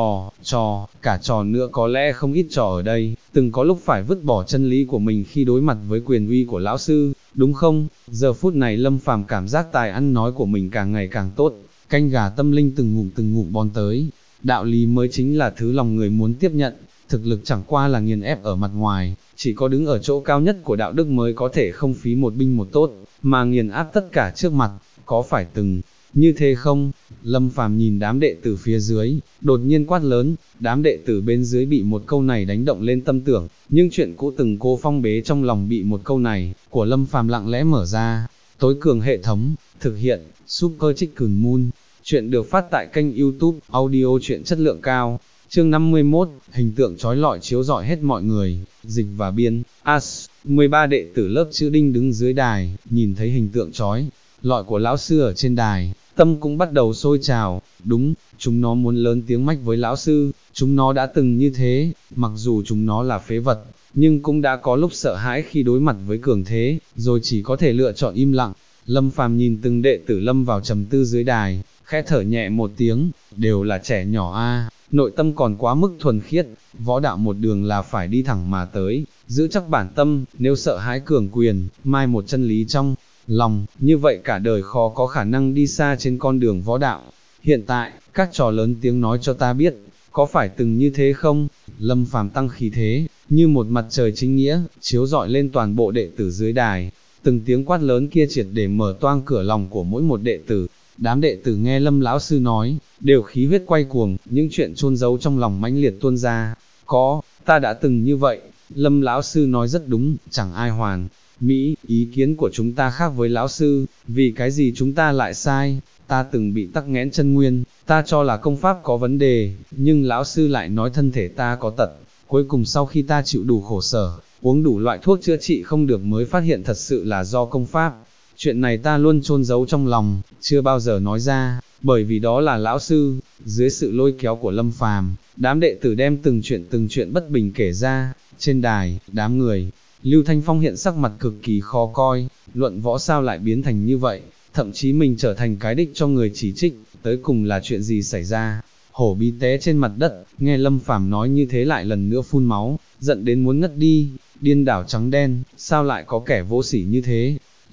Cả trò nữa, có lẽ không ít trò ở đây, từng có lúc phải vứt bỏ chân lý của mình khi đối mặt với quyền uy của lão sư, đúng không? Giờ phút này Lâm Phàm cảm giác tài ăn nói của mình càng ngày càng tốt, canh gà tâm linh từng ngụm bón tới. Đạo lý mới chính là thứ lòng người muốn tiếp nhận, thực lực chẳng qua là nghiền ép ở mặt ngoài, chỉ có đứng ở chỗ cao nhất của đạo đức mới có thể không phí một binh một tốt, mà nghiền áp tất cả trước mặt, có phải từng như thế không? Lâm Phàm nhìn đám đệ tử phía dưới, đột nhiên quát lớn. Đám đệ tử bên dưới bị một câu này đánh động lên tâm tưởng, nhưng chuyện cũ từng cô phong bế trong lòng bị một câu này của Lâm Phàm lặng lẽ mở ra. Tối cường hệ thống, thực hiện, Super Chicken Moon. Chuyện được phát tại kênh YouTube, audio truyện chất lượng cao. Chương 51, hình tượng chói lọi chiếu rọi hết mọi người. Dịch và biên, As, 13 đệ tử lớp chữ đinh đứng dưới đài, nhìn thấy hình tượng chói lọi của lão sư ở trên đài, tâm cũng bắt đầu sôi trào. Đúng, chúng nó muốn lớn tiếng mách với lão sư, chúng nó đã từng như thế, mặc dù chúng nó là phế vật, nhưng cũng đã có lúc sợ hãi khi đối mặt với cường thế, rồi chỉ có thể lựa chọn im lặng. Lâm Phàm nhìn từng đệ tử lâm vào trầm tư dưới đài, khẽ thở nhẹ một tiếng, đều là trẻ nhỏ a, nội tâm còn quá mức thuần khiết, võ đạo một đường là phải đi thẳng mà tới, giữ chắc bản tâm, nếu sợ hãi cường quyền, mai một chân lý trong lòng, như vậy cả đời khó có khả năng đi xa trên con đường võ đạo. Hiện tại, các trò lớn tiếng nói cho ta biết, có phải từng như thế không? Lâm Phàm tăng khí thế, như một mặt trời chính nghĩa, chiếu rọi lên toàn bộ đệ tử dưới đài. Từng tiếng quát lớn kia triệt để mở toang cửa lòng của mỗi một đệ tử. Đám đệ tử nghe Lâm lão sư nói, đều khí huyết quay cuồng, những chuyện chôn giấu trong lòng mãnh liệt tuôn ra. Có, ta đã từng như vậy. Lâm lão sư nói rất đúng, chẳng ai hoàn mỹ, ý kiến của chúng ta khác với lão sư, vì cái gì chúng ta lại sai? Ta từng bị tắc nghẽn chân nguyên, ta cho là công pháp có vấn đề, nhưng lão sư lại nói thân thể ta có tật. Cuối cùng sau khi ta chịu đủ khổ sở, uống đủ loại thuốc chữa trị không được mới phát hiện thật sự là do công pháp. Chuyện này ta luôn chôn giấu trong lòng, chưa bao giờ nói ra, bởi vì đó là lão sư. Dưới sự lôi kéo của Lâm Phàm, đám đệ tử đem từng chuyện bất bình kể ra. Trên đài, đám người Lưu Thanh Phong hiện sắc mặt cực kỳ khó coi, luận võ sao lại biến thành như vậy, thậm chí mình trở thành cái đích cho người chỉ trích, tới cùng là chuyện gì xảy ra? Hổ bí té trên mặt đất, nghe Lâm Phàm nói như thế lại lần nữa phun máu, giận đến muốn ngất đi. Điên đảo trắng đen, sao lại có kẻ vô sỉ như thế?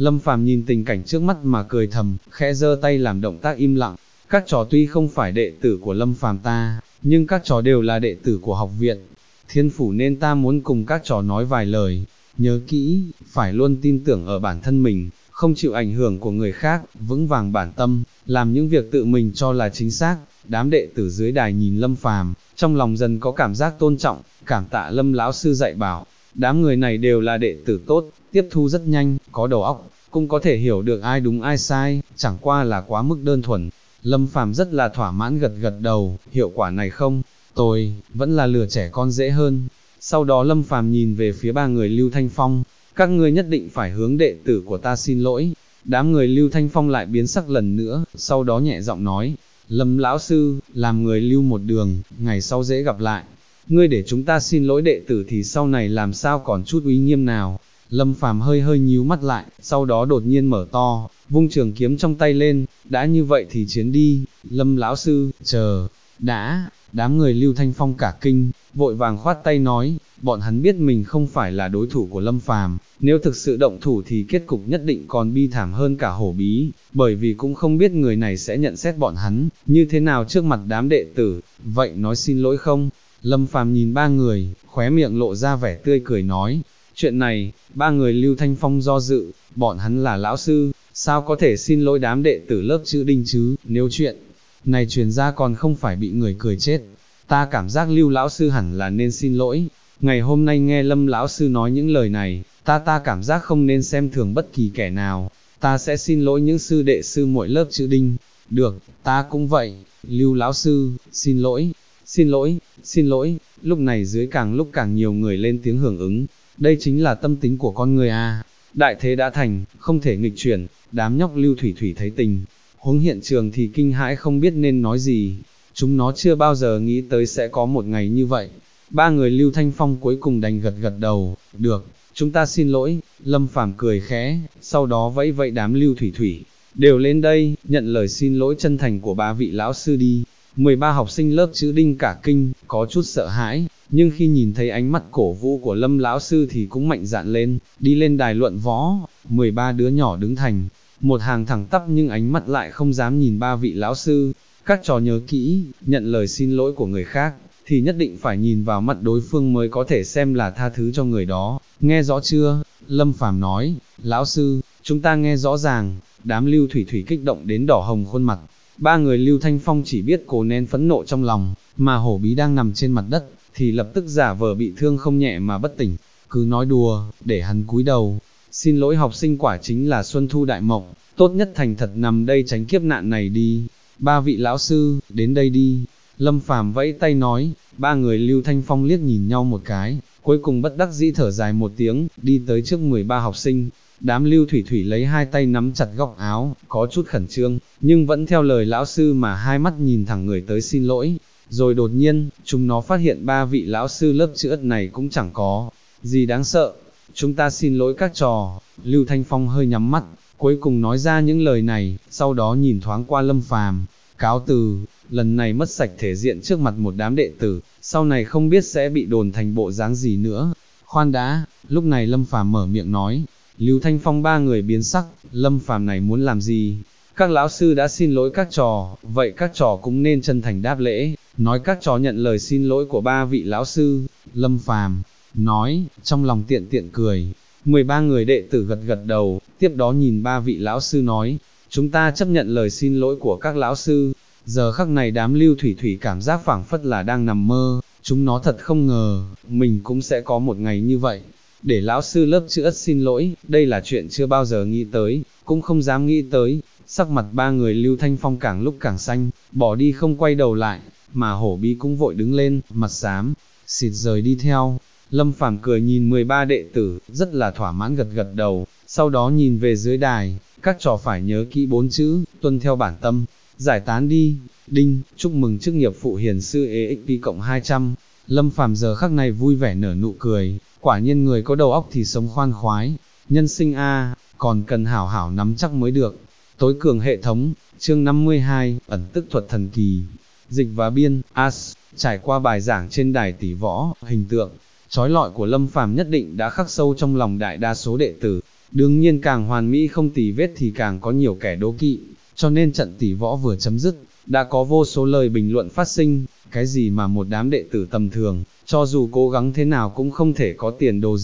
Lâm Phàm nhìn tình cảnh trước mắt mà cười thầm, khẽ giơ tay làm động tác im lặng. Các trò tuy không phải đệ tử của Lâm Phàm ta, nhưng các trò đều là đệ tử của học viện Thiên Phủ nên ta muốn cùng các trò nói vài lời. Nhớ kỹ, phải luôn tin tưởng ở bản thân mình, không chịu ảnh hưởng của người khác, vững vàng bản tâm, làm những việc tự mình cho là chính xác. Đám đệ tử dưới đài nhìn Lâm Phàm, trong lòng dần có cảm giác tôn trọng, cảm tạ Lâm lão sư dạy bảo. Đám người này đều là đệ tử tốt, tiếp thu rất nhanh, có đầu óc, cũng có thể hiểu được ai đúng ai sai, chẳng qua là quá mức đơn thuần. Lâm Phàm rất là thỏa mãn gật gật đầu, hiệu quả này không tồi, vẫn là lừa trẻ con dễ hơn. Sau đó Lâm Phàm nhìn về phía ba người Lưu Thanh Phong, các ngươi nhất định phải hướng đệ tử của ta xin lỗi. Đám người Lưu Thanh Phong lại biến sắc lần nữa, sau đó nhẹ giọng nói, Lâm lão sư, làm người lưu một đường, ngày sau dễ gặp lại. Ngươi để chúng ta xin lỗi đệ tử thì sau này làm sao còn chút uy nghiêm nào. Lâm Phàm hơi hơi nhíu mắt lại, sau đó đột nhiên mở to, vung trường kiếm trong tay lên, đã như vậy thì chiến đi. Lâm lão sư, chờ, đã. Đám người Lưu Thanh Phong cả kinh, vội vàng khoát tay nói, bọn hắn biết mình không phải là đối thủ của Lâm Phàm, nếu thực sự động thủ thì kết cục nhất định còn bi thảm hơn cả hổ bí, bởi vì cũng không biết người này sẽ nhận xét bọn hắn như thế nào trước mặt đám đệ tử. Vậy nói xin lỗi không? Lâm Phàm nhìn ba người, khóe miệng lộ ra vẻ tươi cười nói, chuyện này, ba người Lưu Thanh Phong do dự, bọn hắn là lão sư, sao có thể xin lỗi đám đệ tử lớp chữ Đinh chứ, nếu chuyện này truyền ra còn không phải bị người cười chết. Ta cảm giác Lưu lão sư hẳn là nên xin lỗi, ngày hôm nay nghe Lâm lão sư nói những lời này, ta cảm giác không nên xem thường bất kỳ kẻ nào, ta sẽ xin lỗi những sư đệ sư muội lớp chữ Đinh. Được, ta cũng vậy, Lưu lão sư, xin lỗi, xin lỗi, xin lỗi. Lúc này dưới càng lúc càng nhiều người lên tiếng hưởng ứng, đây chính là tâm tính của con người a. Đại thế đã thành, không thể nghịch chuyển. Đám nhóc Lưu Thủy Thủy thấy tình huống hiện trường thì kinh hãi không biết nên nói gì, chúng nó chưa bao giờ nghĩ tới sẽ có một ngày như vậy. Ba người Lưu Thanh Phong cuối cùng đành gật gật đầu, được, chúng ta xin lỗi. Lâm Phàm cười khẽ, sau đó vẫy vẫy đám Lưu Thủy Thủy, đều lên đây, nhận lời xin lỗi chân thành của ba vị lão sư đi. 13 học sinh lớp chữ Đinh cả kinh, có chút sợ hãi, nhưng khi nhìn thấy ánh mắt cổ vũ của Lâm lão sư thì cũng mạnh dạn lên, đi lên đài luận võ. 13 đứa nhỏ đứng thành một hàng thẳng tắp nhưng ánh mắt lại không dám nhìn ba vị lão sư. Các trò nhớ kỹ, nhận lời xin lỗi của người khác, thì nhất định phải nhìn vào mặt đối phương mới có thể xem là tha thứ cho người đó, nghe rõ chưa? Lâm Phàm nói, lão sư, chúng ta nghe rõ ràng. Đám Lưu Thủy Thủy kích động đến đỏ hồng khuôn mặt. Ba người Lưu Thanh Phong chỉ biết cố nén phẫn nộ trong lòng, mà hổ bí đang nằm trên mặt đất, thì lập tức giả vờ bị thương không nhẹ mà bất tỉnh, cứ nói đùa, để hắn cúi đầu. Xin lỗi học sinh quả chính là Xuân Thu Đại Mộng, tốt nhất thành thật nằm đây tránh kiếp nạn này đi. Ba vị lão sư, đến đây đi. Lâm Phàm vẫy tay nói, ba người Lưu Thanh Phong liếc nhìn nhau một cái, cuối cùng bất đắc dĩ thở dài một tiếng, đi tới trước 13 học sinh. Đám Lưu Thủy Thủy lấy hai tay nắm chặt góc áo, có chút khẩn trương, nhưng vẫn theo lời lão sư mà hai mắt nhìn thẳng người tới xin lỗi. Rồi đột nhiên, chúng nó phát hiện ba vị lão sư lớp chữ ất này cũng chẳng có gì đáng sợ. Chúng ta xin lỗi các trò. Lưu Thanh Phong hơi nhắm mắt, cuối cùng nói ra những lời này, sau đó nhìn thoáng qua Lâm Phàm, cáo từ. Lần này mất sạch thể diện trước mặt một đám đệ tử, sau này không biết sẽ bị đồn thành bộ dáng gì nữa. Khoan đã, lúc này Lâm Phàm mở miệng nói. Lưu Thanh Phong ba người biến sắc, Lâm Phàm này muốn làm gì? Các lão sư đã xin lỗi các trò, vậy các trò cũng nên chân thành đáp lễ, nói các trò nhận lời xin lỗi của ba vị lão sư. Lâm Phàm nói, trong lòng tiện tiện cười. 13 người đệ tử gật gật đầu, tiếp đó nhìn ba vị lão sư nói, chúng ta chấp nhận lời xin lỗi của các lão sư. Giờ khắc này đám Lưu Thủy Thủy cảm giác phảng phất là đang nằm mơ, chúng nó thật không ngờ, mình cũng sẽ có một ngày như vậy. Để lão sư lớp chữ ất xin lỗi, đây là chuyện chưa bao giờ nghĩ tới, cũng không dám nghĩ tới. Sắc mặt ba người Lưu Thanh Phong càng lúc càng xanh, bỏ đi không quay đầu lại, mà hổ bí cũng vội đứng lên, mặt xám, xịt rời đi theo. Lâm Phàm cười nhìn 13 đệ tử, rất là thỏa mãn gật gật đầu, sau đó nhìn về dưới đài, các trò phải nhớ kỹ 4 chữ, tuân theo bản tâm, giải tán đi. Đinh, chúc mừng chức nghiệp phụ hiền sư EXP cộng 200. Lâm Phàm giờ khắc này vui vẻ nở nụ cười, quả nhiên người có đầu óc thì sống khoan khoái, nhân sinh a, còn cần hảo hảo nắm chắc mới được. Tối cường hệ thống, chương 52, ẩn tức thuật thần kỳ. Dịch và biên, As, trải qua bài giảng trên đài tỷ võ, hình tượng chói lọi của Lâm Phàm nhất định đã khắc sâu trong lòng đại đa số đệ tử. đương nhiên càng hoàn mỹ không tì vết thì càng có nhiều kẻ đố kỵ, cho nên trận tỷ võ vừa chấm dứt, đã có vô số lời bình luận phát sinh, cái gì mà một đám đệ tử tầm thường, cho dù cố gắng thế nào cũng không thể có tiền đồ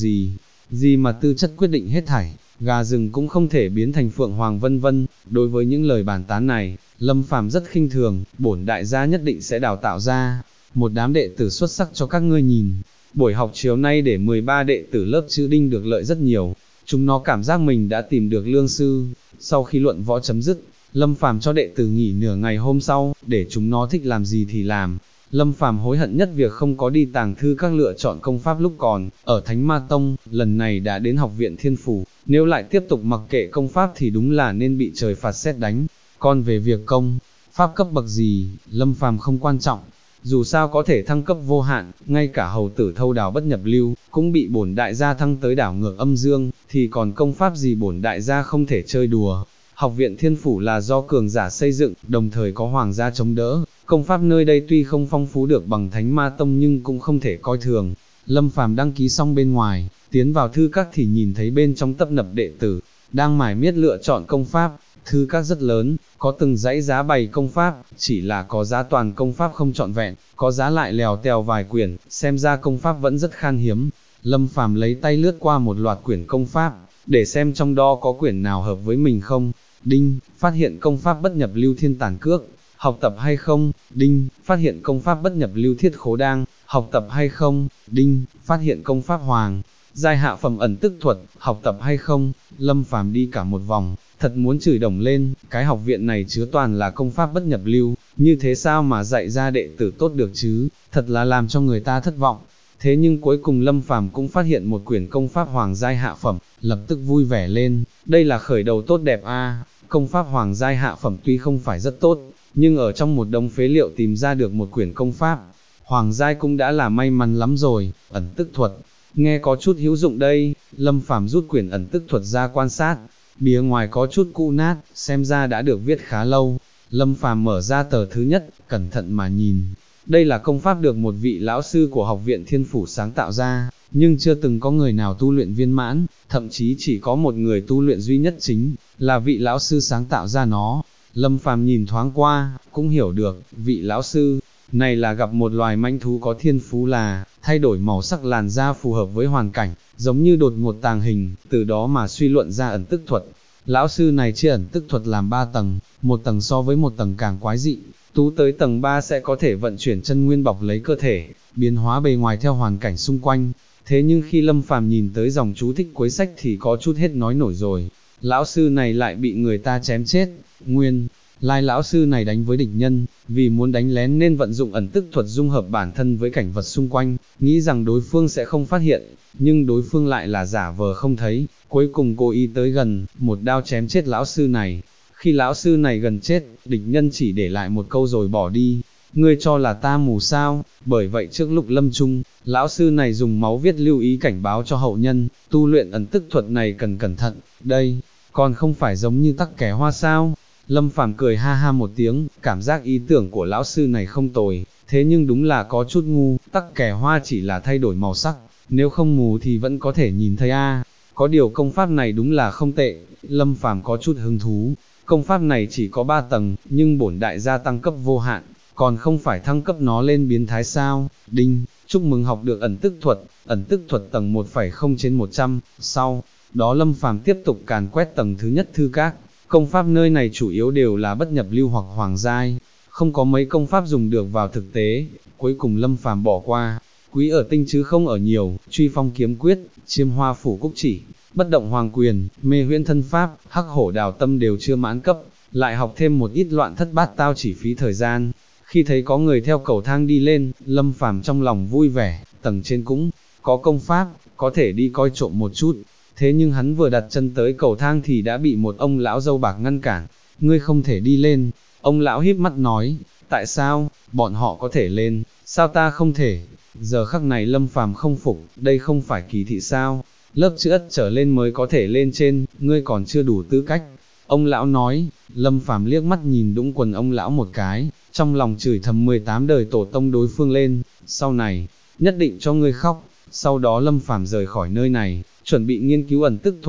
gì mà tư chất quyết định hết thảy, gà rừng cũng không thể biến thành phượng hoàng vân vân. Đối với những lời bàn tán này, Lâm Phàm rất khinh thường, bổn đại gia nhất định sẽ đào tạo ra một đám đệ tử xuất sắc cho các ngươi nhìn. Buổi học chiều nay để 13 đệ tử lớp chữ Đinh được lợi rất nhiều, chúng nó cảm giác mình đã tìm được lương sư. Sau khi luận võ chấm dứt, Lâm Phàm cho đệ tử nghỉ nửa ngày hôm sau, để chúng nó thích làm gì thì làm. Lâm Phàm hối hận nhất việc không có đi tàng thư các lựa chọn công pháp lúc còn ở Thánh Ma Tông, lần này đã đến học viện Thiên Phủ, nếu lại tiếp tục mặc kệ công pháp thì đúng là nên bị trời phạt sét đánh. Còn về việc công pháp cấp bậc gì, Lâm Phàm không quan trọng, dù sao có thể thăng cấp vô hạn, ngay cả hầu tử thâu đào bất nhập lưu, cũng bị bổn đại gia thăng tới đảo ngược âm dương, thì còn công pháp gì bổn đại gia không thể chơi đùa. Học viện Thiên Phủ là do cường giả xây dựng, đồng thời có hoàng gia chống đỡ, công pháp nơi đây tuy không phong phú được bằng Thánh Ma Tông nhưng cũng không thể coi thường. Lâm Phàm đăng ký xong bên ngoài, tiến vào thư các thì nhìn thấy bên trong tấp nập đệ tử, đang mải miết lựa chọn công pháp. Thư các rất lớn, có từng dãy giá bày công pháp, chỉ là có giá toàn công pháp không trọn vẹn, có giá lại lèo tèo vài quyển, xem ra công pháp vẫn rất khan hiếm. Lâm Phàm lấy tay lướt qua một loạt quyển công pháp, để xem trong đó có quyển nào hợp với mình không. Đinh, phát hiện công pháp bất nhập lưu Thiên Tản Cước, học tập hay không? Đinh, phát hiện công pháp bất nhập lưu Thiết Khố Đăng, học tập hay không? Đinh, phát hiện công pháp Hoàng giai hạ phẩm ẩn tức thuật, học tập hay không? Lâm Phàm đi cả một vòng, thật muốn chửi đồng lên, cái học viện này chứa toàn là công pháp bất nhập lưu, như thế sao mà dạy ra đệ tử tốt được chứ, thật là làm cho người ta thất vọng. Thế nhưng cuối cùng Lâm Phàm cũng phát hiện một quyển công pháp Hoàng giai hạ phẩm, lập tức vui vẻ lên, đây là khởi đầu tốt đẹp a. Công pháp Hoàng giai hạ phẩm tuy không phải rất tốt, nhưng ở trong một đống phế liệu tìm ra được một quyển công pháp Hoàng giai cũng đã là may mắn lắm rồi. Ẩn tức thuật, nghe có chút hữu dụng đây. Lâm Phàm rút quyển ẩn tức thuật ra quan sát, bìa ngoài có chút cũ nát, xem ra đã được viết khá lâu. Lâm Phàm mở ra tờ thứ nhất, cẩn thận mà nhìn. Đây là công pháp được một vị lão sư của học viện Thiên Phủ sáng tạo ra, nhưng chưa từng có người nào tu luyện viên mãn, thậm chí chỉ có một người tu luyện duy nhất chính là vị lão sư sáng tạo ra nó. Lâm Phàm nhìn thoáng qua, cũng hiểu được, vị lão sư này là gặp một loài manh thú có thiên phú là thay đổi màu sắc làn da phù hợp với hoàn cảnh, giống như đột ngột tàng hình, từ đó mà suy luận ra ẩn tức thuật. Lão sư này chia ẩn tức thuật làm 3 tầng, một tầng so với một tầng càng quái dị, tú tới tầng 3 sẽ có thể vận chuyển chân nguyên bọc lấy cơ thể, biến hóa bề ngoài theo hoàn cảnh xung quanh. Thế nhưng khi Lâm Phàm nhìn tới dòng chú thích cuối sách thì có chút hết nói nổi rồi. Lão sư này lại bị người ta chém chết. Nguyên lai lão sư này đánh với địch nhân, vì muốn đánh lén nên vận dụng ẩn tức thuật dung hợp bản thân với cảnh vật xung quanh, nghĩ rằng đối phương sẽ không phát hiện, nhưng đối phương lại là giả vờ không thấy, cuối cùng cố ý tới gần, một đao chém chết lão sư này. Khi lão sư này gần chết, địch nhân chỉ để lại một câu rồi bỏ đi: ngươi cho là ta mù sao? Bởi vậy trước lúc lâm chung, lão sư này dùng máu viết lưu ý cảnh báo cho hậu nhân, tu luyện ẩn tức thuật này cần cẩn thận, đây, còn không phải giống như tắc kè hoa sao? Lâm Phàm cười ha ha một tiếng, cảm giác ý tưởng của lão sư này không tồi, thế nhưng đúng là có chút ngu, tắc kè hoa chỉ là thay đổi màu sắc, nếu không mù thì vẫn có thể nhìn thấy a. Có điều công pháp này đúng là không tệ, Lâm Phàm có chút hứng thú. Công pháp này chỉ có 3 tầng, nhưng bổn đại gia tăng cấp vô hạn, còn không phải thăng cấp nó lên biến thái sao? Đinh, chúc mừng học được ẩn tức thuật tầng 1,0/100. Sau đó Lâm Phàm tiếp tục càn quét tầng thứ nhất thư các. Công pháp nơi này chủ yếu đều là bất nhập lưu hoặc hoàng giai, không có mấy công pháp dùng được vào thực tế. Cuối cùng Lâm Phàm bỏ qua, quý ở tinh chứ không ở nhiều, truy phong kiếm quyết, chiêm hoa phủ cúc chỉ, bất động hoàng quyền, mê huyễn thân pháp, hắc hổ đào tâm đều chưa mãn cấp, lại học thêm một ít loạn thất bát tao chỉ phí thời gian. Khi thấy có người theo cầu thang đi lên, Lâm Phàm trong lòng vui vẻ, tầng trên cũng có công pháp, có thể đi coi trộm một chút. Thế nhưng hắn vừa đặt chân tới cầu thang thì đã bị một ông lão râu bạc ngăn cản. Ngươi không thể đi lên. Ông lão híp mắt nói, tại sao, bọn họ có thể lên, sao ta không thể? Giờ khắc này Lâm Phàm không phục, đây không phải kỳ thị sao? Lớp chữ ất trở lên mới có thể lên trên, ngươi còn chưa đủ tư cách. Ông lão nói. Lâm Phàm liếc mắt nhìn đũng quần ông lão một cái, trong lòng chửi thầm 18 đời tổ tông đối phương lên, sau này, nhất định cho ngươi khóc. Sau đó Lâm Phàm rời khỏi nơi này, chuẩn bị nghiên cứu ẩn tức thuật.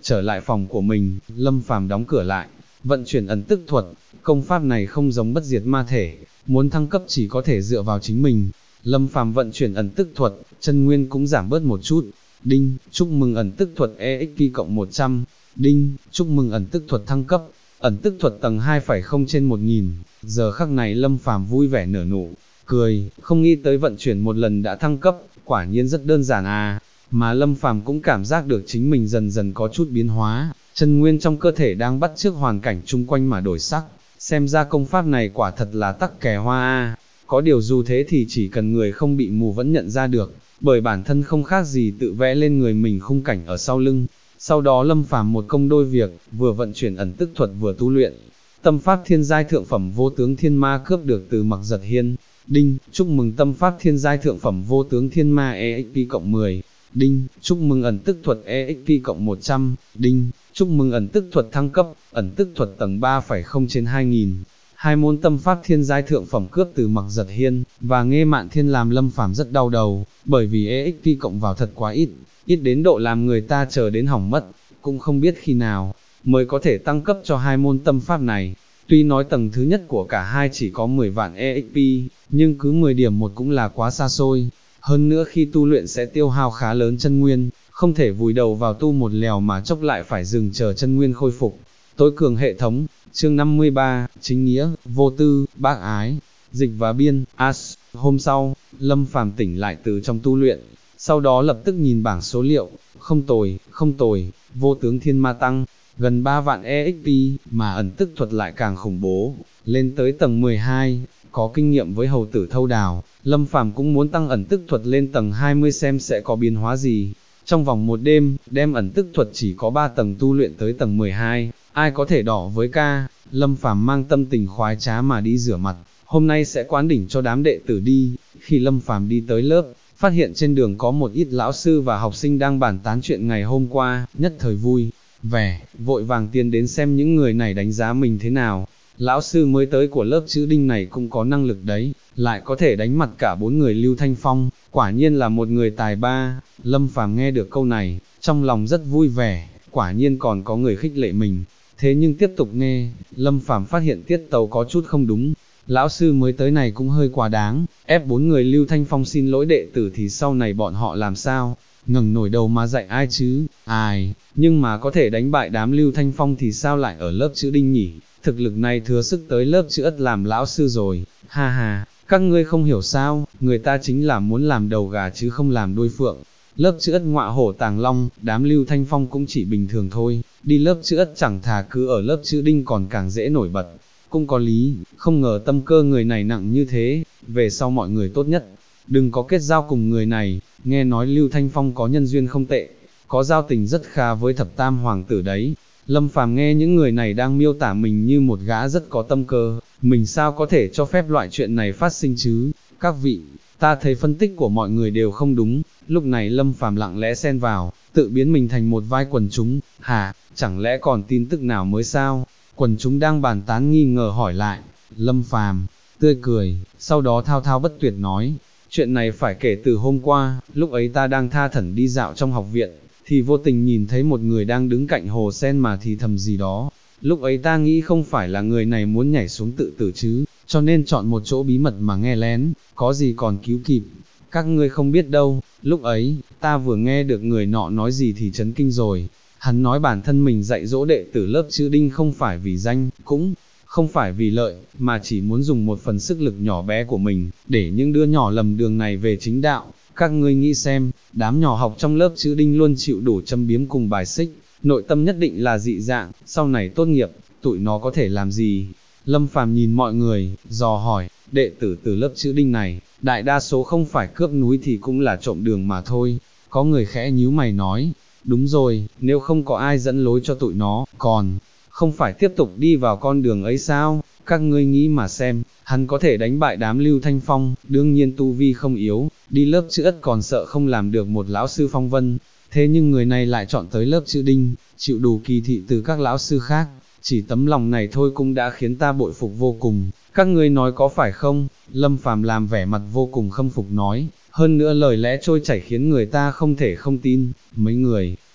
trở lại phòng của mình, Lâm Phàm đóng cửa lại, vận chuyển ẩn tức thuật, công pháp này không giống bất diệt ma thể, muốn thăng cấp chỉ có thể dựa vào chính mình. Lâm Phàm vận chuyển ẩn tức thuật, chân nguyên cũng giảm bớt một chút. Đinh, chúc mừng ẩn tức thuật EXP cộng 100. Đinh, chúc mừng ẩn tức thuật thăng cấp, ẩn tức thuật tầng 2,0 trên 1000. Giờ khắc này Lâm Phàm vui vẻ nở nụ cười, không nghĩ tới vận chuyển một lần đã thăng cấp, quả nhiên rất đơn giản à. Mà Lâm Phàm cũng cảm giác được chính mình dần dần có chút biến hóa, chân nguyên trong cơ thể đang bắt chước hoàn cảnh chung quanh mà đổi sắc, xem ra công pháp này quả thật là tắc kè hoa a. Có điều dù thế thì chỉ cần người không bị mù vẫn nhận ra được, bởi bản thân không khác gì tự vẽ lên người mình khung cảnh ở sau lưng. Sau đó Lâm Phàm một công đôi việc, vừa vận chuyển ẩn tức thuật vừa tu luyện. Tâm pháp thiên giai thượng phẩm vô tướng thiên ma cướp được từ Mặc Giật Hiên. Đinh, chúc mừng tâm pháp thiên giai thượng phẩm vô tướng thiên ma EXP cộng 10. Đinh, chúc mừng ẩn tức thuật EXP cộng 100. Đinh, chúc mừng ẩn tức thuật thăng cấp, ẩn tức thuật tầng 3,0 trên 2000. Hai môn tâm pháp thiên giai thượng phẩm cướp từ Mặc Giật Hiên và Nghê Mạn Thiên làm Lâm Phàm rất đau đầu, bởi vì EXP cộng vào thật quá ít, ít đến độ làm người ta chờ đến hỏng mất, cũng không biết khi nào mới có thể tăng cấp cho hai môn tâm pháp này. Tuy nói tầng thứ nhất của cả hai chỉ có 10 vạn EXP, nhưng cứ 10 điểm một cũng là quá xa xôi. Hơn nữa khi tu luyện sẽ tiêu hao khá lớn chân nguyên, không thể vùi đầu vào tu một lèo mà chốc lại phải dừng chờ chân nguyên khôi phục. Tối cường hệ thống, chương 53, chính nghĩa, vô tư, bác ái, dịch và biên, as. Hôm sau, Lâm Phàm tỉnh lại từ trong tu luyện, sau đó lập tức nhìn bảng số liệu, không tồi, vô tướng thiên ma tăng, gần 3 vạn EXP, mà ẩn tức thuật lại càng khủng bố, lên tới tầng 12, có kinh nghiệm với hầu tử thâu đào, Lâm Phàm cũng muốn tăng ẩn tức thuật lên tầng 20 xem sẽ có biến hóa gì. Trong vòng một đêm, đem ẩn tức thuật chỉ có 3 tầng tu luyện tới tầng 12, ai có thể đỏ với ca. Lâm Phàm mang tâm tình khoái trá mà đi rửa mặt, hôm nay sẽ quán đỉnh cho đám đệ tử đi. Khi Lâm Phàm đi tới lớp, phát hiện trên đường có một ít lão sư và học sinh đang bàn tán chuyện ngày hôm qua, nhất thời vui vẻ, vội vàng tiến đến xem những người này đánh giá mình thế nào. Lão sư mới tới của lớp chữ Đinh này cũng có năng lực đấy, lại có thể đánh mặt cả 4 người Lưu Thanh Phong, quả nhiên là một người tài ba. Lâm Phàm nghe được câu này, trong lòng rất vui vẻ, quả nhiên còn có người khích lệ mình. Thế nhưng tiếp tục nghe, Lâm Phàm phát hiện tiết tấu có chút không đúng. Lão sư mới tới này cũng hơi quá đáng, ép 4 người Lưu Thanh Phong xin lỗi đệ tử thì sau này bọn họ làm sao? Ngẩng nổi đầu mà dạy ai chứ? Ai? Nhưng mà có thể đánh bại đám Lưu Thanh Phong thì sao lại ở lớp chữ Đinh nhỉ? Thực lực này thừa sức tới lớp chữ Ất làm lão sư rồi. Ha ha, các ngươi không hiểu sao, người ta chính là muốn làm đầu gà chứ không làm đuôi phượng. Lớp chữ Ất ngọa hổ tàng long, đám Lưu Thanh Phong cũng chỉ bình thường thôi, đi lớp chữ Ất chẳng thà cứ ở lớp chữ Đinh còn càng dễ nổi bật. Cũng có lý, không ngờ tâm cơ người này nặng như thế, về sau mọi người tốt nhất đừng có kết giao cùng người này. Nghe nói Lưu Thanh Phong có nhân duyên không tệ, có giao tình rất khá với thập tam hoàng tử đấy. Lâm Phàm nghe những người này đang miêu tả mình như một gã rất có tâm cơ, mình sao có thể cho phép loại chuyện này phát sinh chứ? Các vị, ta thấy phân tích của mọi người đều không đúng. Lúc này Lâm Phàm lặng lẽ xen vào, tự biến mình thành một vai quần chúng. Hả, chẳng lẽ còn tin tức nào mới sao? Quần chúng đang bàn tán nghi ngờ hỏi lại. Lâm Phàm tươi cười, sau đó thao thao bất tuyệt nói, chuyện này phải kể từ hôm qua, lúc ấy ta đang tha thẩn đi dạo trong học viện, thì vô tình nhìn thấy một người đang đứng cạnh hồ sen mà thì thầm gì đó. Lúc ấy ta nghĩ không phải là người này muốn nhảy xuống tự tử chứ, cho nên chọn một chỗ bí mật mà nghe lén, có gì còn cứu kịp. Các ngươi không biết đâu, lúc ấy, ta vừa nghe được người nọ nói gì thì chấn kinh rồi. Hắn nói bản thân mình dạy dỗ đệ tử lớp chữ Đinh không phải vì danh, cũng không phải vì lợi, mà chỉ muốn dùng một phần sức lực nhỏ bé của mình, để những đứa nhỏ lầm đường này về chính đạo. Các ngươi nghĩ xem, đám nhỏ học trong lớp chữ Đinh luôn chịu đủ châm biếm cùng bài xích, nội tâm nhất định là dị dạng, sau này tốt nghiệp, tụi nó có thể làm gì? Lâm Phàm nhìn mọi người, dò hỏi, đệ tử từ lớp chữ Đinh này, đại đa số không phải cướp núi thì cũng là trộm đường mà thôi. Có người khẽ nhíu mày nói, đúng rồi, nếu không có ai dẫn lối cho tụi nó, còn không phải tiếp tục đi vào con đường ấy sao? Các ngươi nghĩ mà xem, hắn có thể đánh bại đám Lưu Thanh Phong, đương nhiên tu vi không yếu, đi lớp chữ Ất còn sợ không làm được một lão sư phong vân. Thế nhưng người này lại chọn tới lớp chữ Đinh, chịu đủ kỳ thị từ các lão sư khác, chỉ tấm lòng này thôi cũng đã khiến ta bội phục vô cùng. Các ngươi nói có phải không? Lâm Phàm làm vẻ mặt vô cùng khâm phục nói, hơn nữa lời lẽ trôi chảy khiến người ta không thể không tin. Mấy người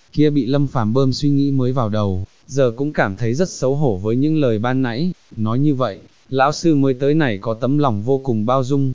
kia bị Lâm Phàm bơm suy nghĩ mới vào đầu, giờ cũng cảm thấy rất xấu hổ với những lời ban nãy, nói như vậy, lão sư mới tới này có tấm lòng vô cùng bao dung,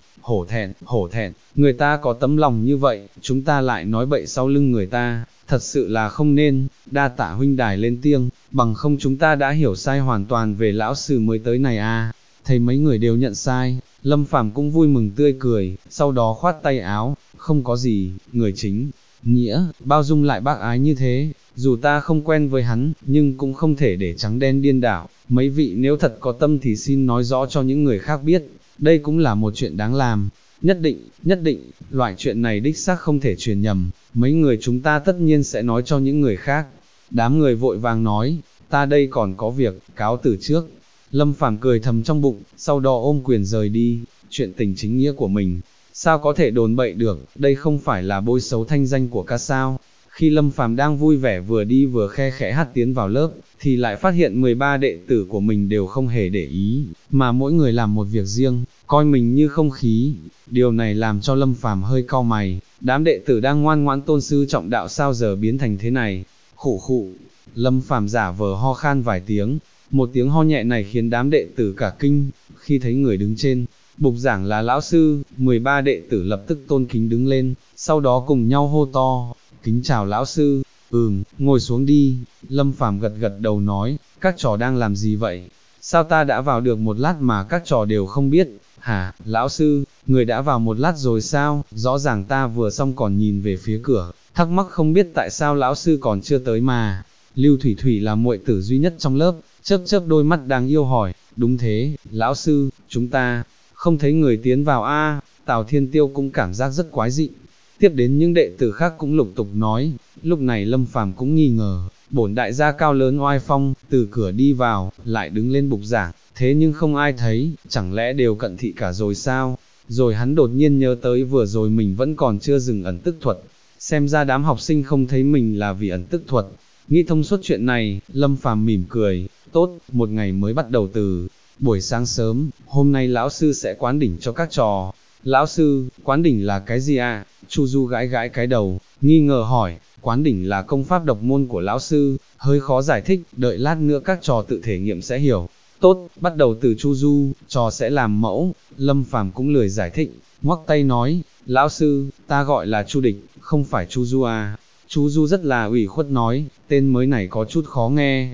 hổ thẹn, người ta có tấm lòng như vậy, chúng ta lại nói bậy sau lưng người ta, thật sự là không nên, đa tạ huynh đài lên tiếng, bằng không chúng ta đã hiểu sai hoàn toàn về lão sư mới tới này à. Thấy mấy người đều nhận sai, Lâm Phàm cũng vui mừng tươi cười, sau đó khoát tay áo, không có gì, người chính, nghĩa, bao dung lại bác ái như thế, dù ta không quen với hắn, nhưng cũng không thể để trắng đen điên đảo, mấy vị nếu thật có tâm thì xin nói rõ cho những người khác biết, đây cũng là một chuyện đáng làm, nhất định, loại chuyện này đích xác không thể truyền nhầm, mấy người chúng ta tất nhiên sẽ nói cho những người khác. Đám người vội vàng nói, ta đây còn có việc, cáo từ trước. Lâm Phàm cười thầm trong bụng, sau đó ôm quyền rời đi, chuyện tình chính nghĩa của mình, sao có thể đồn bậy được, đây không phải là bôi xấu thanh danh của ca sao. Khi Lâm Phàm đang vui vẻ vừa đi vừa khe khẽ hát tiến vào lớp, thì lại phát hiện 13 đệ tử của mình đều không hề để ý, mà mỗi người làm một việc riêng, coi mình như không khí. Điều này làm cho Lâm Phàm hơi cau mày, đám đệ tử đang ngoan ngoãn tôn sư trọng đạo sao giờ biến thành thế này. Khụ khụ, Lâm Phàm giả vờ ho khan vài tiếng, một tiếng ho nhẹ này khiến đám đệ tử cả kinh, khi thấy người đứng trên bục giảng là lão sư, 13 đệ tử lập tức tôn kính đứng lên, sau đó cùng nhau hô to, kính chào lão sư. Ngồi xuống đi. Lâm Phàm gật gật đầu nói, các trò đang làm gì vậy? Sao ta đã vào được một lát mà các trò đều không biết? Hả, lão sư, người đã vào một lát rồi sao? Rõ ràng ta vừa xong còn nhìn về phía cửa, thắc mắc không biết tại sao lão sư còn chưa tới mà. Lưu Thủy Thủy là muội tử duy nhất trong lớp, chớp chớp đôi mắt đáng yêu hỏi, đúng thế, lão sư, chúng ta không thấy người tiến vào a. Tào Thiên Tiêu cũng cảm giác rất quái dị. Tiếp đến những đệ tử khác cũng lục tục nói, lúc này Lâm Phàm cũng nghi ngờ, bổn đại gia cao lớn oai phong, từ cửa đi vào, lại đứng lên bục giảng, thế nhưng không ai thấy, chẳng lẽ đều cận thị cả rồi sao? Rồi hắn đột nhiên nhớ tới vừa rồi mình vẫn còn chưa dừng ẩn tức thuật, xem ra đám học sinh không thấy mình là vì ẩn tức thuật. Nghĩ thông suốt chuyện này, Lâm Phàm mỉm cười, tốt, một ngày mới bắt đầu từ buổi sáng sớm, hôm nay lão sư sẽ quán đỉnh cho các trò. Lão sư, quán đỉnh là cái gì à? Chu Du gãi gãi cái đầu, nghi ngờ hỏi, quán đỉnh là công pháp độc môn của lão sư, hơi khó giải thích, đợi lát nữa các trò tự thể nghiệm sẽ hiểu. Tốt, bắt đầu từ Chu Du, trò sẽ làm mẫu. Lâm Phàm cũng lười giải thích, ngoắc tay nói, lão sư, ta gọi là Chu Địch, không phải Chu Du à. Chu Du rất là ủy khuất nói, tên mới này có chút khó nghe.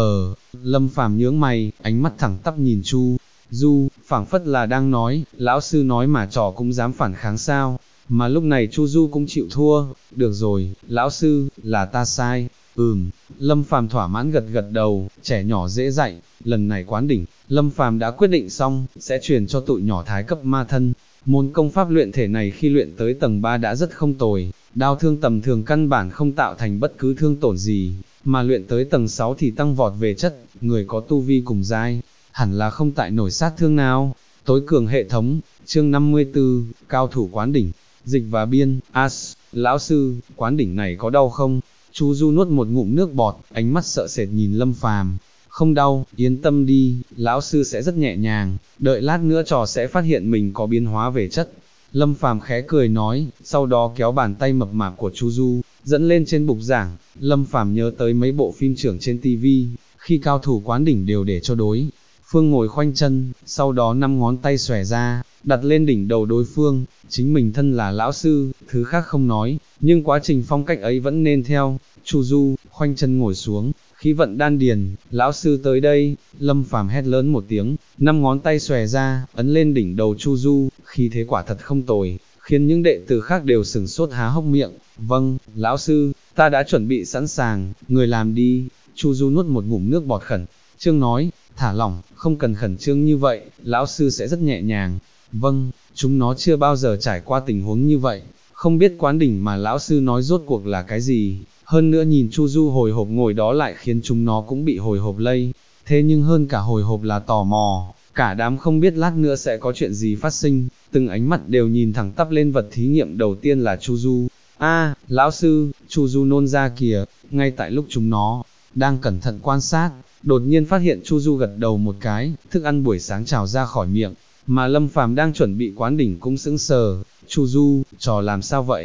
Lâm Phàm nhướng mày, ánh mắt thẳng tắp nhìn Chu Du, phảng phất là đang nói, lão sư nói mà trò cũng dám phản kháng sao. Mà lúc này Chu Du cũng chịu thua, được rồi, lão sư, là ta sai. Lâm Phàm thỏa mãn gật gật đầu, trẻ nhỏ dễ dạy, lần này quán đỉnh, Lâm Phàm đã quyết định xong, sẽ truyền cho tụi nhỏ thái cấp ma thân. Môn công pháp luyện thể này khi luyện tới tầng 3 đã rất không tồi, đao thương tầm thường căn bản không tạo thành bất cứ thương tổn gì, mà luyện tới tầng 6 thì tăng vọt về chất, người có tu vi cùng giai, hẳn là không tại nổi sát thương nào. Tối cường hệ thống, chương 54, cao thủ quán đỉnh, dịch và biên, lão sư, quán đỉnh này có đau không? Chu Du nuốt một ngụm nước bọt, ánh mắt sợ sệt nhìn Lâm Phàm. Không đau, yên tâm đi, lão sư sẽ rất nhẹ nhàng, đợi lát nữa trò sẽ phát hiện mình có biến hóa về chất. Lâm Phàm khẽ cười nói, sau đó kéo bàn tay mập mạp của Chu Du, dẫn lên trên bục giảng. Lâm Phàm nhớ tới mấy bộ phim trưởng trên TV, khi cao thủ quán đỉnh đều để cho đối phương ngồi khoanh chân, sau đó 5 ngón tay xòe ra, đặt lên đỉnh đầu đối phương. Chính mình thân là lão sư, thứ khác không nói, nhưng quá trình phong cách ấy vẫn nên theo. Chu Du, khoanh chân ngồi xuống, khí vận đan điền, lão sư tới đây. Lâm Phàm hét lớn một tiếng, 5 ngón tay xòe ra, ấn lên đỉnh đầu Chu Du, khí thế quả thật không tồi, khiến những đệ tử khác đều sửng sốt há hốc miệng. Vâng, lão sư, ta đã chuẩn bị sẵn sàng, người làm đi. Chu Du nuốt một ngụm nước bọt khẩn trương nói, thả lỏng, không cần khẩn trương như vậy, lão sư sẽ rất nhẹ nhàng. Vâng, chúng nó chưa bao giờ trải qua tình huống như vậy, không biết quán đỉnh mà lão sư nói rốt cuộc là cái gì. Hơn nữa nhìn Chu Du hồi hộp ngồi đó lại khiến chúng nó cũng bị hồi hộp lây. Thế nhưng hơn cả hồi hộp là tò mò, cả đám không biết lát nữa sẽ có chuyện gì phát sinh, từng ánh mắt đều nhìn thẳng tắp lên vật thí nghiệm đầu tiên là Chu Du. Lão sư, Chu Du nôn ra kìa. Ngay tại lúc chúng nó đang cẩn thận quan sát, đột nhiên phát hiện Chu Du gật đầu một cái, thức ăn buổi sáng trào ra khỏi miệng, mà Lâm Phàm đang chuẩn bị quán đỉnh cũng sững sờ. Chu Du, trò làm sao vậy?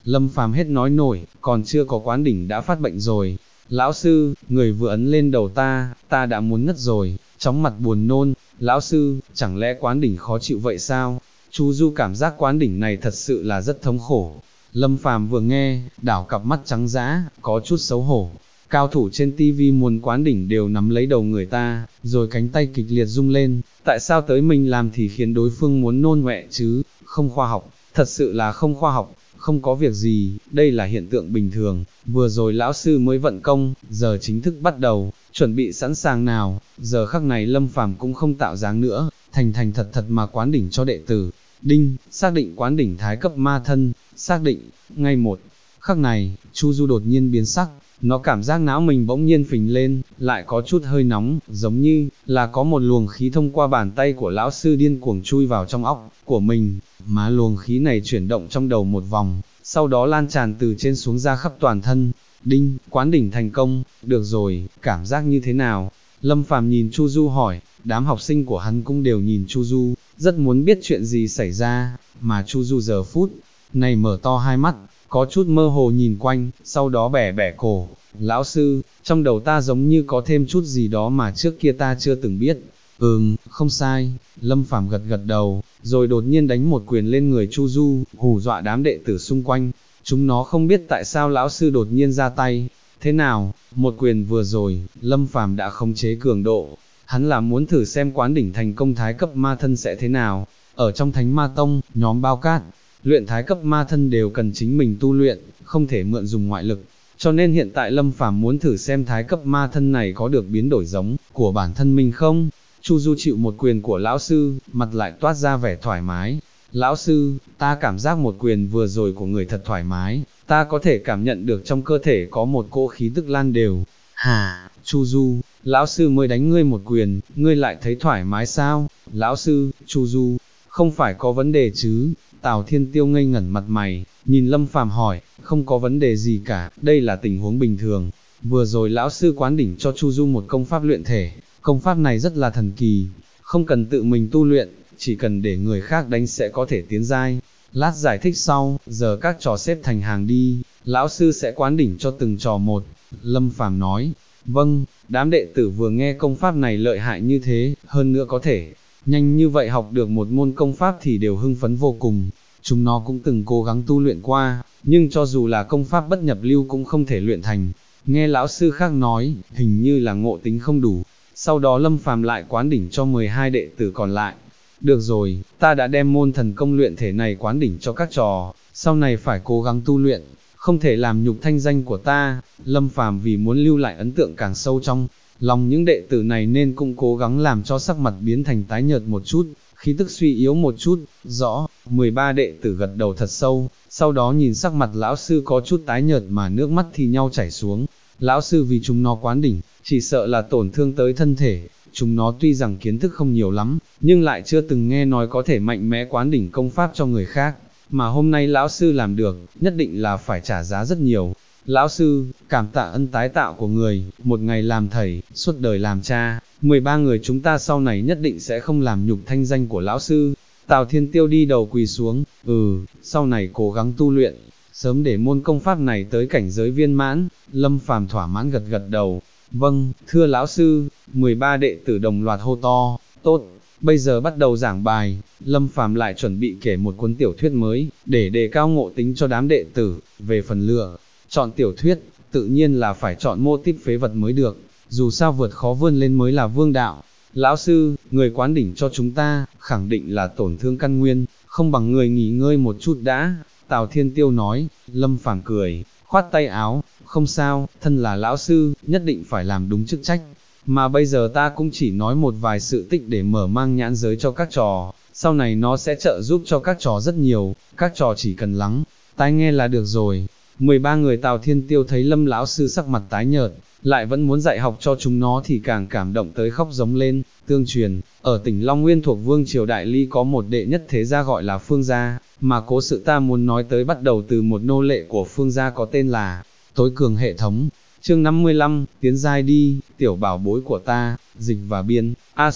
Lâm Phàm hết nói nổi, còn chưa có quán đỉnh đã phát bệnh rồi. Lão sư, người vừa ấn lên đầu ta đã muốn ngất rồi, chóng mặt buồn nôn. Lão sư, chẳng lẽ quán đỉnh khó chịu vậy sao? Chu Du cảm giác quán đỉnh này thật sự là rất thống khổ. Lâm Phàm vừa nghe, đảo cặp mắt trắng dã, có chút xấu hổ. Cao thủ trên tivi muốn quán đỉnh đều nắm lấy đầu người ta, rồi cánh tay kịch liệt rung lên, tại sao tới mình làm thì khiến đối phương muốn nôn ọe chứ, không khoa học, thật sự là không khoa học, không có việc gì, đây là hiện tượng bình thường, vừa rồi lão sư mới vận công, giờ chính thức bắt đầu, chuẩn bị sẵn sàng nào, giờ khắc này Lâm Phàm cũng không tạo dáng nữa, thành thật thật mà quán đỉnh cho đệ tử. Đinh, xác định quán đỉnh thái cấp ma thân, xác định, ngay một khắc này, Chu Du đột nhiên biến sắc, nó cảm giác não mình bỗng nhiên phình lên, lại có chút hơi nóng, giống như là có một luồng khí thông qua bàn tay của lão sư điên cuồng chui vào trong óc của mình, mà luồng khí này chuyển động trong đầu một vòng, sau đó lan tràn từ trên xuống ra khắp toàn thân. Đinh, quán đỉnh thành công, được rồi, cảm giác như thế nào? Lâm Phàm nhìn Chu Du hỏi, đám học sinh của hắn cũng đều nhìn Chu Du, rất muốn biết chuyện gì xảy ra, mà Chu Du giờ phút này mở to hai mắt, có chút mơ hồ nhìn quanh, sau đó bẻ bẻ cổ, lão sư, trong đầu ta giống như có thêm chút gì đó mà trước kia ta chưa từng biết. Không sai, Lâm Phàm gật gật đầu, rồi đột nhiên đánh một quyền lên người Chu Du, hù dọa đám đệ tử xung quanh. Chúng nó không biết tại sao lão sư đột nhiên ra tay. Thế nào, một quyền vừa rồi, Lâm Phàm đã khống chế cường độ. Hắn là muốn thử xem quán đỉnh thành công thái cấp ma thân sẽ thế nào. Ở trong Thánh Ma Tông, nhóm Bao Cát, luyện thái cấp ma thân đều cần chính mình tu luyện, không thể mượn dùng ngoại lực. Cho nên hiện tại Lâm Phàm muốn thử xem thái cấp ma thân này có được biến đổi giống của bản thân mình không. Chu Du chịu một quyền của lão sư, mặt lại toát ra vẻ thoải mái. Lão sư, ta cảm giác một quyền vừa rồi của người thật thoải mái, ta có thể cảm nhận được trong cơ thể có một cỗ khí tức lan đều. Hả, Chu Du, lão sư mới đánh ngươi một quyền, ngươi lại thấy thoải mái sao? Lão sư, Chu Du, không phải có vấn đề chứ? Tào Thiên Tiêu ngây ngẩn mặt mày, nhìn Lâm Phàm hỏi, không có vấn đề gì cả, đây là tình huống bình thường. Vừa rồi lão sư quán đỉnh cho Chu Du một công pháp luyện thể, công pháp này rất là thần kỳ, không cần tự mình tu luyện, chỉ cần để người khác đánh sẽ có thể tiến giai. Lát giải thích sau, giờ các trò xếp thành hàng đi, lão sư sẽ quán đỉnh cho từng trò một. Lâm Phàm nói, vâng, đám đệ tử vừa nghe công pháp này lợi hại như thế, hơn nữa có thể nhanh như vậy học được một môn công pháp thì đều hưng phấn vô cùng. Chúng nó cũng từng cố gắng tu luyện qua, nhưng cho dù là công pháp bất nhập lưu cũng không thể luyện thành. Nghe lão sư khác nói, hình như là ngộ tính không đủ. Sau đó Lâm Phàm lại quán đỉnh cho 12 đệ tử còn lại. Được rồi, ta đã đem môn thần công luyện thể này quán đỉnh cho các trò, sau này phải cố gắng tu luyện, không thể làm nhục thanh danh của ta. Lâm Phàm vì muốn lưu lại ấn tượng càng sâu trong lòng những đệ tử này nên cũng cố gắng làm cho sắc mặt biến thành tái nhợt một chút, khí tức suy yếu một chút. Rõ, 13 đệ tử gật đầu thật sâu, sau đó nhìn sắc mặt lão sư có chút tái nhợt mà nước mắt thì nhau chảy xuống. Lão sư vì chúng nó quán đỉnh, chỉ sợ là tổn thương tới thân thể. Chúng nó tuy rằng kiến thức không nhiều lắm, nhưng lại chưa từng nghe nói có thể mạnh mẽ quán đỉnh công pháp cho người khác, mà hôm nay lão sư làm được, nhất định là phải trả giá rất nhiều. Lão sư, cảm tạ ân tái tạo của người, một ngày làm thầy, suốt đời làm cha, 13 người chúng ta sau này nhất định sẽ không làm nhục thanh danh của lão sư. Tào Thiên Tiêu đi đầu quỳ xuống, sau này cố gắng tu luyện, sớm để môn công pháp này tới cảnh giới viên mãn. Lâm Phàm thỏa mãn gật gật đầu, vâng, thưa lão sư. 13 đệ tử đồng loạt hô to, tốt, bây giờ bắt đầu giảng bài. Lâm Phàm lại chuẩn bị kể một cuốn tiểu thuyết mới, để đề cao ngộ tính cho đám đệ tử. Về phần lựa chọn tiểu thuyết, tự nhiên là phải chọn mô típ phế vật mới được, dù sao vượt khó vươn lên mới là vương đạo. Lão sư, người quán đỉnh cho chúng ta, khẳng định là tổn thương căn nguyên, không bằng người nghỉ ngơi một chút đã. Tào Thiên Tiêu nói. Lâm Phàm cười, khoát tay áo, không sao, thân là lão sư, nhất định phải làm đúng chức trách. Mà bây giờ ta cũng chỉ nói một vài sự tích để mở mang nhãn giới cho các trò, sau này nó sẽ trợ giúp cho các trò rất nhiều, các trò chỉ cần lắng tai nghe là được rồi. 13 người Tào Thiên Tiêu thấy Lâm lão sư sắc mặt tái nhợt, lại vẫn muốn dạy học cho chúng nó thì càng cảm động tới khóc giống lên. Tương truyền, ở tỉnh Long Nguyên thuộc Vương triều Đại Ly có một đệ nhất thế gia gọi là Phương gia, mà cố sự ta muốn nói tới bắt đầu từ một nô lệ của Phương gia có tên là Tối Cường Hệ Thống. Chương 55, tiến giai đi, tiểu bảo bối của ta. Dịch và biên,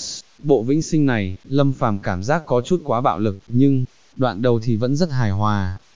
bộ vĩnh sinh này, Lâm Phàm cảm giác có chút quá bạo lực, nhưng đoạn đầu thì vẫn rất hài hòa.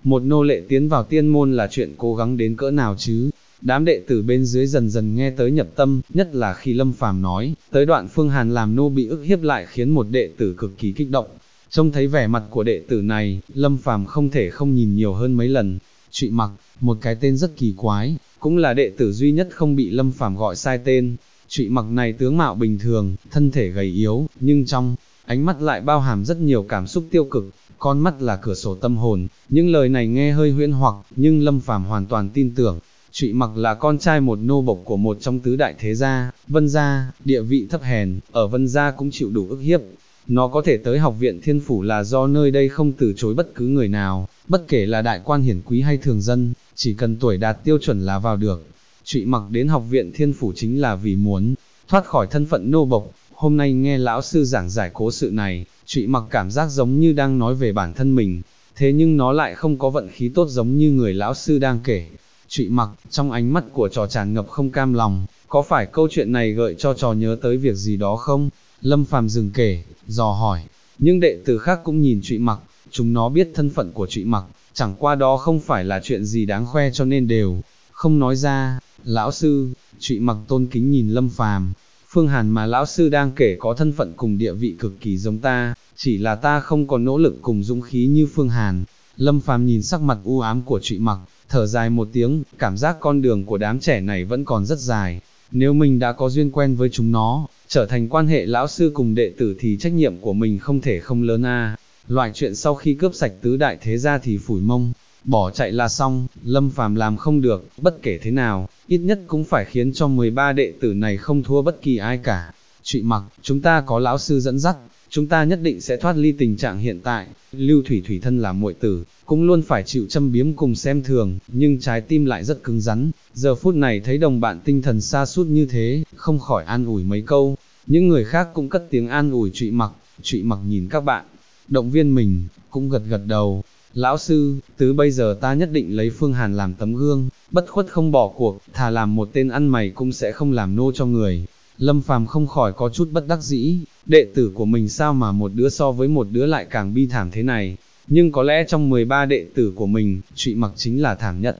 một nô lệ tiến vào tiên môn là chuyện cố gắng đến cỡ nào chứ. Đám đệ tử bên dưới dần dần nghe tới nhập tâm, nhất là khi Lâm Phàm nói, tới đoạn Phương Hàn làm nô bị ức hiếp lại khiến một đệ tử cực kỳ kích động. Trông thấy vẻ mặt của đệ tử này, Lâm Phàm không thể không nhìn nhiều hơn mấy lần. Trụy Mặc, một cái tên rất kỳ quái, cũng là đệ tử duy nhất không bị Lâm Phàm gọi sai tên. Trụy Mặc này tướng mạo bình thường, thân thể gầy yếu, nhưng trong ánh mắt lại bao hàm rất nhiều cảm xúc tiêu cực, con mắt là cửa sổ tâm hồn. Những lời này nghe hơi huyễn hoặc, nhưng Lâm Phàm hoàn toàn tin tưởng. Trụy Mặc là con trai một nô bộc của một trong tứ đại thế gia, Vân gia, địa vị thấp hèn, ở Vân gia cũng chịu đủ ức hiếp. Nó có thể tới học viện Thiên Phủ là do nơi đây không từ chối bất cứ người nào, bất kể là đại quan hiển quý hay thường dân, chỉ cần tuổi đạt tiêu chuẩn là vào được. Trụy Mặc đến học viện Thiên Phủ chính là vì muốn thoát khỏi thân phận nô bộc. Hôm nay nghe lão sư giảng giải cố sự này, Trụy Mặc cảm giác giống như đang nói về bản thân mình, thế nhưng nó lại không có vận khí tốt giống như người lão sư đang kể. Trụy Mặc, trong ánh mắt của trò tràn ngập không cam lòng, có phải câu chuyện này gợi cho trò nhớ tới việc gì đó không? Lâm Phàm dừng kể, dò hỏi. Nhưng đệ tử khác cũng nhìn Trụy Mặc, chúng nó biết thân phận của Trụy Mặc, chẳng qua đó không phải là chuyện gì đáng khoe cho nên đều không nói ra. Lão sư, Trụy Mặc tôn kính nhìn Lâm Phàm. Phương Hàn mà lão sư đang kể có thân phận cùng địa vị cực kỳ giống ta, chỉ là ta không có nỗ lực cùng dũng khí như Phương Hàn. Lâm Phàm nhìn sắc mặt u ám của Trụy Mặc, thở dài một tiếng, cảm giác con đường của đám trẻ này vẫn còn rất dài. Nếu mình đã có duyên quen với chúng nó, trở thành quan hệ lão sư cùng đệ tử thì trách nhiệm của mình không thể không lớn a. Loại chuyện sau khi cướp sạch tứ đại thế gia thì phủi mông, bỏ chạy là xong. Lâm Phàm làm không được, bất kể thế nào, ít nhất cũng phải khiến cho 13 đệ tử này không thua bất kỳ ai cả. Trụy Mặc, chúng ta có lão sư dẫn dắt, chúng ta nhất định sẽ thoát ly tình trạng hiện tại. Lưu Thủy Thủy thân là muội tử, cũng luôn phải chịu châm biếm cùng xem thường, nhưng trái tim lại rất cứng rắn. Giờ phút này thấy đồng bạn tinh thần sa sút như thế, không khỏi an ủi mấy câu. Những người khác cũng cất tiếng an ủi Trụy Mặc. Trụy Mặc nhìn các bạn, động viên mình, cũng gật gật đầu. Lão sư, từ bây giờ ta nhất định lấy Phương Hàn làm tấm gương, bất khuất không bỏ cuộc, thà làm một tên ăn mày cũng sẽ không làm nô cho người. Lâm Phàm không khỏi có chút bất đắc dĩ, đệ tử của mình sao mà một đứa so với một đứa lại càng bi thảm thế này. Nhưng có lẽ trong 13 đệ tử của mình, Trụy Mặc chính là thảm nhất.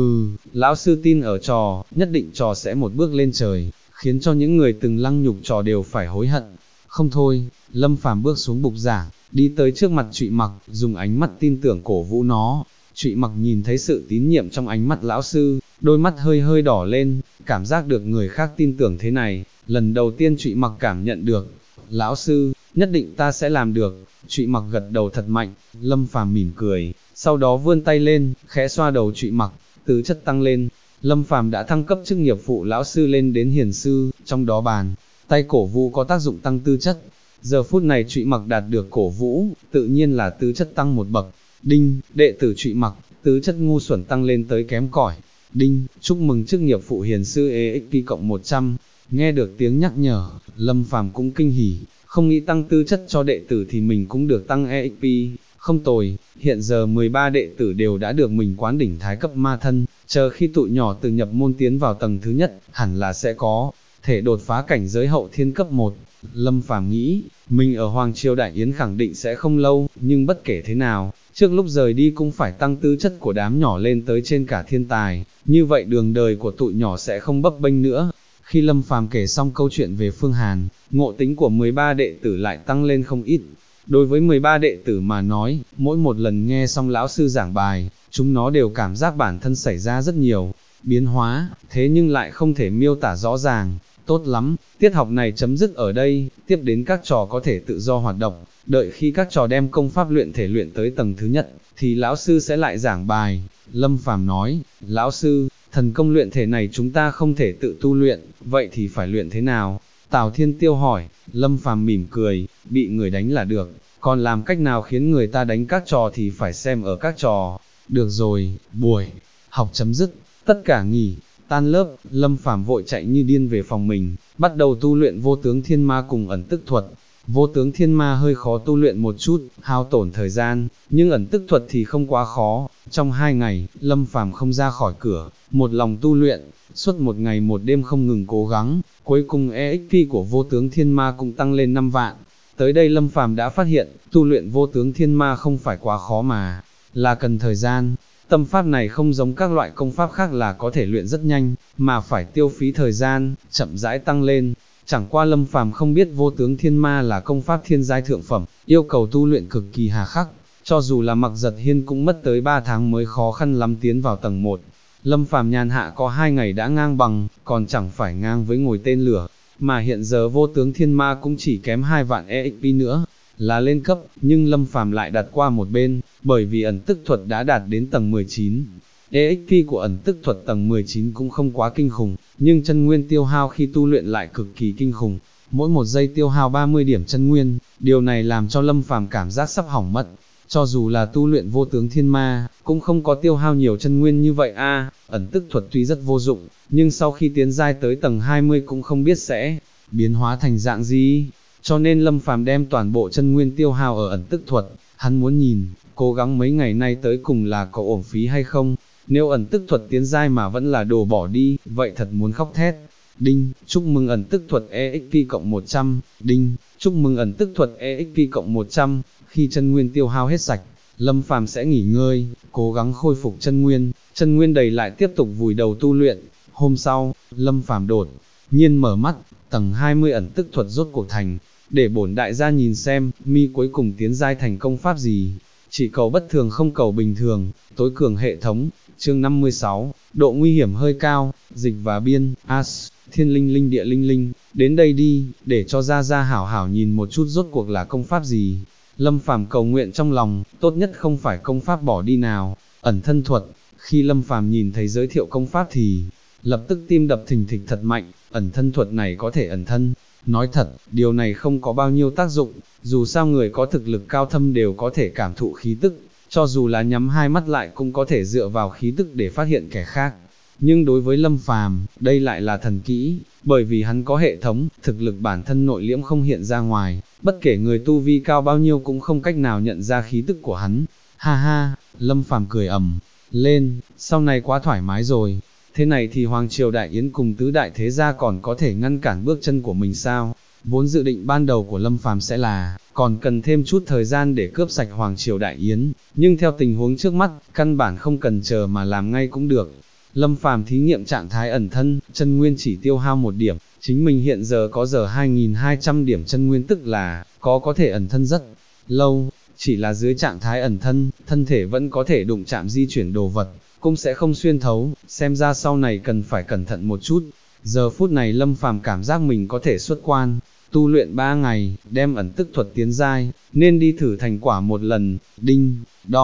Lão sư tin ở trò, nhất định trò sẽ một bước lên trời, khiến cho những người từng lăng nhục trò đều phải hối hận. Không thôi, Lâm Phàm bước xuống bục giảng, đi tới trước mặt Trụy Mặc, dùng ánh mắt tin tưởng cổ vũ nó. Trụy Mặc nhìn thấy sự tín nhiệm trong ánh mắt lão sư, đôi mắt hơi hơi đỏ lên, cảm giác được người khác tin tưởng thế này, lần đầu tiên Trụy Mặc cảm nhận được. Lão sư, nhất định ta sẽ làm được. Trụy Mặc gật đầu thật mạnh. Lâm Phàm mỉm cười, sau đó vươn tay lên, khẽ xoa đầu Trụy Mặc, tứ chất tăng lên. Lâm Phàm đã thăng cấp chức nghiệp phụ lão sư lên đến hiền sư, trong đó bàn tay cổ vũ có tác dụng tăng tư chất. Giờ phút này Trụy Mặc đạt được cổ vũ, tự nhiên là tứ chất tăng một bậc. Đinh, đệ tử Trụy Mặc, tứ chất ngu xuẩn tăng lên tới kém cỏi. Đinh, chúc mừng chức nghiệp phụ hiền sư EXP cộng 100. Nghe được tiếng nhắc nhở, Lâm Phàm cũng kinh hỉ, không nghĩ tăng tư chất cho đệ tử thì mình cũng được tăng EXP. Không tồi, hiện giờ 13 đệ tử đều đã được mình quán đỉnh thái cấp ma thân, chờ khi tụi nhỏ từ nhập môn tiến vào tầng thứ nhất, hẳn là sẽ có thể đột phá cảnh giới hậu thiên cấp 1. Lâm Phàm nghĩ, mình ở Hoàng Triều Đại Yến khẳng định sẽ không lâu, nhưng bất kể thế nào, trước lúc rời đi cũng phải tăng tư chất của đám nhỏ lên tới trên cả thiên tài, như vậy đường đời của tụi nhỏ sẽ không bấp bênh nữa. Khi Lâm Phàm kể xong câu chuyện về Phương Hàn, ngộ tính của 13 đệ tử lại tăng lên không ít. Đối với 13 đệ tử mà nói, mỗi một lần nghe xong lão sư giảng bài, chúng nó đều cảm giác bản thân xảy ra rất nhiều biến hóa, thế nhưng lại không thể miêu tả rõ ràng. Tốt lắm, tiết học này chấm dứt ở đây, tiếp đến các trò có thể tự do hoạt động, đợi khi các trò đem công pháp luyện thể luyện tới tầng thứ nhất, thì lão sư sẽ lại giảng bài. Lâm Phàm nói, lão sư, thần công luyện thể này chúng ta không thể tự tu luyện, vậy thì phải luyện thế nào? Tào Thiên Tiêu hỏi. Lâm Phàm mỉm cười, bị người đánh là được, còn làm cách nào khiến người ta đánh các trò thì phải xem ở các trò. Được rồi, buổi học chấm dứt, tất cả nghỉ. Tan lớp, Lâm Phàm vội chạy như điên về phòng mình, bắt đầu tu luyện vô tướng thiên ma cùng ẩn tức thuật. Vô tướng thiên ma hơi khó tu luyện một chút, hao tổn thời gian, nhưng ẩn tức thuật thì không quá khó. Trong 2 ngày, Lâm Phàm không ra khỏi cửa, một lòng tu luyện, suốt một ngày một đêm không ngừng cố gắng, cuối cùng EXP của vô tướng thiên ma cũng tăng lên 5 vạn. Tới đây Lâm Phàm đã phát hiện, tu luyện vô tướng thiên ma không phải quá khó mà. là cần thời gian. Tâm pháp này không giống các loại công pháp khác là có thể luyện rất nhanh, mà phải tiêu phí thời gian, chậm rãi tăng lên. Chẳng qua Lâm Phàm không biết Vô Tướng Thiên Ma là công pháp thiên giai thượng phẩm, yêu cầu tu luyện cực kỳ hà khắc, cho dù là Mặc Giật Hiên cũng mất tới 3 tháng mới khó khăn lắm tiến vào tầng 1. Lâm Phàm nhàn hạ có 2 ngày đã ngang bằng, còn chẳng phải ngang với ngồi tên lửa, mà hiện giờ Vô Tướng Thiên Ma cũng chỉ kém 2 vạn EXP nữa, là lên cấp, nhưng Lâm Phàm lại đặt qua một bên, bởi vì ẩn tức thuật đã đạt đến tầng 19. EXP của ẩn tức thuật tầng 19 cũng không quá kinh khủng, nhưng chân nguyên tiêu hao khi tu luyện lại cực kỳ kinh khủng, mỗi một giây tiêu hao 30 điểm chân nguyên, điều này làm cho Lâm Phàm cảm giác sắp hỏng mất. Cho dù là tu luyện Vô Tướng Thiên Ma, cũng không có tiêu hao nhiều chân nguyên như vậy a. Ẩn tức thuật tuy rất vô dụng, nhưng sau khi tiến giai tới tầng 20 cũng không biết sẽ biến hóa thành dạng gì, cho nên Lâm Phàm đem toàn bộ chân nguyên tiêu hao ở ẩn tức thuật, hắn muốn nhìn, cố gắng mấy ngày nay tới cùng là có uổng phí hay không, nếu ẩn tức thuật tiến giai mà vẫn là đồ bỏ đi, vậy thật muốn khóc thét. Đinh, chúc mừng ẩn tức thuật EXP cộng 100, đinh, chúc mừng ẩn tức thuật EXP cộng 100, khi chân nguyên tiêu hao hết sạch, Lâm Phàm sẽ nghỉ ngơi, cố gắng khôi phục chân nguyên đầy lại tiếp tục vùi đầu tu luyện. Hôm sau, Lâm Phàm đột nhiên mở mắt, tầng 20 ẩn tức thuật rốt cuộc thành, để bổn đại gia nhìn xem, mi cuối cùng tiến giai thành công pháp gì, chỉ cầu bất thường không cầu bình thường, tối cường hệ thống, chương 56, độ nguy hiểm hơi cao, dịch và biên, as, thiên linh linh địa linh linh, đến đây đi, để cho ra ra hảo hảo nhìn một chút rốt cuộc là công pháp gì. Lâm Phàm cầu nguyện trong lòng, tốt nhất không phải công pháp bỏ đi nào, ẩn thân thuật. Khi Lâm Phàm nhìn thấy giới thiệu công pháp thì, lập tức tim đập thình thịch thật mạnh, ẩn thân thuật này có thể ẩn thân. Nói thật, điều này không có bao nhiêu tác dụng, dù sao người có thực lực cao thâm đều có thể cảm thụ khí tức, cho dù là nhắm hai mắt lại cũng có thể dựa vào khí tức để phát hiện kẻ khác. Nhưng đối với Lâm Phàm, đây lại là thần kỹ, bởi vì hắn có hệ thống, thực lực bản thân nội liễm không hiện ra ngoài, bất kể người tu vi cao bao nhiêu cũng không cách nào nhận ra khí tức của hắn. Ha ha, Lâm Phàm cười ầm lên, sau này quá thoải mái rồi, thế này thì Hoàng Triều Đại Yến cùng tứ đại thế gia còn có thể ngăn cản bước chân của mình sao? Vốn dự định ban đầu của Lâm Phàm sẽ là, còn cần thêm chút thời gian để cướp sạch Hoàng Triều Đại Yến, nhưng theo tình huống trước mắt, căn bản không cần chờ mà làm ngay cũng được. Lâm Phàm thí nghiệm trạng thái ẩn thân, chân nguyên chỉ tiêu hao 1 điểm, chính mình hiện giờ có giờ 2.200 điểm chân nguyên, tức là, có thể ẩn thân rất lâu, chỉ là dưới trạng thái ẩn thân, thân thể vẫn có thể đụng chạm di chuyển đồ vật, cũng sẽ không xuyên thấu, xem ra sau này cần phải cẩn thận một chút. Giờ phút này Lâm Phàm cảm giác mình có thể xuất quan, tu luyện 3 ngày, đem ẩn tức thuật tiến giai, nên đi thử thành quả một lần. Đinh,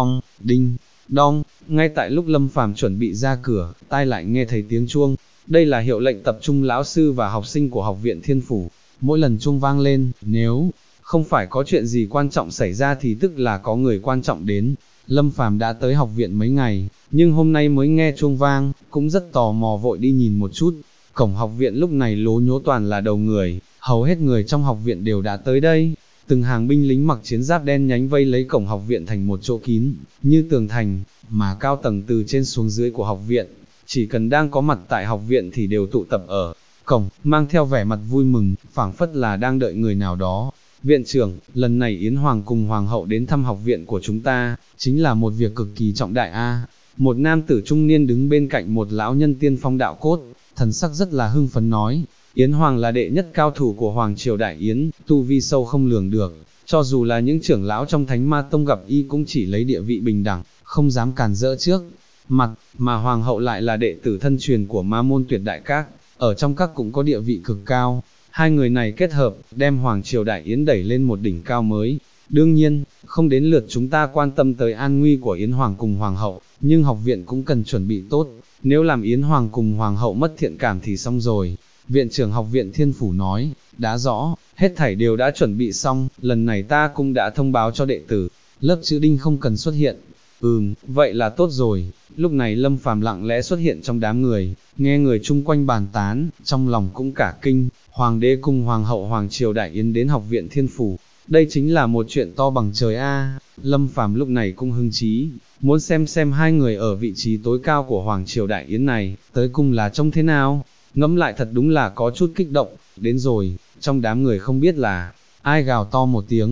đong, ngay tại lúc Lâm Phàm chuẩn bị ra cửa, tai lại nghe thấy tiếng chuông. Đây là hiệu lệnh tập trung lão sư và học sinh của học viện Thiên Phủ. Mỗi lần chuông vang lên, nếu không phải có chuyện gì quan trọng xảy ra thì tức là có người quan trọng đến. Lâm Phàm đã tới học viện mấy ngày, nhưng hôm nay mới nghe chuông vang, cũng rất tò mò vội đi nhìn một chút. Cổng học viện lúc này lố nhố toàn là đầu người, hầu hết người trong học viện đều đã tới đây. Từng hàng binh lính mặc chiến giáp đen nhánh vây lấy cổng học viện thành một chỗ kín, như tường thành, mà cao tầng từ trên xuống dưới của học viện, chỉ cần đang có mặt tại học viện thì đều tụ tập ở cổng, mang theo vẻ mặt vui mừng, phảng phất là đang đợi người nào đó. Viện trưởng, lần này Yến Hoàng cùng Hoàng hậu đến thăm học viện của chúng ta, chính là một việc cực kỳ trọng đại a. Một nam tử trung niên đứng bên cạnh một lão nhân tiên phong đạo cốt, thần sắc rất là hưng phấn nói. Yến Hoàng là đệ nhất cao thủ của Hoàng Triều Đại Yến, tu vi sâu không lường được, cho dù là những trưởng lão trong Thánh Ma Tông gặp y cũng chỉ lấy địa vị bình đẳng, không dám cản rỡ trước mặt, mà Hoàng hậu lại là đệ tử thân truyền của Ma môn Tuyệt Đại Các, ở trong các cũng có địa vị cực cao. Hai người này kết hợp, đem Hoàng Triều Đại Yến đẩy lên một đỉnh cao mới. Đương nhiên, không đến lượt chúng ta quan tâm tới an nguy của Yến Hoàng cùng Hoàng hậu, nhưng học viện cũng cần chuẩn bị tốt, nếu làm Yến Hoàng cùng Hoàng hậu mất thiện cảm thì xong rồi. Viện trưởng học viện Thiên Phủ nói, đã rõ, hết thảy đều đã chuẩn bị xong, lần này ta cũng đã thông báo cho đệ tử, lớp chữ Đinh không cần xuất hiện. Vậy là tốt rồi. Lúc này Lâm Phàm lặng lẽ xuất hiện trong đám người, nghe người chung quanh bàn tán, trong lòng cũng cả kinh. Hoàng đế cùng Hoàng hậu Hoàng Triều Đại Yến đến học viện Thiên Phủ, đây chính là một chuyện to bằng trời a. Lâm Phàm lúc này cũng hứng chí, muốn xem hai người ở vị trí tối cao của Hoàng Triều Đại Yến này, tới cùng là trông thế nào. Ngẫm lại thật đúng là có chút kích động. Đến rồi, trong đám người không biết là ai gào to một tiếng,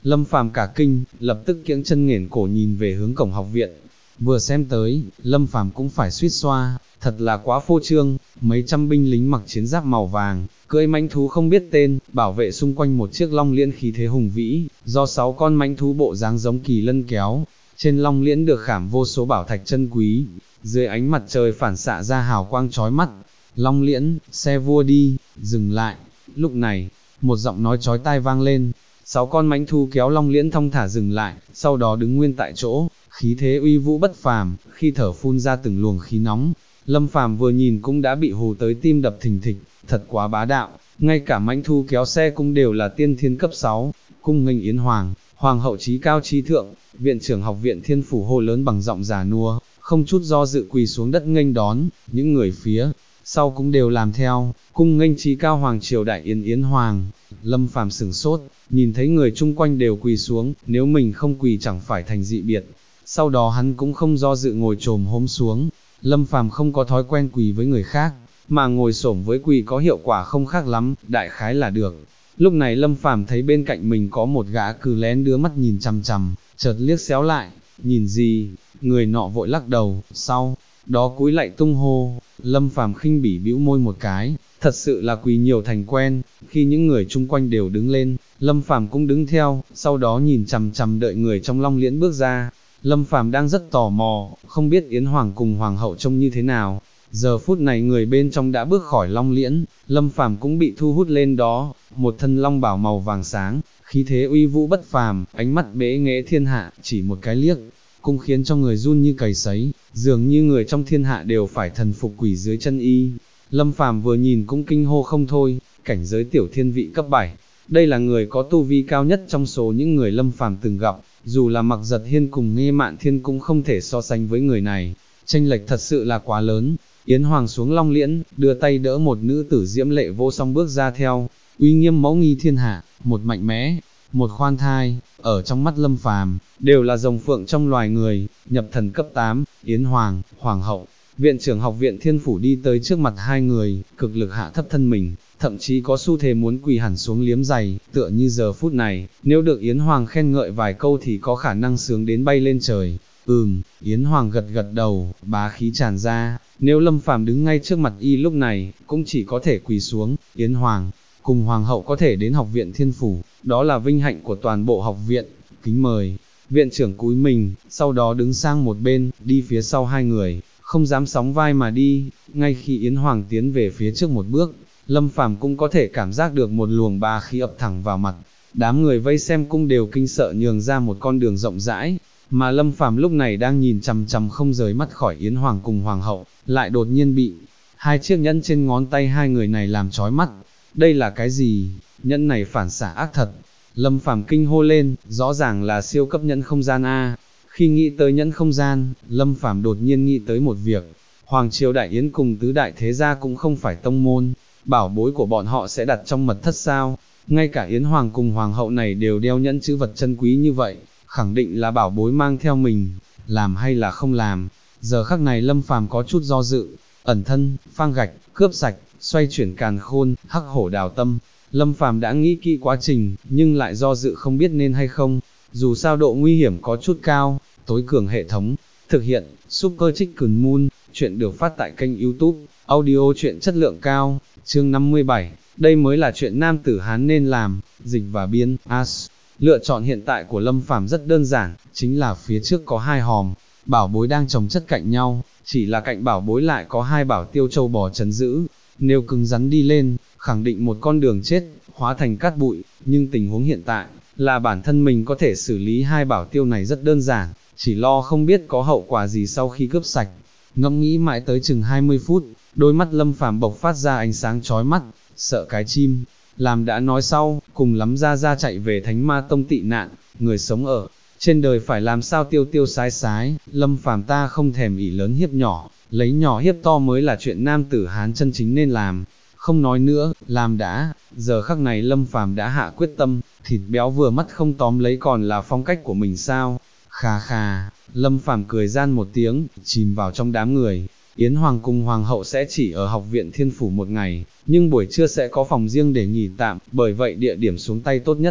Lâm Phàm cả kinh, lập tức kiễng chân nghển cổ nhìn về hướng cổng học viện. Vừa xem tới, Lâm Phàm cũng phải suýt xoa, thật là quá phô trương, mấy trăm binh lính mặc chiến giáp màu vàng, cưỡi mãnh thú không biết tên, bảo vệ xung quanh một chiếc long liễn khí thế hùng vĩ, do 6 con mãnh thú bộ dáng giống kỳ lân kéo. Trên long liễn được khảm vô số bảo thạch chân quý, dưới ánh mặt trời phản xạ ra hào quang chói mắt. Long liễn, xe vua đi, dừng lại. Lúc này, một giọng nói chói tai vang lên. 6 con mãnh thú kéo long liễn thong thả dừng lại, sau đó đứng nguyên tại chỗ, khí thế uy vũ bất phàm, khi thở phun ra từng luồng khí nóng. Lâm Phàm vừa nhìn cũng đã bị hù tới tim đập thình thịch, thật quá bá đạo, ngay cả mãnh thú kéo xe cũng đều là tiên thiên cấp 6, cung nghênh Yến Hoàng, Hoàng hậu trí cao trí thượng. Viện trưởng học viện Thiên Phủ hô lớn bằng giọng già nua, không chút do dự quỳ xuống đất nghênh đón, những người phía sau cũng đều làm theo, cung nghênh trí cao hoàng triều đại Yến Hoàng. Lâm Phàm sửng sốt, nhìn thấy người chung quanh đều quỳ xuống, nếu mình không quỳ chẳng phải thành dị biệt. Sau đó hắn cũng không do dự ngồi chồm hốm xuống. Lâm Phàm không có thói quen quỳ với người khác, mà ngồi xổm với quỳ có hiệu quả không khác lắm, đại khái là được. Lúc này Lâm Phàm thấy bên cạnh mình có một gã cứ lén đưa mắt nhìn chằm chằm, chợt liếc xéo lại, nhìn gì? Người nọ vội lắc đầu, sau đó cúi lạy tung hô. Lâm Phàm khinh bỉ bĩu môi một cái, thật sự là quỳ nhiều thành quen. Khi những người chung quanh đều đứng lên, Lâm Phàm cũng đứng theo, sau đó nhìn chằm chằm đợi người trong long liễn bước ra. Lâm Phàm đang rất tò mò, không biết Yến Hoàng cùng Hoàng hậu trông như thế nào. Giờ phút này người bên trong đã bước khỏi long liễn, Lâm Phàm cũng bị thu hút lên đó, một thân long bào màu vàng sáng, khí thế uy vũ bất phàm, ánh mắt bẽ nghễ thiên hạ, chỉ một cái liếc, cũng khiến cho người run như cầy sấy, dường như người trong thiên hạ đều phải thần phục quỳ dưới chân y. Lâm Phàm vừa nhìn cũng kinh hô không thôi, cảnh giới tiểu thiên vị cấp 7, đây là người có tu vi cao nhất trong số những người Lâm Phàm từng gặp, dù là Mặc Giật Hiên cùng Nghê Mạn Thiên cũng không thể so sánh với người này, chênh lệch thật sự là quá lớn. Yến Hoàng xuống long liễn, đưa tay đỡ một nữ tử diễm lệ vô song bước ra theo, uy nghiêm mẫu nghi thiên hạ, một mạnh mẽ, một khoan thai, ở trong mắt Lâm Phàm đều là rồng phượng trong loài người, nhập thần cấp 8, Yến Hoàng, Hoàng hậu. Viện trưởng học viện Thiên Phủ đi tới trước mặt hai người, cực lực hạ thấp thân mình, thậm chí có xu thế muốn quỳ hẳn xuống liếm giày, tựa như giờ phút này, nếu được Yến Hoàng khen ngợi vài câu thì có khả năng sướng đến bay lên trời. Yến Hoàng gật gật đầu, bá khí tràn ra, nếu Lâm Phàm đứng ngay trước mặt y lúc này, cũng chỉ có thể quỳ xuống. Yến Hoàng cùng Hoàng hậu có thể đến học viện Thiên Phủ, đó là vinh hạnh của toàn bộ học viện, kính mời. Viện trưởng cúi mình, sau đó đứng sang một bên, đi phía sau hai người, không dám sóng vai mà đi. Ngay khi Yến Hoàng tiến về phía trước một bước, Lâm Phàm cũng có thể cảm giác được một luồng bá khí ập thẳng vào mặt. Đám người vây xem cũng đều kinh sợ nhường ra một con đường rộng rãi, mà Lâm Phàm lúc này đang nhìn chằm chằm không rời mắt khỏi Yến Hoàng cùng Hoàng hậu, lại đột nhiên bị hai chiếc nhẫn trên ngón tay hai người này làm chói mắt. Đây là cái gì? Nhẫn này phản xạ ác thật. Lâm Phàm kinh hô lên, rõ ràng là siêu cấp nhẫn không gian a. Khi nghĩ tới nhẫn không gian, Lâm Phàm đột nhiên nghĩ tới một việc, Hoàng triều Đại Yến cùng tứ đại thế gia cũng không phải tông môn, bảo bối của bọn họ sẽ đặt trong mật thất sao? Ngay cả Yến Hoàng cùng Hoàng hậu này đều đeo nhẫn chữ vật chân quý như vậy, khẳng định là bảo bối mang theo mình, làm hay là không làm? Giờ khắc này Lâm Phàm có chút do dự, ẩn thân, phang gạch, cướp sạch, xoay chuyển càn khôn, hắc hổ đào tâm. Lâm Phàm đã nghĩ kỹ quá trình, nhưng lại do dự không biết nên hay không, dù sao độ nguy hiểm có chút cao. Tối cường hệ thống, thực hiện, Super Chicken Moon, chuyện được phát tại kênh YouTube, audio chuyện chất lượng cao, chương 57, đây mới là chuyện nam tử Hán nên làm, dịch và biên, As. Lựa chọn hiện tại của Lâm Phàm rất đơn giản, chính là phía trước có hai hòm, bảo bối đang chồng chất cạnh nhau, chỉ là cạnh bảo bối lại có hai bảo tiêu châu bò trấn giữ, nếu cứng rắn đi lên, khẳng định một con đường chết, hóa thành cát bụi, nhưng tình huống hiện tại, là bản thân mình có thể xử lý hai bảo tiêu này rất đơn giản, chỉ lo không biết có hậu quả gì sau khi cướp sạch. Ngẫm nghĩ mãi tới chừng 20 phút, đôi mắt Lâm Phàm bộc phát ra ánh sáng chói mắt, sợ cái chim, làm đã nói sau, cùng lắm ra chạy về Thánh Ma Tông tị nạn, người sống ở trên đời phải làm sao tiêu tiêu sái sái. Lâm Phàm ta không thèm ỷ lớn hiếp nhỏ, lấy nhỏ hiếp to mới là chuyện nam tử Hán chân chính nên làm. Không nói nữa, làm đã. Giờ khắc này Lâm Phàm đã hạ quyết tâm, thịt béo vừa mắt không tóm lấy còn là phong cách của mình sao? Khà khà, Lâm Phàm cười gian một tiếng, chìm vào trong đám người. Yến Hoàng cùng Hoàng hậu sẽ chỉ ở học viện Thiên Phủ một ngày, nhưng buổi trưa sẽ có phòng riêng để nghỉ tạm, bởi vậy địa điểm xuống tay tốt nhất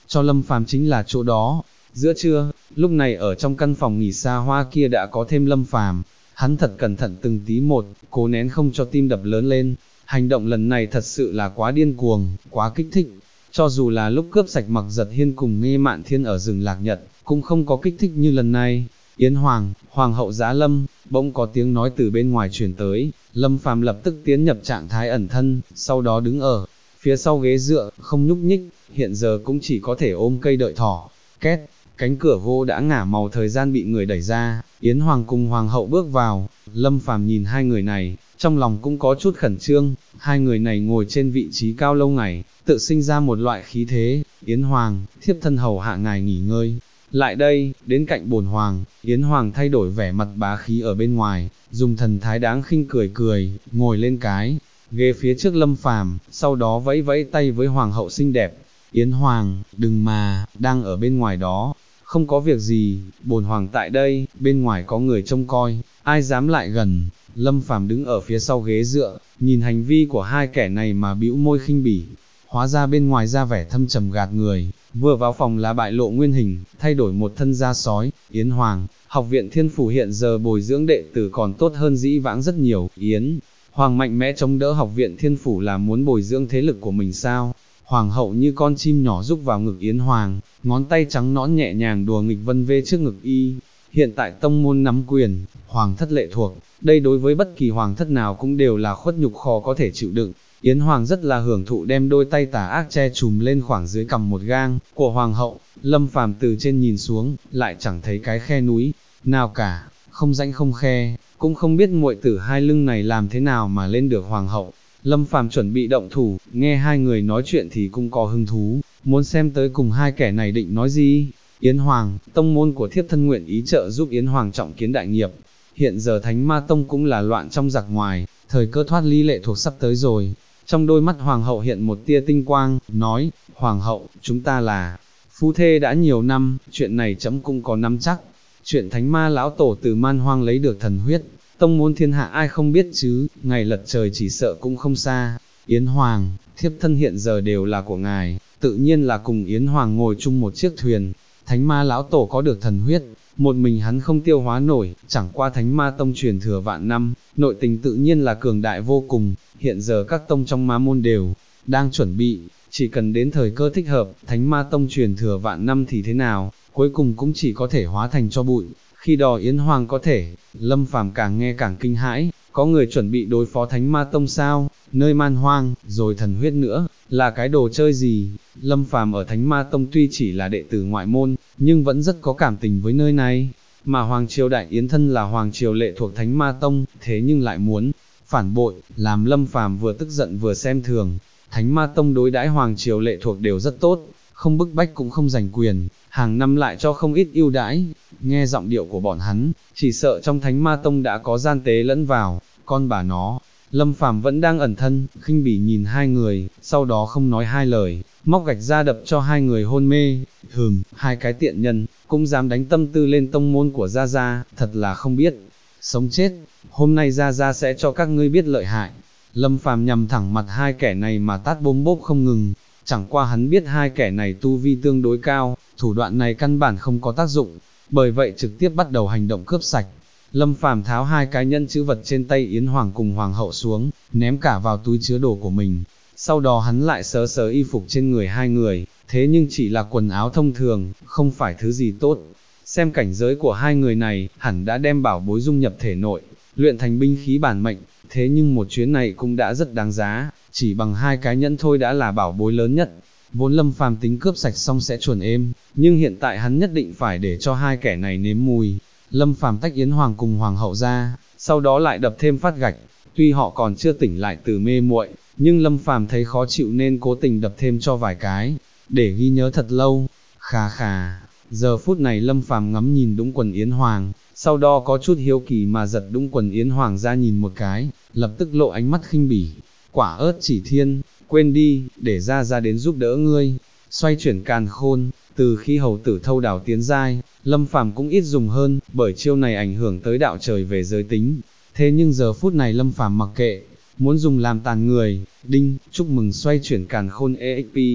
cho Lâm Phàm chính là chỗ đó. Giữa trưa, lúc này ở trong căn phòng nghỉ xa hoa kia đã có thêm Lâm Phàm, hắn thật cẩn thận từng tí một, cố nén không cho tim đập lớn lên. Hành động lần này thật sự là quá điên cuồng, quá kích thích. Cho dù là lúc cướp sạch Mặc Giật Hiên cùng Nghe Mạn Thiên ở rừng Lạc Nhật, cũng không có kích thích như lần này. Yến Hoàng, Hoàng hậu giá Lâm, bỗng có tiếng nói từ bên ngoài truyền tới, Lâm Phàm lập tức tiến nhập trạng thái ẩn thân, sau đó đứng ở phía sau ghế dựa, không nhúc nhích, hiện giờ cũng chỉ có thể ôm cây đợi thỏ. Két, cánh cửa gỗ đã ngả màu thời gian bị người đẩy ra, Yến Hoàng cùng Hoàng hậu bước vào, Lâm Phàm nhìn hai người này, trong lòng cũng có chút khẩn trương, hai người này ngồi trên vị trí cao lâu ngày, tự sinh ra một loại khí thế. Yến Hoàng, thiếp thân hầu hạ ngài nghỉ ngơi. Lại đây, đến cạnh bổn hoàng, Yến Hoàng thay đổi vẻ mặt bá khí ở bên ngoài, dùng thần thái đáng khinh cười cười, ngồi lên cái ghế phía trước Lâm Phàm, sau đó vẫy vẫy tay với Hoàng hậu xinh đẹp. Yến Hoàng, đừng mà, đang ở bên ngoài đó, không có việc gì, bổn hoàng tại đây, bên ngoài có người trông coi, ai dám lại gần. Lâm Phàm đứng ở phía sau ghế dựa, nhìn hành vi của hai kẻ này mà bĩu môi khinh bỉ. Hóa ra bên ngoài ra vẻ thâm trầm gạt người, vừa vào phòng là bại lộ nguyên hình, thay đổi một thân da sói. Yến Hoàng, học viện Thiên Phủ hiện giờ bồi dưỡng đệ tử còn tốt hơn dĩ vãng rất nhiều. Yến Hoàng mạnh mẽ chống đỡ học viện Thiên Phủ là muốn bồi dưỡng thế lực của mình sao? Hoàng hậu như con chim nhỏ rúc vào ngực Yến Hoàng, ngón tay trắng nõn nhẹ nhàng đùa nghịch vân vê trước ngực y. Hiện tại tông môn nắm quyền, hoàng thất lệ thuộc, đây đối với bất kỳ hoàng thất nào cũng đều là khuất nhục khó có thể chịu đựng. Yến Hoàng rất là hưởng thụ đem đôi tay tà ác che trùm lên khoảng dưới cằm một gang của Hoàng hậu. Lâm Phàm từ trên nhìn xuống, lại chẳng thấy cái khe núi nào cả, không rãnh không khe, cũng không biết muội tử hai lưng này làm thế nào mà lên được Hoàng hậu. Lâm Phàm chuẩn bị động thủ, nghe hai người nói chuyện thì cũng có hứng thú, muốn xem tới cùng hai kẻ này định nói gì. Yến Hoàng, tông môn của thiếp thân nguyện ý trợ giúp Yến Hoàng trọng kiến đại nghiệp. Hiện giờ Thánh Ma Tông cũng là loạn trong giặc ngoài, thời cơ thoát ly lệ thuộc sắp tới rồi. Trong đôi mắt Hoàng hậu hiện một tia tinh quang, nói, Hoàng hậu, chúng ta là phu thê đã nhiều năm, chuyện này chấm cũng có nắm chắc. Chuyện Thánh Ma lão tổ từ Man Hoang lấy được thần huyết, tông môn thiên hạ ai không biết chứ, ngày lật trời chỉ sợ cũng không xa. Yến Hoàng, thiếp thân hiện giờ đều là của ngài, tự nhiên là cùng Yến Hoàng ngồi chung một chiếc thuyền. Thánh Ma lão tổ có được thần huyết, một mình hắn không tiêu hóa nổi, chẳng qua Thánh Ma Tông truyền thừa vạn năm, nội tình tự nhiên là cường đại vô cùng. Hiện giờ các tông trong Ma môn đều đang chuẩn bị, chỉ cần đến thời cơ thích hợp, Thánh Ma Tông truyền thừa vạn năm thì thế nào, cuối cùng cũng chỉ có thể hóa thành cho bụi. Khi đó Yến Hoàng có thể. Lâm Phàm càng nghe càng kinh hãi, có người chuẩn bị đối phó Thánh Ma Tông sao? Nơi Man Hoang, rồi thần huyết nữa, là cái đồ chơi gì? Lâm Phàm ở Thánh Ma Tông tuy chỉ là đệ tử ngoại môn, nhưng vẫn rất có cảm tình với nơi này. Mà Hoàng triều Đại Yến thân là Hoàng triều lệ thuộc Thánh Ma Tông, thế nhưng lại muốn phản bội, làm Lâm Phàm vừa tức giận vừa xem thường. Thánh Ma Tông đối đãi Hoàng triều lệ thuộc đều rất tốt, không bức bách cũng không giành quyền, hàng năm lại cho không ít ưu đãi. Nghe giọng điệu của bọn hắn, chỉ sợ trong Thánh Ma Tông đã có gian tế lẫn vào, con bà nó. Lâm Phàm vẫn đang ẩn thân, khinh bỉ nhìn hai người, sau đó không nói hai lời, móc gạch ra đập cho hai người hôn mê. Hai cái tiện nhân, cũng dám đánh tâm tư lên tông môn của Gia Gia, thật là không biết sống chết, hôm nay Gia Gia sẽ cho các ngươi biết lợi hại. Lâm Phàm nhằm thẳng mặt hai kẻ này mà tát bốm bốp không ngừng, chẳng qua hắn biết hai kẻ này tu vi tương đối cao, thủ đoạn này căn bản không có tác dụng, bởi vậy trực tiếp bắt đầu hành động cướp sạch. Lâm Phàm tháo hai cái nhân chữ vật trên tay Yến Hoàng cùng Hoàng hậu xuống, ném cả vào túi chứa đồ của mình. Sau đó hắn lại sờ sờ y phục trên người hai người, thế nhưng chỉ là quần áo thông thường, không phải thứ gì tốt. Xem cảnh giới của hai người này, hẳn đã đem bảo bối dung nhập thể nội, luyện thành binh khí bản mệnh, thế nhưng một chuyến này cũng đã rất đáng giá, chỉ bằng hai cái nhẫn thôi đã là bảo bối lớn nhất. Vốn Lâm Phàm tính cướp sạch xong sẽ chuẩn êm, nhưng hiện tại hắn nhất định phải để cho hai kẻ này nếm mùi. Lâm Phàm tách Yến Hoàng cùng Hoàng hậu ra, sau đó lại đập thêm phát gạch. Tuy họ còn chưa tỉnh lại từ mê muội, nhưng Lâm Phàm thấy khó chịu nên cố tình đập thêm cho vài cái, để ghi nhớ thật lâu. Khà khà, giờ phút này Lâm Phàm ngắm nhìn đũng quần Yến Hoàng, sau đó có chút hiếu kỳ mà giật đũng quần Yến Hoàng ra nhìn một cái, lập tức lộ ánh mắt khinh bỉ. Quả ớt chỉ thiên, quên đi, để ra đến giúp đỡ ngươi. Xoay chuyển càn khôn, từ khi hầu tử thâu đào tiến giai, Lâm Phàm cũng ít dùng hơn, bởi chiêu này ảnh hưởng tới đạo trời về giới tính. Thế nhưng giờ phút này Lâm Phàm mặc kệ, muốn dùng làm tàn người. Đinh, chúc mừng xoay chuyển càn khôn EXP.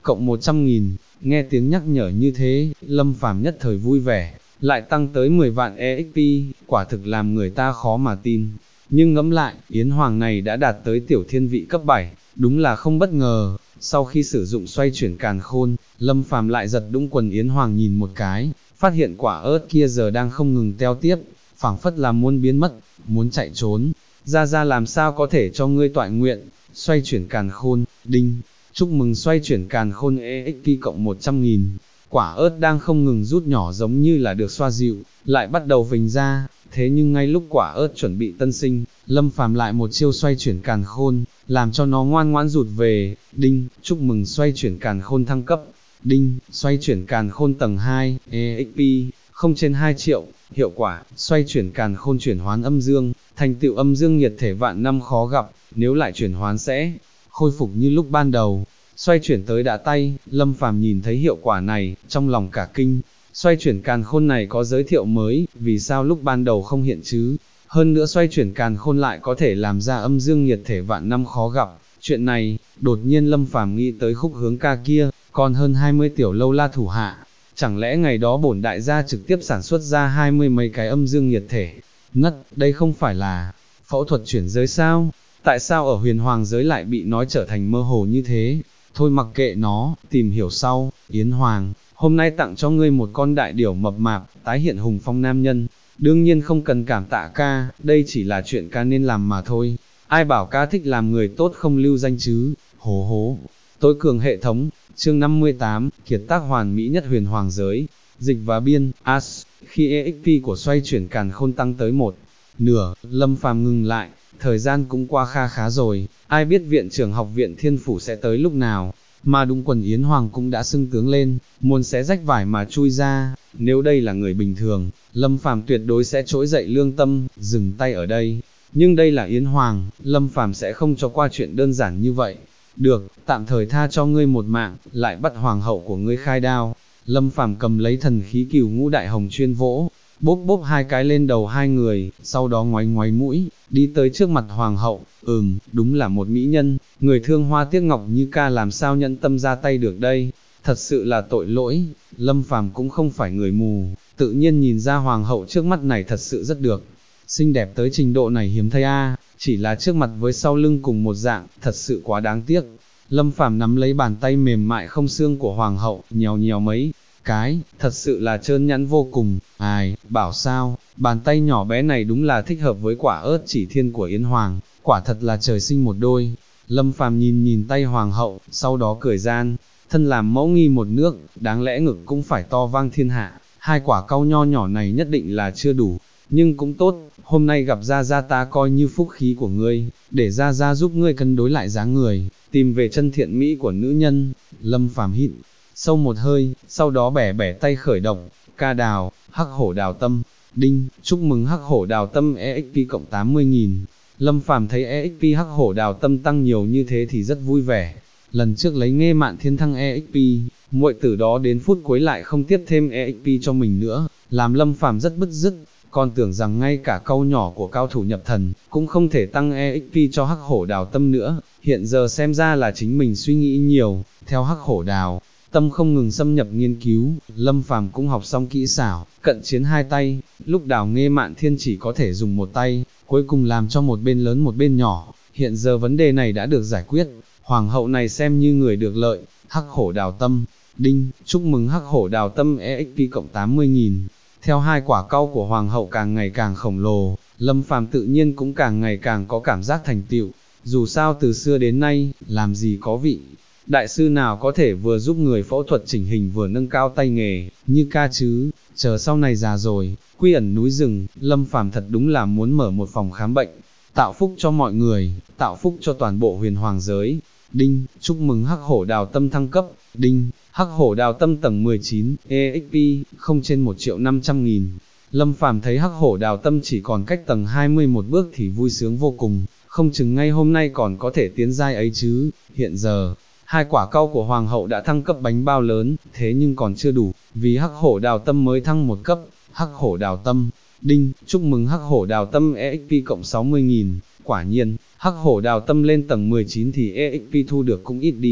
cộng 100.000, nghe tiếng nhắc nhở như thế, Lâm Phàm nhất thời vui vẻ, lại tăng tới 10 vạn EXP, quả thực làm người ta khó mà tin. Nhưng ngẫm lại, Yến Hoàng này đã đạt tới tiểu thiên vị cấp 7, đúng là không bất ngờ. Sau khi sử dụng xoay chuyển càn khôn, Lâm Phàm lại giật đũng quần Yến Hoàng nhìn một cái, phát hiện quả ớt kia giờ đang không ngừng teo tiếp, phảng phất là muốn biến mất, muốn chạy trốn. Ra làm sao có thể cho ngươi toại nguyện, xoay chuyển càn khôn, đinh, chúc mừng xoay chuyển càn khôn EXP cộng 100.000. Quả ớt đang không ngừng rút nhỏ giống như là được xoa dịu, lại bắt đầu phình ra, thế nhưng ngay lúc quả ớt chuẩn bị tân sinh, Lâm Phàm lại một chiêu xoay chuyển càn khôn, làm cho nó ngoan ngoãn rụt về, đinh, chúc mừng xoay chuyển càn khôn thăng cấp, đinh, xoay chuyển càn khôn tầng 2, EXP, không trên 2 triệu, hiệu quả, xoay chuyển càn khôn chuyển hoán âm dương, thành tựu âm dương nhiệt thể vạn năm khó gặp, nếu lại chuyển hoán sẽ khôi phục như lúc ban đầu. Xoay chuyển tới đã tay, Lâm Phàm nhìn thấy hiệu quả này, trong lòng cả kinh, xoay chuyển càn khôn này có giới thiệu mới, vì sao lúc ban đầu không hiện chứ? Hơn nữa xoay chuyển càn khôn lại có thể làm ra âm dương nhiệt thể vạn năm khó gặp, chuyện này, đột nhiên Lâm Phàm nghĩ tới Khúc Hướng ca kia, còn hơn 20 tiểu lâu la thủ hạ, chẳng lẽ ngày đó bổn đại gia trực tiếp sản xuất ra 20 mấy cái âm dương nhiệt thể? Ngất, đây không phải là phẫu thuật chuyển giới sao? Tại sao ở huyền hoàng giới lại bị nói trở thành mơ hồ như thế? Thôi mặc kệ nó, tìm hiểu sau. Yến Hoàng, hôm nay tặng cho ngươi một con đại điểu mập mạp, tái hiện hùng phong nam nhân. Đương nhiên không cần cảm tạ ca, đây chỉ là chuyện ca nên làm mà thôi. Ai bảo ca thích làm người tốt không lưu danh chứ? Hố hố. Tối cường hệ thống, chương 58, kiệt tác hoàn mỹ nhất huyền hoàng giới. Dịch và biên, as, khi EXP của xoay chuyển càn khôn tăng tới 1/2, Lâm Phàm ngừng lại, thời gian cũng qua khá rồi, ai biết viện trưởng học viện thiên phủ sẽ tới lúc nào, mà đúng quần Yến Hoàng cũng đã xưng tướng lên, muốn xé rách vải mà chui ra, nếu đây là người bình thường, Lâm Phàm tuyệt đối sẽ trỗi dậy lương tâm, dừng tay ở đây, nhưng đây là Yến Hoàng, Lâm Phàm sẽ không cho qua chuyện đơn giản như vậy. Được, tạm thời tha cho ngươi một mạng, lại bắt hoàng hậu của ngươi khai đao. Lâm Phàm cầm lấy thần khí Cửu Ngũ Đại Hồng chuyên vỗ, bốp bốp hai cái lên đầu hai người, sau đó ngoáy ngoáy mũi, đi tới trước mặt hoàng hậu. Đúng là một mỹ nhân, người thương hoa tiếc ngọc như ca làm sao nhẫn tâm ra tay được đây, thật sự là tội lỗi. Lâm Phàm cũng không phải người mù, tự nhiên nhìn ra hoàng hậu trước mắt này thật sự rất được, xinh đẹp tới trình độ này hiếm thấy a, chỉ là trước mặt với sau lưng cùng một dạng, thật sự quá đáng tiếc. Lâm Phàm nắm lấy bàn tay mềm mại không xương của hoàng hậu, nhéo nhéo mấy cái, thật sự là trơn nhẵn vô cùng. Ai, bảo sao, bàn tay nhỏ bé này đúng là thích hợp với quả ớt chỉ thiên của Yến Hoàng, quả thật là trời sinh một đôi. Lâm Phàm nhìn nhìn tay hoàng hậu, sau đó cười gian, thân làm mẫu nghi một nước, đáng lẽ ngực cũng phải to vang thiên hạ, hai quả cau nho nhỏ này nhất định là chưa đủ, nhưng cũng tốt, hôm nay gặp Gia Gia ta coi như phúc khí của ngươi, để Gia Gia giúp ngươi cân đối lại dáng người, tìm về chân thiện mỹ của nữ nhân. Lâm Phàm hít sâu một hơi, sau đó bẻ bẻ tay khởi động, ca đào, hắc hổ đào tâm, đinh, chúc mừng hắc hổ đào tâm EXP cộng 80.000. Lâm Phàm thấy EXP hắc hổ đào tâm tăng nhiều như thế thì rất vui vẻ. Lần trước lấy Nghê Mạn Thiên thăng EXP, muội tử đó đến phút cuối lại không tiếp thêm EXP cho mình nữa, làm Lâm Phàm rất bứt rứt, còn tưởng rằng ngay cả câu nhỏ của cao thủ nhập thần, cũng không thể tăng EXP cho hắc hổ đào tâm nữa, hiện giờ xem ra là chính mình suy nghĩ nhiều. Theo hắc hổ đào tâm không ngừng xâm nhập nghiên cứu, Lâm Phàm cũng học xong kỹ xảo, cận chiến hai tay, lúc đào Nghê Mạn Thiên chỉ có thể dùng một tay, cuối cùng làm cho một bên lớn một bên nhỏ, hiện giờ vấn đề này đã được giải quyết, hoàng hậu này xem như người được lợi. Hắc hổ đào tâm, đinh, chúc mừng hắc hổ đào tâm EXP cộng 80.000. Theo hai quả cau của hoàng hậu càng ngày càng khổng lồ, Lâm Phàm tự nhiên cũng càng ngày càng có cảm giác thành tựu, dù sao từ xưa đến nay, làm gì có vị đại sư nào có thể vừa giúp người phẫu thuật chỉnh hình vừa nâng cao tay nghề, như ca chứ, chờ sau này già rồi, quy ẩn núi rừng, Lâm Phàm thật đúng là muốn mở một phòng khám bệnh, tạo phúc cho mọi người, tạo phúc cho toàn bộ huyền hoàng giới. Đinh, chúc mừng hắc hổ đào tâm thăng cấp, đinh, hắc hổ đào tâm tầng 19, EXP, không trên 1.500.000. Lâm Phàm thấy hắc hổ đào tâm chỉ còn cách tầng 20 một bước thì vui sướng vô cùng, không chừng ngay hôm nay còn có thể tiến giai ấy chứ. Hiện giờ, hai quả cau của hoàng hậu đã thăng cấp bánh bao lớn, thế nhưng còn chưa đủ, vì hắc hổ đào tâm mới thăng một cấp. Hắc hổ đào tâm, đinh, chúc mừng hắc hổ đào tâm EXP cộng 60.000. Quả nhiên, hắc hổ đào tâm lên tầng 19 thì EXP thu được cũng ít đi,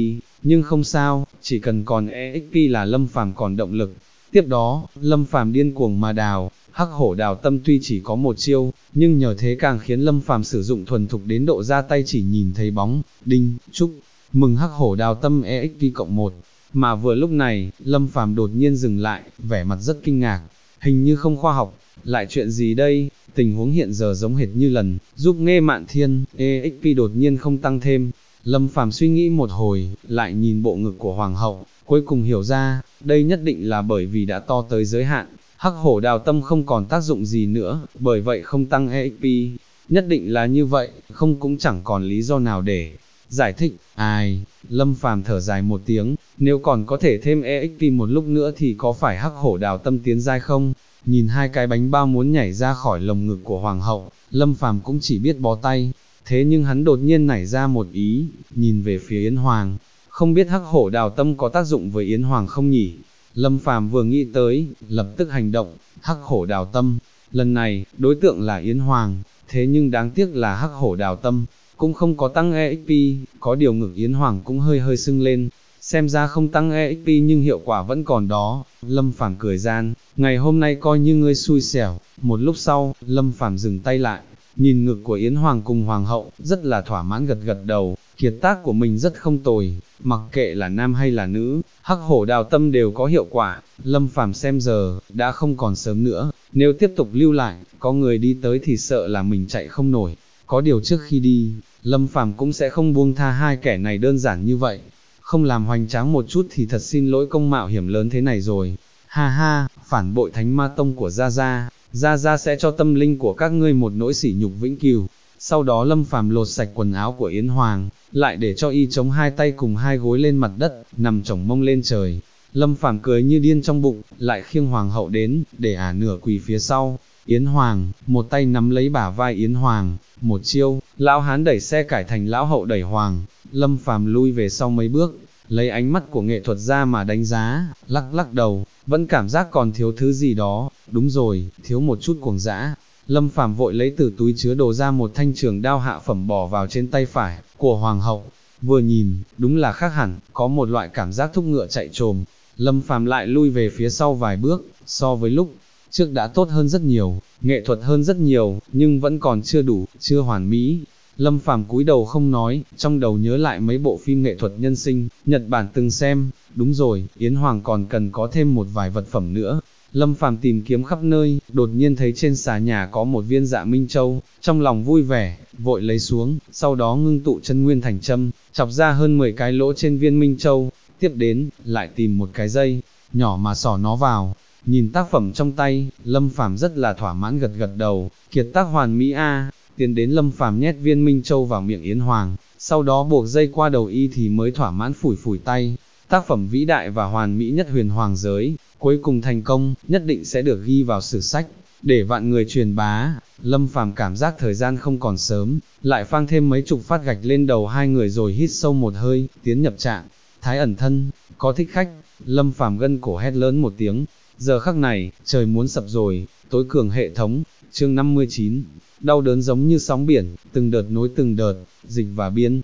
nhưng không sao, chỉ cần còn EXP là Lâm Phàm còn động lực. Tiếp đó, Lâm Phàm điên cuồng mà đào, hắc hổ đào tâm tuy chỉ có một chiêu, nhưng nhờ thế càng khiến Lâm Phàm sử dụng thuần thục đến độ ra tay chỉ nhìn thấy bóng, đinh, chúc, mừng hắc hổ đào tâm EXP cộng 1. Mà vừa lúc này, Lâm Phàm đột nhiên dừng lại, vẻ mặt rất kinh ngạc, hình như không khoa học, lại chuyện gì đây, tình huống hiện giờ giống hệt như lần, giúp Nghê Mạn Thiên, EXP đột nhiên không tăng thêm. Lâm Phàm suy nghĩ một hồi, lại nhìn bộ ngực của Hoàng hậu, cuối cùng hiểu ra, đây nhất định là bởi vì đã to tới giới hạn, hắc hổ đào tâm không còn tác dụng gì nữa, bởi vậy không tăng EXP, nhất định là như vậy, không cũng chẳng còn lý do nào để giải thích. Ai, Lâm Phàm thở dài một tiếng, nếu còn có thể thêm EXP một lúc nữa thì có phải hắc hổ đào tâm tiến giai không? Nhìn hai cái bánh bao muốn nhảy ra khỏi lồng ngực của Hoàng hậu, Lâm Phàm cũng chỉ biết bó tay. Thế nhưng hắn đột nhiên nảy ra một ý, nhìn về phía Yến Hoàng, không biết hắc hổ đào tâm có tác dụng với Yến Hoàng không nhỉ? Lâm Phàm vừa nghĩ tới, lập tức hành động, hắc hổ đào tâm, lần này, đối tượng là Yến Hoàng, thế nhưng đáng tiếc là hắc hổ đào tâm, cũng không có tăng EXP, có điều ngực Yến Hoàng cũng hơi hơi sưng lên, xem ra không tăng EXP nhưng hiệu quả vẫn còn đó. Lâm Phàm cười gian, ngày hôm nay coi như ngươi xui xẻo. Một lúc sau, Lâm Phàm dừng tay lại, nhìn ngực của Yến Hoàng cùng Hoàng hậu, rất là thỏa mãn gật gật đầu, kiệt tác của mình rất không tồi, mặc kệ là nam hay là nữ, hắc hổ đào tâm đều có hiệu quả. Lâm Phàm xem giờ, đã không còn sớm nữa, nếu tiếp tục lưu lại, có người đi tới thì sợ là mình chạy không nổi. Có điều trước khi đi, Lâm Phàm cũng sẽ không buông tha hai kẻ này đơn giản như vậy, không làm hoành tráng một chút thì thật xin lỗi công mạo hiểm lớn thế này rồi. Ha ha, phản bội thánh ma tông của Gia Gia sẽ cho tâm linh của các ngươi một nỗi sỉ nhục vĩnh cửu. Sau đó Lâm Phàm lột sạch quần áo của Yến Hoàng, lại để cho y chống hai tay cùng hai gối lên mặt đất, nằm chổng mông lên trời. Lâm Phàm cười như điên trong bụng, lại khiêng Hoàng hậu đến, để nửa quỳ phía sau. Yến Hoàng, một tay nắm lấy bả vai Yến Hoàng, một chiêu, lão hán đẩy xe cải thành lão hậu đẩy Hoàng. Lâm Phàm lui về sau mấy bước, lấy ánh mắt của nghệ thuật ra mà đánh giá, lắc lắc đầu, vẫn cảm giác còn thiếu thứ gì đó. Đúng rồi, thiếu một chút cuồng dã. Lâm Phàm vội lấy từ túi chứa đồ ra một thanh trường đao hạ phẩm bỏ vào trên tay phải của Hoàng hậu, vừa nhìn, đúng là khác hẳn, có một loại cảm giác thúc ngựa chạy trồm. Lâm Phàm lại lui về phía sau vài bước, so với lúc trước đã tốt hơn rất nhiều, nghệ thuật hơn rất nhiều, nhưng vẫn còn chưa đủ, chưa hoàn mỹ. Lâm Phàm cúi đầu không nói, trong đầu nhớ lại mấy bộ phim nghệ thuật nhân sinh, Nhật Bản từng xem. Đúng rồi, Yến Hoàng còn cần có thêm một vài vật phẩm nữa. Lâm Phàm tìm kiếm khắp nơi, đột nhiên thấy trên xà nhà có một viên Dạ Minh Châu, trong lòng vui vẻ, vội lấy xuống, sau đó ngưng tụ chân nguyên thành châm, chọc ra hơn 10 cái lỗ trên viên Minh Châu, tiếp đến, lại tìm một cái dây nhỏ mà xỏ nó vào. Nhìn tác phẩm trong tay, Lâm Phàm rất là thỏa mãn gật gật đầu, kiệt tác hoàn mỹ a. Tiến đến Lâm Phàm nhét viên Minh Châu vào miệng Yến Hoàng, sau đó buộc dây qua đầu y thì mới thỏa mãn phủi phủi tay. Tác phẩm vĩ đại và hoàn mỹ nhất huyền hoàng giới, cuối cùng thành công, nhất định sẽ được ghi vào sử sách, để vạn người truyền bá. Lâm Phàm cảm giác thời gian không còn sớm, lại phang thêm mấy chục phát gạch lên đầu hai người rồi hít sâu một hơi, tiến nhập trạng thái ẩn thân. Có thích khách? Lâm Phàm gân cổ hét lớn một tiếng. Giờ khắc này, trời muốn sập rồi. Tối cường hệ thống, chương 59, đau đớn giống như sóng biển, từng đợt nối từng đợt. Dịch và biên,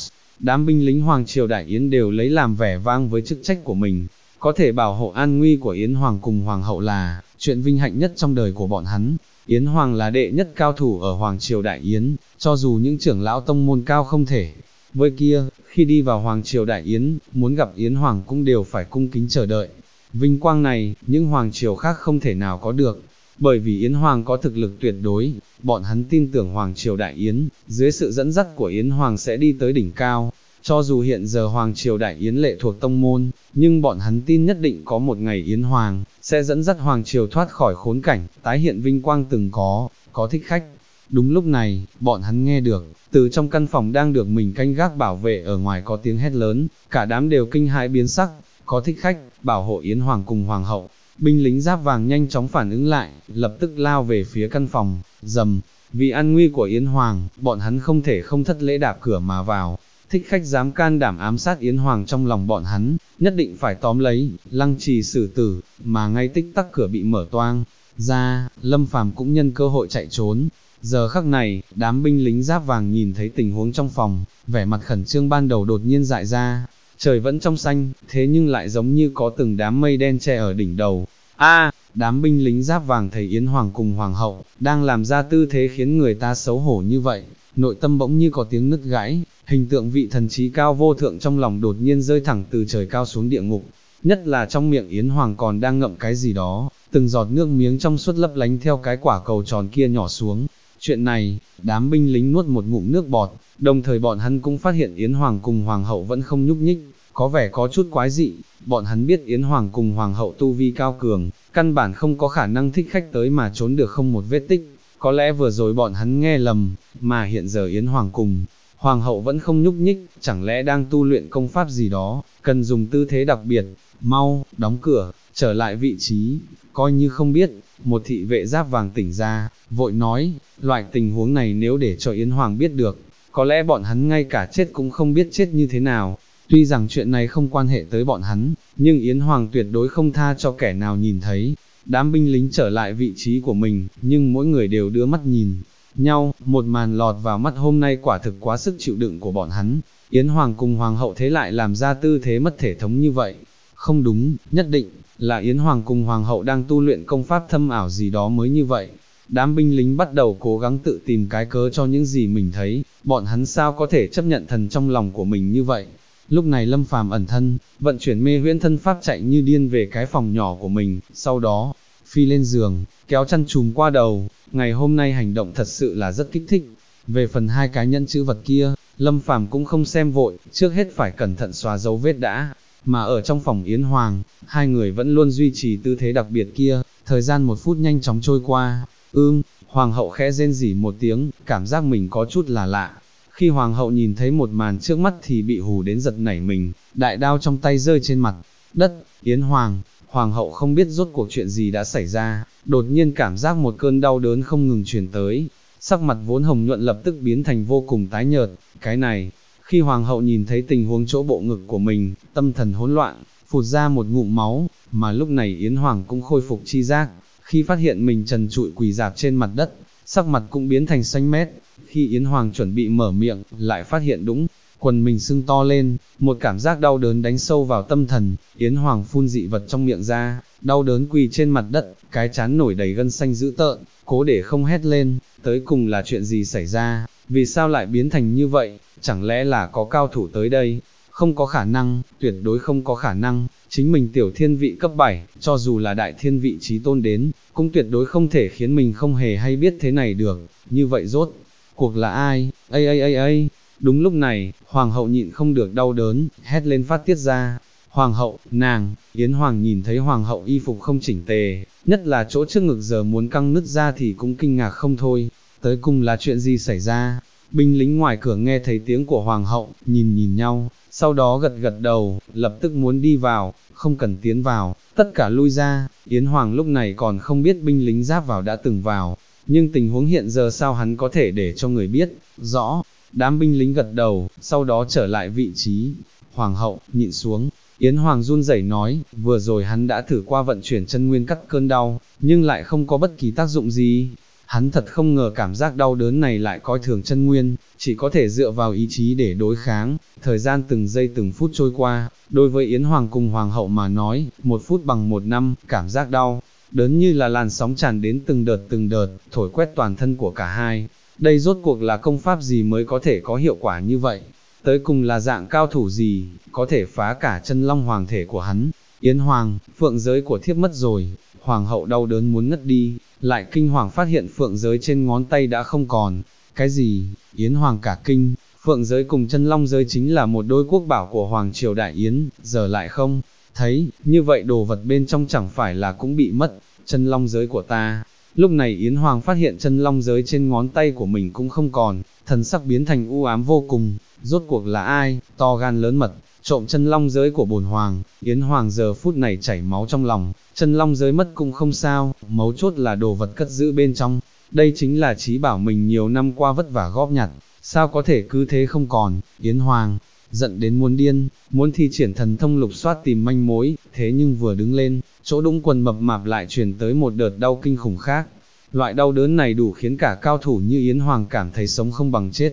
đám binh lính Hoàng triều Đại Yến đều lấy làm vẻ vang với chức trách của mình. Có thể bảo hộ an nguy của Yến Hoàng cùng Hoàng hậu là chuyện vinh hạnh nhất trong đời của bọn hắn. Yến Hoàng là đệ nhất cao thủ ở Hoàng triều Đại Yến, cho dù những trưởng lão tông môn cao không thể với kia, khi đi vào Hoàng triều Đại Yến, muốn gặp Yến Hoàng cũng đều phải cung kính chờ đợi. Vinh quang này, những hoàng triều khác không thể nào có được, bởi vì Yến Hoàng có thực lực tuyệt đối, bọn hắn tin tưởng Hoàng triều Đại Yến, dưới sự dẫn dắt của Yến Hoàng sẽ đi tới đỉnh cao. Cho dù hiện giờ Hoàng triều Đại Yến lệ thuộc tông môn, nhưng bọn hắn tin nhất định có một ngày Yến Hoàng sẽ dẫn dắt Hoàng triều thoát khỏi khốn cảnh, tái hiện vinh quang từng có thích khách. Đúng lúc này, bọn hắn nghe được, từ trong căn phòng đang được mình canh gác bảo vệ ở ngoài có tiếng hét lớn, cả đám đều kinh hãi biến sắc, có thích khách, bảo hộ Yến Hoàng cùng Hoàng hậu. Binh lính giáp vàng nhanh chóng phản ứng lại, lập tức lao về phía căn phòng, rầm, vì an nguy của Yến Hoàng, bọn hắn không thể không thất lễ đạp cửa mà vào. Thích khách dám can đảm ám sát Yến Hoàng trong lòng bọn hắn, nhất định phải tóm lấy, lăng trì xử tử, mà ngay tích tắc cửa bị mở toang ra, Lâm Phàm cũng nhân cơ hội chạy trốn. Giờ khắc này, đám binh lính giáp vàng nhìn thấy tình huống trong phòng, vẻ mặt khẩn trương ban đầu đột nhiên dại ra, trời vẫn trong xanh, thế nhưng lại giống như có từng đám mây đen che ở đỉnh đầu. Đám binh lính giáp vàng thấy Yến Hoàng cùng Hoàng hậu, đang làm ra tư thế khiến người ta xấu hổ như vậy, nội tâm bỗng như có tiếng nứt gãy, hình tượng vị thần trí cao vô thượng trong lòng đột nhiên rơi thẳng từ trời cao xuống địa ngục, nhất là trong miệng Yến Hoàng còn đang ngậm cái gì đó, từng giọt nước miếng trong suốt lấp lánh theo cái quả cầu tròn kia nhỏ xuống. Chuyện này, đám binh lính nuốt một ngụm nước bọt, đồng thời bọn hắn cũng phát hiện Yến Hoàng cùng Hoàng hậu vẫn không nhúc nhích, có vẻ có chút quái dị. Bọn hắn biết Yến Hoàng cùng Hoàng hậu tu vi cao cường, căn bản không có khả năng thích khách tới mà trốn được không một vết tích. Có lẽ vừa rồi bọn hắn nghe lầm, mà hiện giờ Yến Hoàng cùng Hoàng hậu vẫn không nhúc nhích, chẳng lẽ đang tu luyện công pháp gì đó, cần dùng tư thế đặc biệt. Mau, đóng cửa, trở lại vị trí, coi như không biết. Một thị vệ giáp vàng tỉnh ra, vội nói, loại tình huống này nếu để cho Yến Hoàng biết được, có lẽ bọn hắn ngay cả chết cũng không biết chết như thế nào. Tuy rằng chuyện này không quan hệ tới bọn hắn, nhưng Yến Hoàng tuyệt đối không tha cho kẻ nào nhìn thấy. Đám binh lính trở lại vị trí của mình, nhưng mỗi người đều đưa mắt nhìn nhau, một màn lọt vào mắt hôm nay quả thực quá sức chịu đựng của bọn hắn. Yến Hoàng cùng Hoàng hậu thế lại làm ra tư thế mất thể thống như vậy. Không đúng, nhất định là Yến Hoàng cùng Hoàng hậu đang tu luyện công pháp thâm ảo gì đó mới như vậy. Đám binh lính bắt đầu cố gắng tự tìm cái cớ cho những gì mình thấy, bọn hắn sao có thể chấp nhận thần trong lòng của mình như vậy. Lúc này Lâm Phàm ẩn thân, vận chuyển mê huyễn thân pháp chạy như điên về cái phòng nhỏ của mình, sau đó, phi lên giường, kéo chăn trùm qua đầu. Ngày hôm nay hành động thật sự là rất kích thích. Về phần hai cái nhẫn chữ vật kia, Lâm Phàm cũng không xem vội, trước hết phải cẩn thận xóa dấu vết đã. Mà ở trong phòng Yến Hoàng, hai người vẫn luôn duy trì tư thế đặc biệt kia, thời gian 1 phút nhanh chóng trôi qua. Hoàng hậu khẽ rên rỉ một tiếng, cảm giác mình có chút là lạ. Khi Hoàng hậu nhìn thấy một màn trước mắt thì bị hù đến giật nảy mình, đại đao trong tay rơi trên mặt đất. Yến Hoàng hậu không biết rốt cuộc chuyện gì đã xảy ra, đột nhiên cảm giác một cơn đau đớn không ngừng truyền tới, sắc mặt vốn hồng nhuận lập tức biến thành vô cùng tái nhợt. Cái này, khi Hoàng hậu nhìn thấy tình huống chỗ bộ ngực của mình, tâm thần hỗn loạn, phụt ra một ngụm máu, mà lúc này Yến Hoàng cũng khôi phục chi giác, khi phát hiện mình trần trụi quỳ rạp trên mặt đất, sắc mặt cũng biến thành xanh mét. Khi Yến Hoàng chuẩn bị mở miệng, lại phát hiện đúng, quần mình sưng to lên, một cảm giác đau đớn đánh sâu vào tâm thần. Yến Hoàng phun dị vật trong miệng ra, đau đớn quỳ trên mặt đất, cái trán nổi đầy gân xanh dữ tợn, cố để không hét lên. Tới cùng là chuyện gì xảy ra, vì sao lại biến thành như vậy, chẳng lẽ là có cao thủ tới đây? Không có khả năng, tuyệt đối không có khả năng, chính mình tiểu thiên vị cấp 7, cho dù là đại thiên vị chí tôn đến, cũng tuyệt đối không thể khiến mình không hề hay biết thế này được. Như vậy rốt cuộc là ai? Ây! Đúng lúc này, Hoàng hậu nhịn không được đau đớn, hét lên phát tiết ra. Hoàng hậu, nàng! Yến Hoàng nhìn thấy Hoàng hậu y phục không chỉnh tề, nhất là chỗ trước ngực giờ muốn căng nứt ra thì cũng kinh ngạc không thôi. Tới cùng là chuyện gì xảy ra? Binh lính ngoài cửa nghe thấy tiếng của Hoàng hậu, nhìn nhau, sau đó gật gật đầu, lập tức muốn đi vào. Không cần tiến vào, tất cả lui ra. Yến Hoàng lúc này còn không biết binh lính giáp vào đã từng vào, nhưng tình huống hiện giờ sao hắn có thể để cho người biết rõ. Đám binh lính gật đầu, sau đó trở lại vị trí. Hoàng hậu, nhịn xuống. Yến Hoàng run rẩy nói, vừa rồi hắn đã thử qua vận chuyển chân nguyên cắt cơn đau, nhưng lại không có bất kỳ tác dụng gì. Hắn thật không ngờ cảm giác đau đớn này lại coi thường chân nguyên, chỉ có thể dựa vào ý chí để đối kháng. Thời gian từng giây từng phút trôi qua, đối với Yến Hoàng cùng Hoàng hậu mà nói, 1 phút bằng 1 năm, cảm giác đau đớn như là làn sóng tràn đến từng đợt, thổi quét toàn thân của cả hai. Đây rốt cuộc là công pháp gì mới có thể có hiệu quả như vậy? Tới cùng là dạng cao thủ gì, có thể phá cả chân long hoàng thể của hắn? Yến Hoàng, phượng giới của thiếp mất rồi. Hoàng hậu đau đớn muốn ngất đi, lại kinh hoàng phát hiện phượng giới trên ngón tay đã không còn. Cái gì? Yến Hoàng cả kinh, phượng giới cùng chân long giới chính là một đôi quốc bảo của Hoàng triều Đại Yến, giờ lại không thấy, như vậy đồ vật bên trong chẳng phải là cũng bị mất. Chân long giới của ta. Lúc này Yến Hoàng phát hiện chân long giới trên ngón tay của mình cũng không còn, thần sắc biến thành u ám vô cùng. Rốt cuộc là ai, to gan lớn mật, trộm chân long giới của bổn hoàng? Yến Hoàng giờ phút này chảy máu trong lòng, chân long giới mất cũng không sao, mấu chốt là đồ vật cất giữ bên trong. Đây chính là trí bảo mình nhiều năm qua vất vả góp nhặt, sao có thể cứ thế không còn? Yến Hoàng giận đến muốn điên, muốn thi triển thần thông lục soát tìm manh mối, thế nhưng vừa đứng lên, chỗ đũng quần mập mạp lại truyền tới một đợt đau kinh khủng khác. Loại đau đớn này đủ khiến cả cao thủ như Yến Hoàng cảm thấy sống không bằng chết.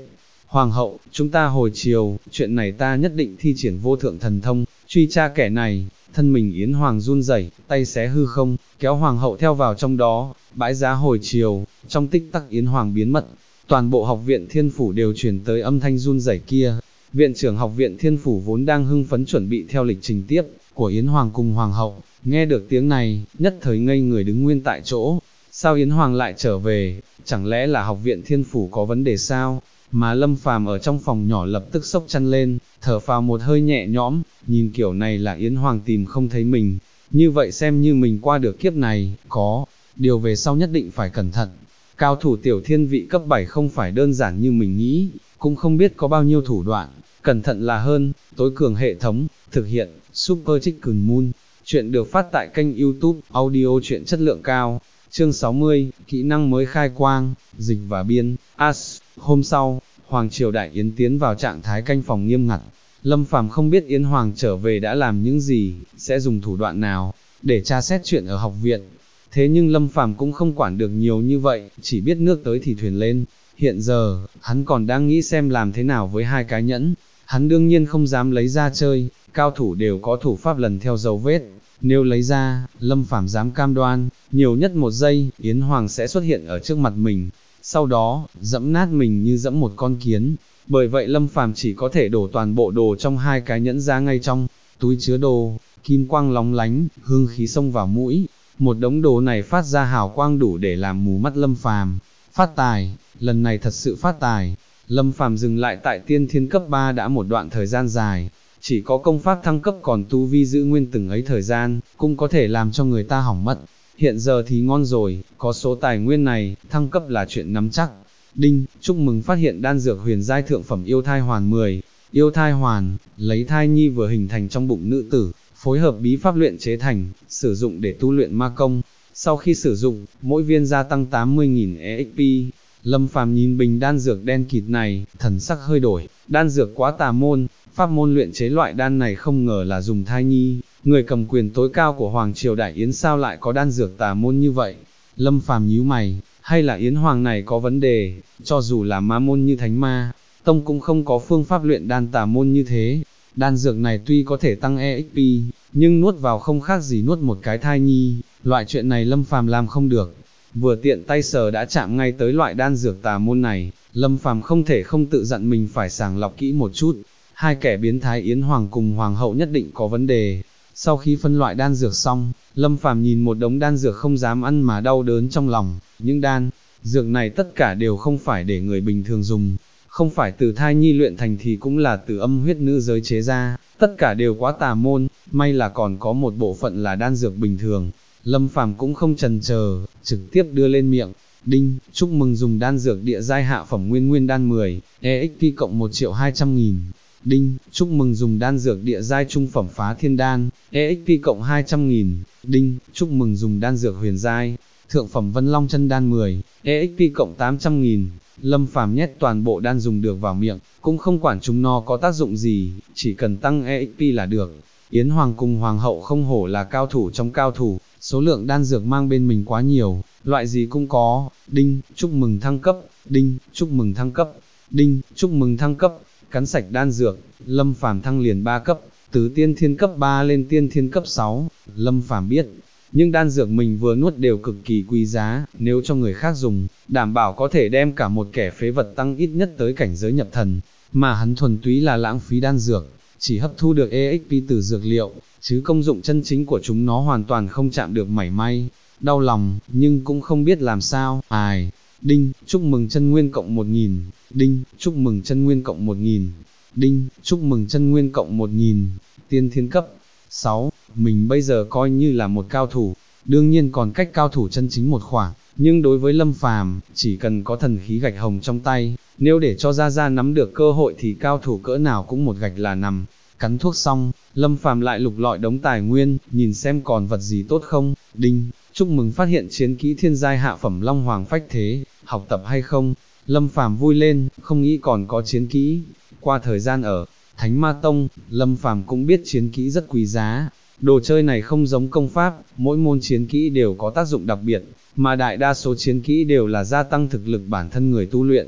Hoàng hậu, chúng ta hồi chiều, chuyện này ta nhất định thi triển vô thượng thần thông, truy tra kẻ này. Thân mình Yến Hoàng run rẩy, tay xé hư không, kéo Hoàng hậu theo vào trong đó, bãi giá hồi chiều, trong tích tắc Yến Hoàng biến mất. Toàn bộ học viện Thiên Phủ đều truyền tới âm thanh run rẩy kia. Viện trưởng học viện Thiên Phủ vốn đang hưng phấn chuẩn bị theo lịch trình tiếp của Yến Hoàng cùng Hoàng hậu, nghe được tiếng này, nhất thời ngây người đứng nguyên tại chỗ. Sao Yến Hoàng lại trở về, chẳng lẽ là học viện Thiên Phủ có vấn đề sao? Mà Lâm Phàm ở trong phòng nhỏ lập tức sốc chăn lên, thở phào một hơi nhẹ nhõm, nhìn kiểu này là Yến Hoàng tìm không thấy mình, như vậy xem như mình qua được kiếp này, có điều về sau nhất định phải cẩn thận. Cao thủ tiểu thiên vị cấp 7 không phải đơn giản như mình nghĩ, cũng không biết có bao nhiêu thủ đoạn, cẩn thận là hơn. Tối cường hệ thống, thực hiện, Super Chicken Moon. Chuyện được phát tại kênh YouTube, audio truyện chất lượng cao. Chương 60, kỹ năng mới khai quang, dịch và biên, As. Hôm sau, Hoàng Triều Đại Yến tiến vào trạng thái canh phòng nghiêm ngặt. Lâm Phàm không biết Yến Hoàng trở về đã làm những gì, sẽ dùng thủ đoạn nào, để tra xét chuyện ở học viện. Thế nhưng Lâm Phàm cũng không quản được nhiều như vậy, chỉ biết nước tới thì thuyền lên. Hiện giờ, hắn còn đang nghĩ xem làm thế nào với hai cái nhẫn. Hắn đương nhiên không dám lấy ra chơi, cao thủ đều có thủ pháp lần theo dấu vết. Nếu lấy ra, Lâm Phàm dám cam đoan, nhiều nhất một giây, Yến Hoàng sẽ xuất hiện ở trước mặt mình. Sau đó, dẫm nát mình như dẫm một con kiến. Bởi vậy Lâm Phàm chỉ có thể đổ toàn bộ đồ trong hai cái nhẫn ra ngay trong túi chứa đồ, kim quang lóng lánh, hương khí xông vào mũi. Một đống đồ này phát ra hào quang đủ để làm mù mắt Lâm Phàm. Phát tài, lần này thật sự phát tài. Lâm Phàm dừng lại tại tiên thiên cấp 3 đã một đoạn thời gian dài, chỉ có công pháp thăng cấp còn tu vi giữ nguyên từng ấy thời gian, cũng có thể làm cho người ta hỏng mất. Hiện giờ thì ngon rồi, có số tài nguyên này, thăng cấp là chuyện nắm chắc. Đinh, chúc mừng phát hiện đan dược huyền giai thượng phẩm yêu thai hoàn 10. Yêu thai hoàn, lấy thai nhi vừa hình thành trong bụng nữ tử, phối hợp bí pháp luyện chế thành, sử dụng để tu luyện ma công. Sau khi sử dụng, mỗi viên gia tăng 80.000 EXP. Lâm Phàm nhìn bình đan dược đen kịt này, thần sắc hơi đổi, đan dược quá tà môn, pháp môn luyện chế loại đan này không ngờ là dùng thai nhi, người cầm quyền tối cao của Hoàng Triều Đại Yến sao lại có đan dược tà môn như vậy. Lâm Phàm nhíu mày, hay là Yến Hoàng này có vấn đề, cho dù là ma môn như Thánh Ma Tông cũng không có phương pháp luyện đan tà môn như thế. Đan dược này tuy có thể tăng EXP, nhưng nuốt vào không khác gì nuốt một cái thai nhi, loại chuyện này Lâm Phàm làm không được. Vừa tiện tay sờ đã chạm ngay tới loại đan dược tà môn này, Lâm Phàm không thể không tự dặn mình phải sàng lọc kỹ một chút. Hai kẻ biến thái Yến Hoàng cùng Hoàng hậu nhất định có vấn đề. Sau khi phân loại đan dược xong, Lâm Phàm nhìn một đống đan dược không dám ăn mà đau đớn trong lòng. Những đan dược này tất cả đều không phải để người bình thường dùng, không phải từ thai nhi luyện thành thì cũng là từ âm huyết nữ giới chế ra, tất cả đều quá tà môn, may là còn có một bộ phận là đan dược bình thường. Lâm Phàm cũng không chần chờ, trực tiếp đưa lên miệng. Đinh, chúc mừng dùng đan dược địa giai hạ phẩm nguyên nguyên đan 10, EXP cộng 1.200.000. Đinh, chúc mừng dùng đan dược địa giai trung phẩm phá thiên đan, EXP cộng 200.000. Đinh, chúc mừng dùng đan dược huyền giai, thượng phẩm vân long chân đan 10, EXP cộng 800.000. Lâm Phàm nhét toàn bộ đan dùng được vào miệng, cũng không quản chúng nó có tác dụng gì, chỉ cần tăng EXP là được. Yến Hoàng cùng Hoàng hậu không hổ là cao thủ trong cao thủ, số lượng đan dược mang bên mình quá nhiều, loại gì cũng có. Đinh, chúc mừng thăng cấp. Đinh, chúc mừng thăng cấp. Đinh, chúc mừng thăng cấp. Cắn sạch đan dược, Lâm Phàm thăng liền 3 cấp, từ tiên thiên cấp 3 lên tiên thiên cấp 6. Lâm Phàm biết, nhưng đan dược mình vừa nuốt đều cực kỳ quý giá, nếu cho người khác dùng, đảm bảo có thể đem cả một kẻ phế vật tăng ít nhất tới cảnh giới nhập thần, mà hắn thuần túy là lãng phí đan dược, chỉ hấp thu được EXP từ dược liệu, chứ công dụng chân chính của chúng nó hoàn toàn không chạm được mảy may. Đau lòng, nhưng cũng không biết làm sao. Ai? Đinh, chúc mừng chân nguyên cộng 1.000. Đinh, chúc mừng chân nguyên cộng 1.000. Đinh, chúc mừng chân nguyên cộng 1.000. Tiên thiên cấp 6, mình bây giờ coi như là một cao thủ, đương nhiên còn cách cao thủ chân chính một khoảng, nhưng đối với Lâm Phàm, chỉ cần có thần khí gạch hồng trong tay, nếu để cho Gia Gia nắm được cơ hội thì cao thủ cỡ nào cũng một gạch là nằm. Cắn thuốc xong, Lâm Phàm lại lục lọi đống tài nguyên, nhìn xem còn vật gì tốt không. Đinh, chúc mừng phát hiện chiến kỹ thiên giai hạ phẩm Long Hoàng Phách Thế, học tập hay không? Lâm Phàm vui lên, không nghĩ còn có chiến kỹ. Qua thời gian ở Thánh Ma Tông, Lâm Phàm cũng biết chiến kỹ rất quý giá. Đồ chơi này không giống công pháp, mỗi môn chiến kỹ đều có tác dụng đặc biệt, mà đại đa số chiến kỹ đều là gia tăng thực lực bản thân người tu luyện.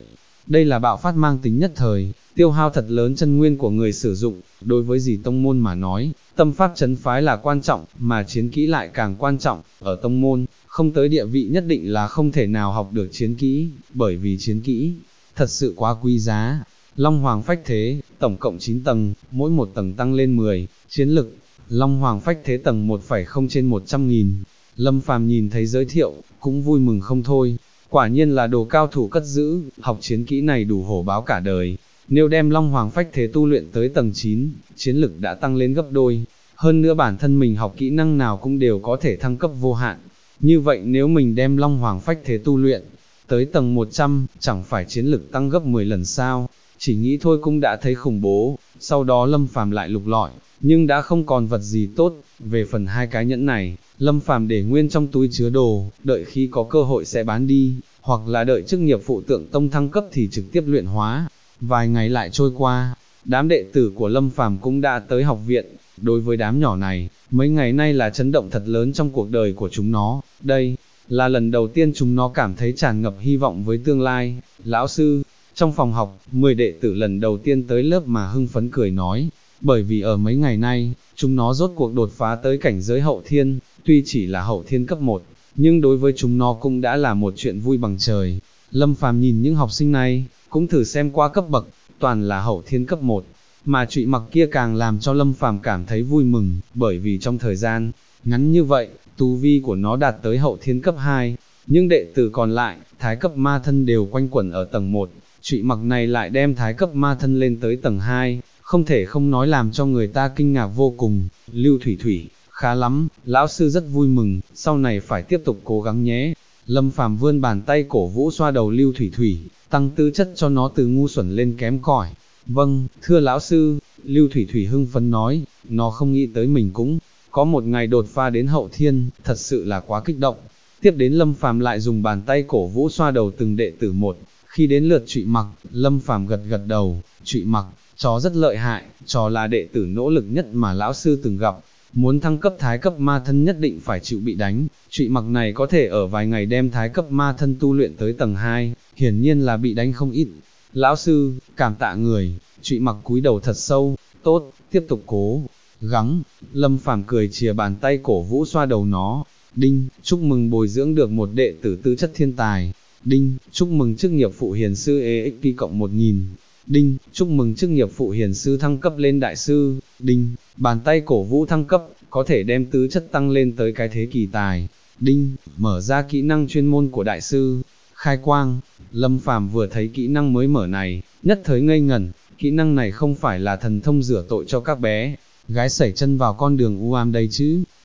đây là bạo phát mang tính nhất thời, tiêu hao thật lớn chân nguyên của người sử dụng, đối với dì tông môn mà nói, tâm pháp trấn phái là quan trọng, mà chiến kỹ lại càng quan trọng, ở tông môn, không tới địa vị nhất định là không thể nào học được chiến kỹ, bởi vì chiến kỹ, thật sự quá quý giá. Long Hoàng Phách Thế, tổng cộng 9 tầng, mỗi một tầng tăng lên 10, chiến lực, Long Hoàng Phách Thế tầng 1,0 trên 100.000, Lâm Phàm nhìn thấy giới thiệu, cũng vui mừng không thôi, quả nhiên là đồ cao thủ cất giữ, học chiến kỹ này đủ hổ báo cả đời. Nếu đem Long Hoàng Phách Thế tu luyện tới tầng 9, chiến lực đã tăng lên gấp đôi, hơn nữa bản thân mình học kỹ năng nào cũng đều có thể thăng cấp vô hạn. Như vậy nếu mình đem Long Hoàng Phách Thế tu luyện tới tầng 100, chẳng phải chiến lực tăng gấp 10 lần sao? Chỉ nghĩ thôi cũng đã thấy khủng bố. Sau đó Lâm Phàm lại lục lọi, nhưng đã không còn vật gì tốt. Về phần hai cái nhẫn này, Lâm Phàm để nguyên trong túi chứa đồ, đợi khi có cơ hội sẽ bán đi, hoặc là đợi chức nghiệp phụ tượng tông thăng cấp thì trực tiếp luyện hóa. Vài ngày lại trôi qua, đám đệ tử của Lâm Phàm cũng đã tới học viện. Đối với đám nhỏ này, mấy ngày nay là chấn động thật lớn trong cuộc đời của chúng nó. Đây là lần đầu tiên chúng nó cảm thấy tràn ngập hy vọng với tương lai. Lão sư, trong phòng học, 10 đệ tử lần đầu tiên tới lớp mà hưng phấn cười nói, bởi vì ở mấy ngày nay, chúng nó rốt cuộc đột phá tới cảnh giới hậu thiên, tuy chỉ là hậu thiên cấp 1, nhưng đối với chúng nó cũng đã là một chuyện vui bằng trời. Lâm Phàm nhìn những học sinh này, cũng thử xem qua cấp bậc, toàn là hậu thiên cấp 1, mà Trụy Mặc kia càng làm cho Lâm Phàm cảm thấy vui mừng, bởi vì trong thời gian ngắn như vậy, tu vi của nó đạt tới hậu thiên cấp 2, nhưng đệ tử còn lại, thái cấp ma thân đều quanh quẩn ở tầng 1, Trụy Mặc này lại đem thái cấp ma thân lên tới tầng 2, không thể không nói làm cho người ta kinh ngạc vô cùng. Lưu Thủy Thủy, khá lắm, lão sư rất vui mừng, sau này phải tiếp tục cố gắng nhé. Lâm Phàm vươn bàn tay cổ vũ xoa đầu Lưu Thủy Thủy, tăng tư chất cho nó từ ngu xuẩn lên kém cỏi. Vâng, thưa lão sư, Lưu Thủy Thủy hưng phấn nói, nó không nghĩ tới mình cũng có một ngày đột phá đến hậu thiên, thật sự là quá kích động. Tiếp đến Lâm Phàm lại dùng bàn tay cổ vũ xoa đầu từng đệ tử một, khi đến lượt Trụy Mặc, Lâm Phàm gật gật đầu, Trụy Mặc, chó rất lợi hại, chó là đệ tử nỗ lực nhất mà lão sư từng gặp, muốn thăng cấp thái cấp ma thân nhất định phải chịu bị đánh, Trụy Mặc này có thể ở vài ngày đem thái cấp ma thân tu luyện tới tầng 2, hiển nhiên là bị đánh không ít. Lão sư, cảm tạ người, Trụy Mặc cúi đầu thật sâu, tốt, tiếp tục cố gắng. Lâm Phàm cười chìa bàn tay cổ vũ xoa đầu nó. Đinh, chúc mừng bồi dưỡng được một đệ tử tư chất thiên tài. Đinh, chúc mừng chức nghiệp phụ hiền sư EXP cộng 1000. Đinh, chúc mừng chức nghiệp phụ hiền sư thăng cấp lên đại sư. Đinh, bàn tay cổ vũ thăng cấp, có thể đem tứ chất tăng lên tới cái thế kỳ tài. Đinh, mở ra kỹ năng chuyên môn của đại sư. Khai quang. Lâm Phàm vừa thấy kỹ năng mới mở này, nhất thời ngây ngẩn, kỹ năng này không phải là thần thông rửa tội cho các bé gái sẩy chân vào con đường u ám đây chứ?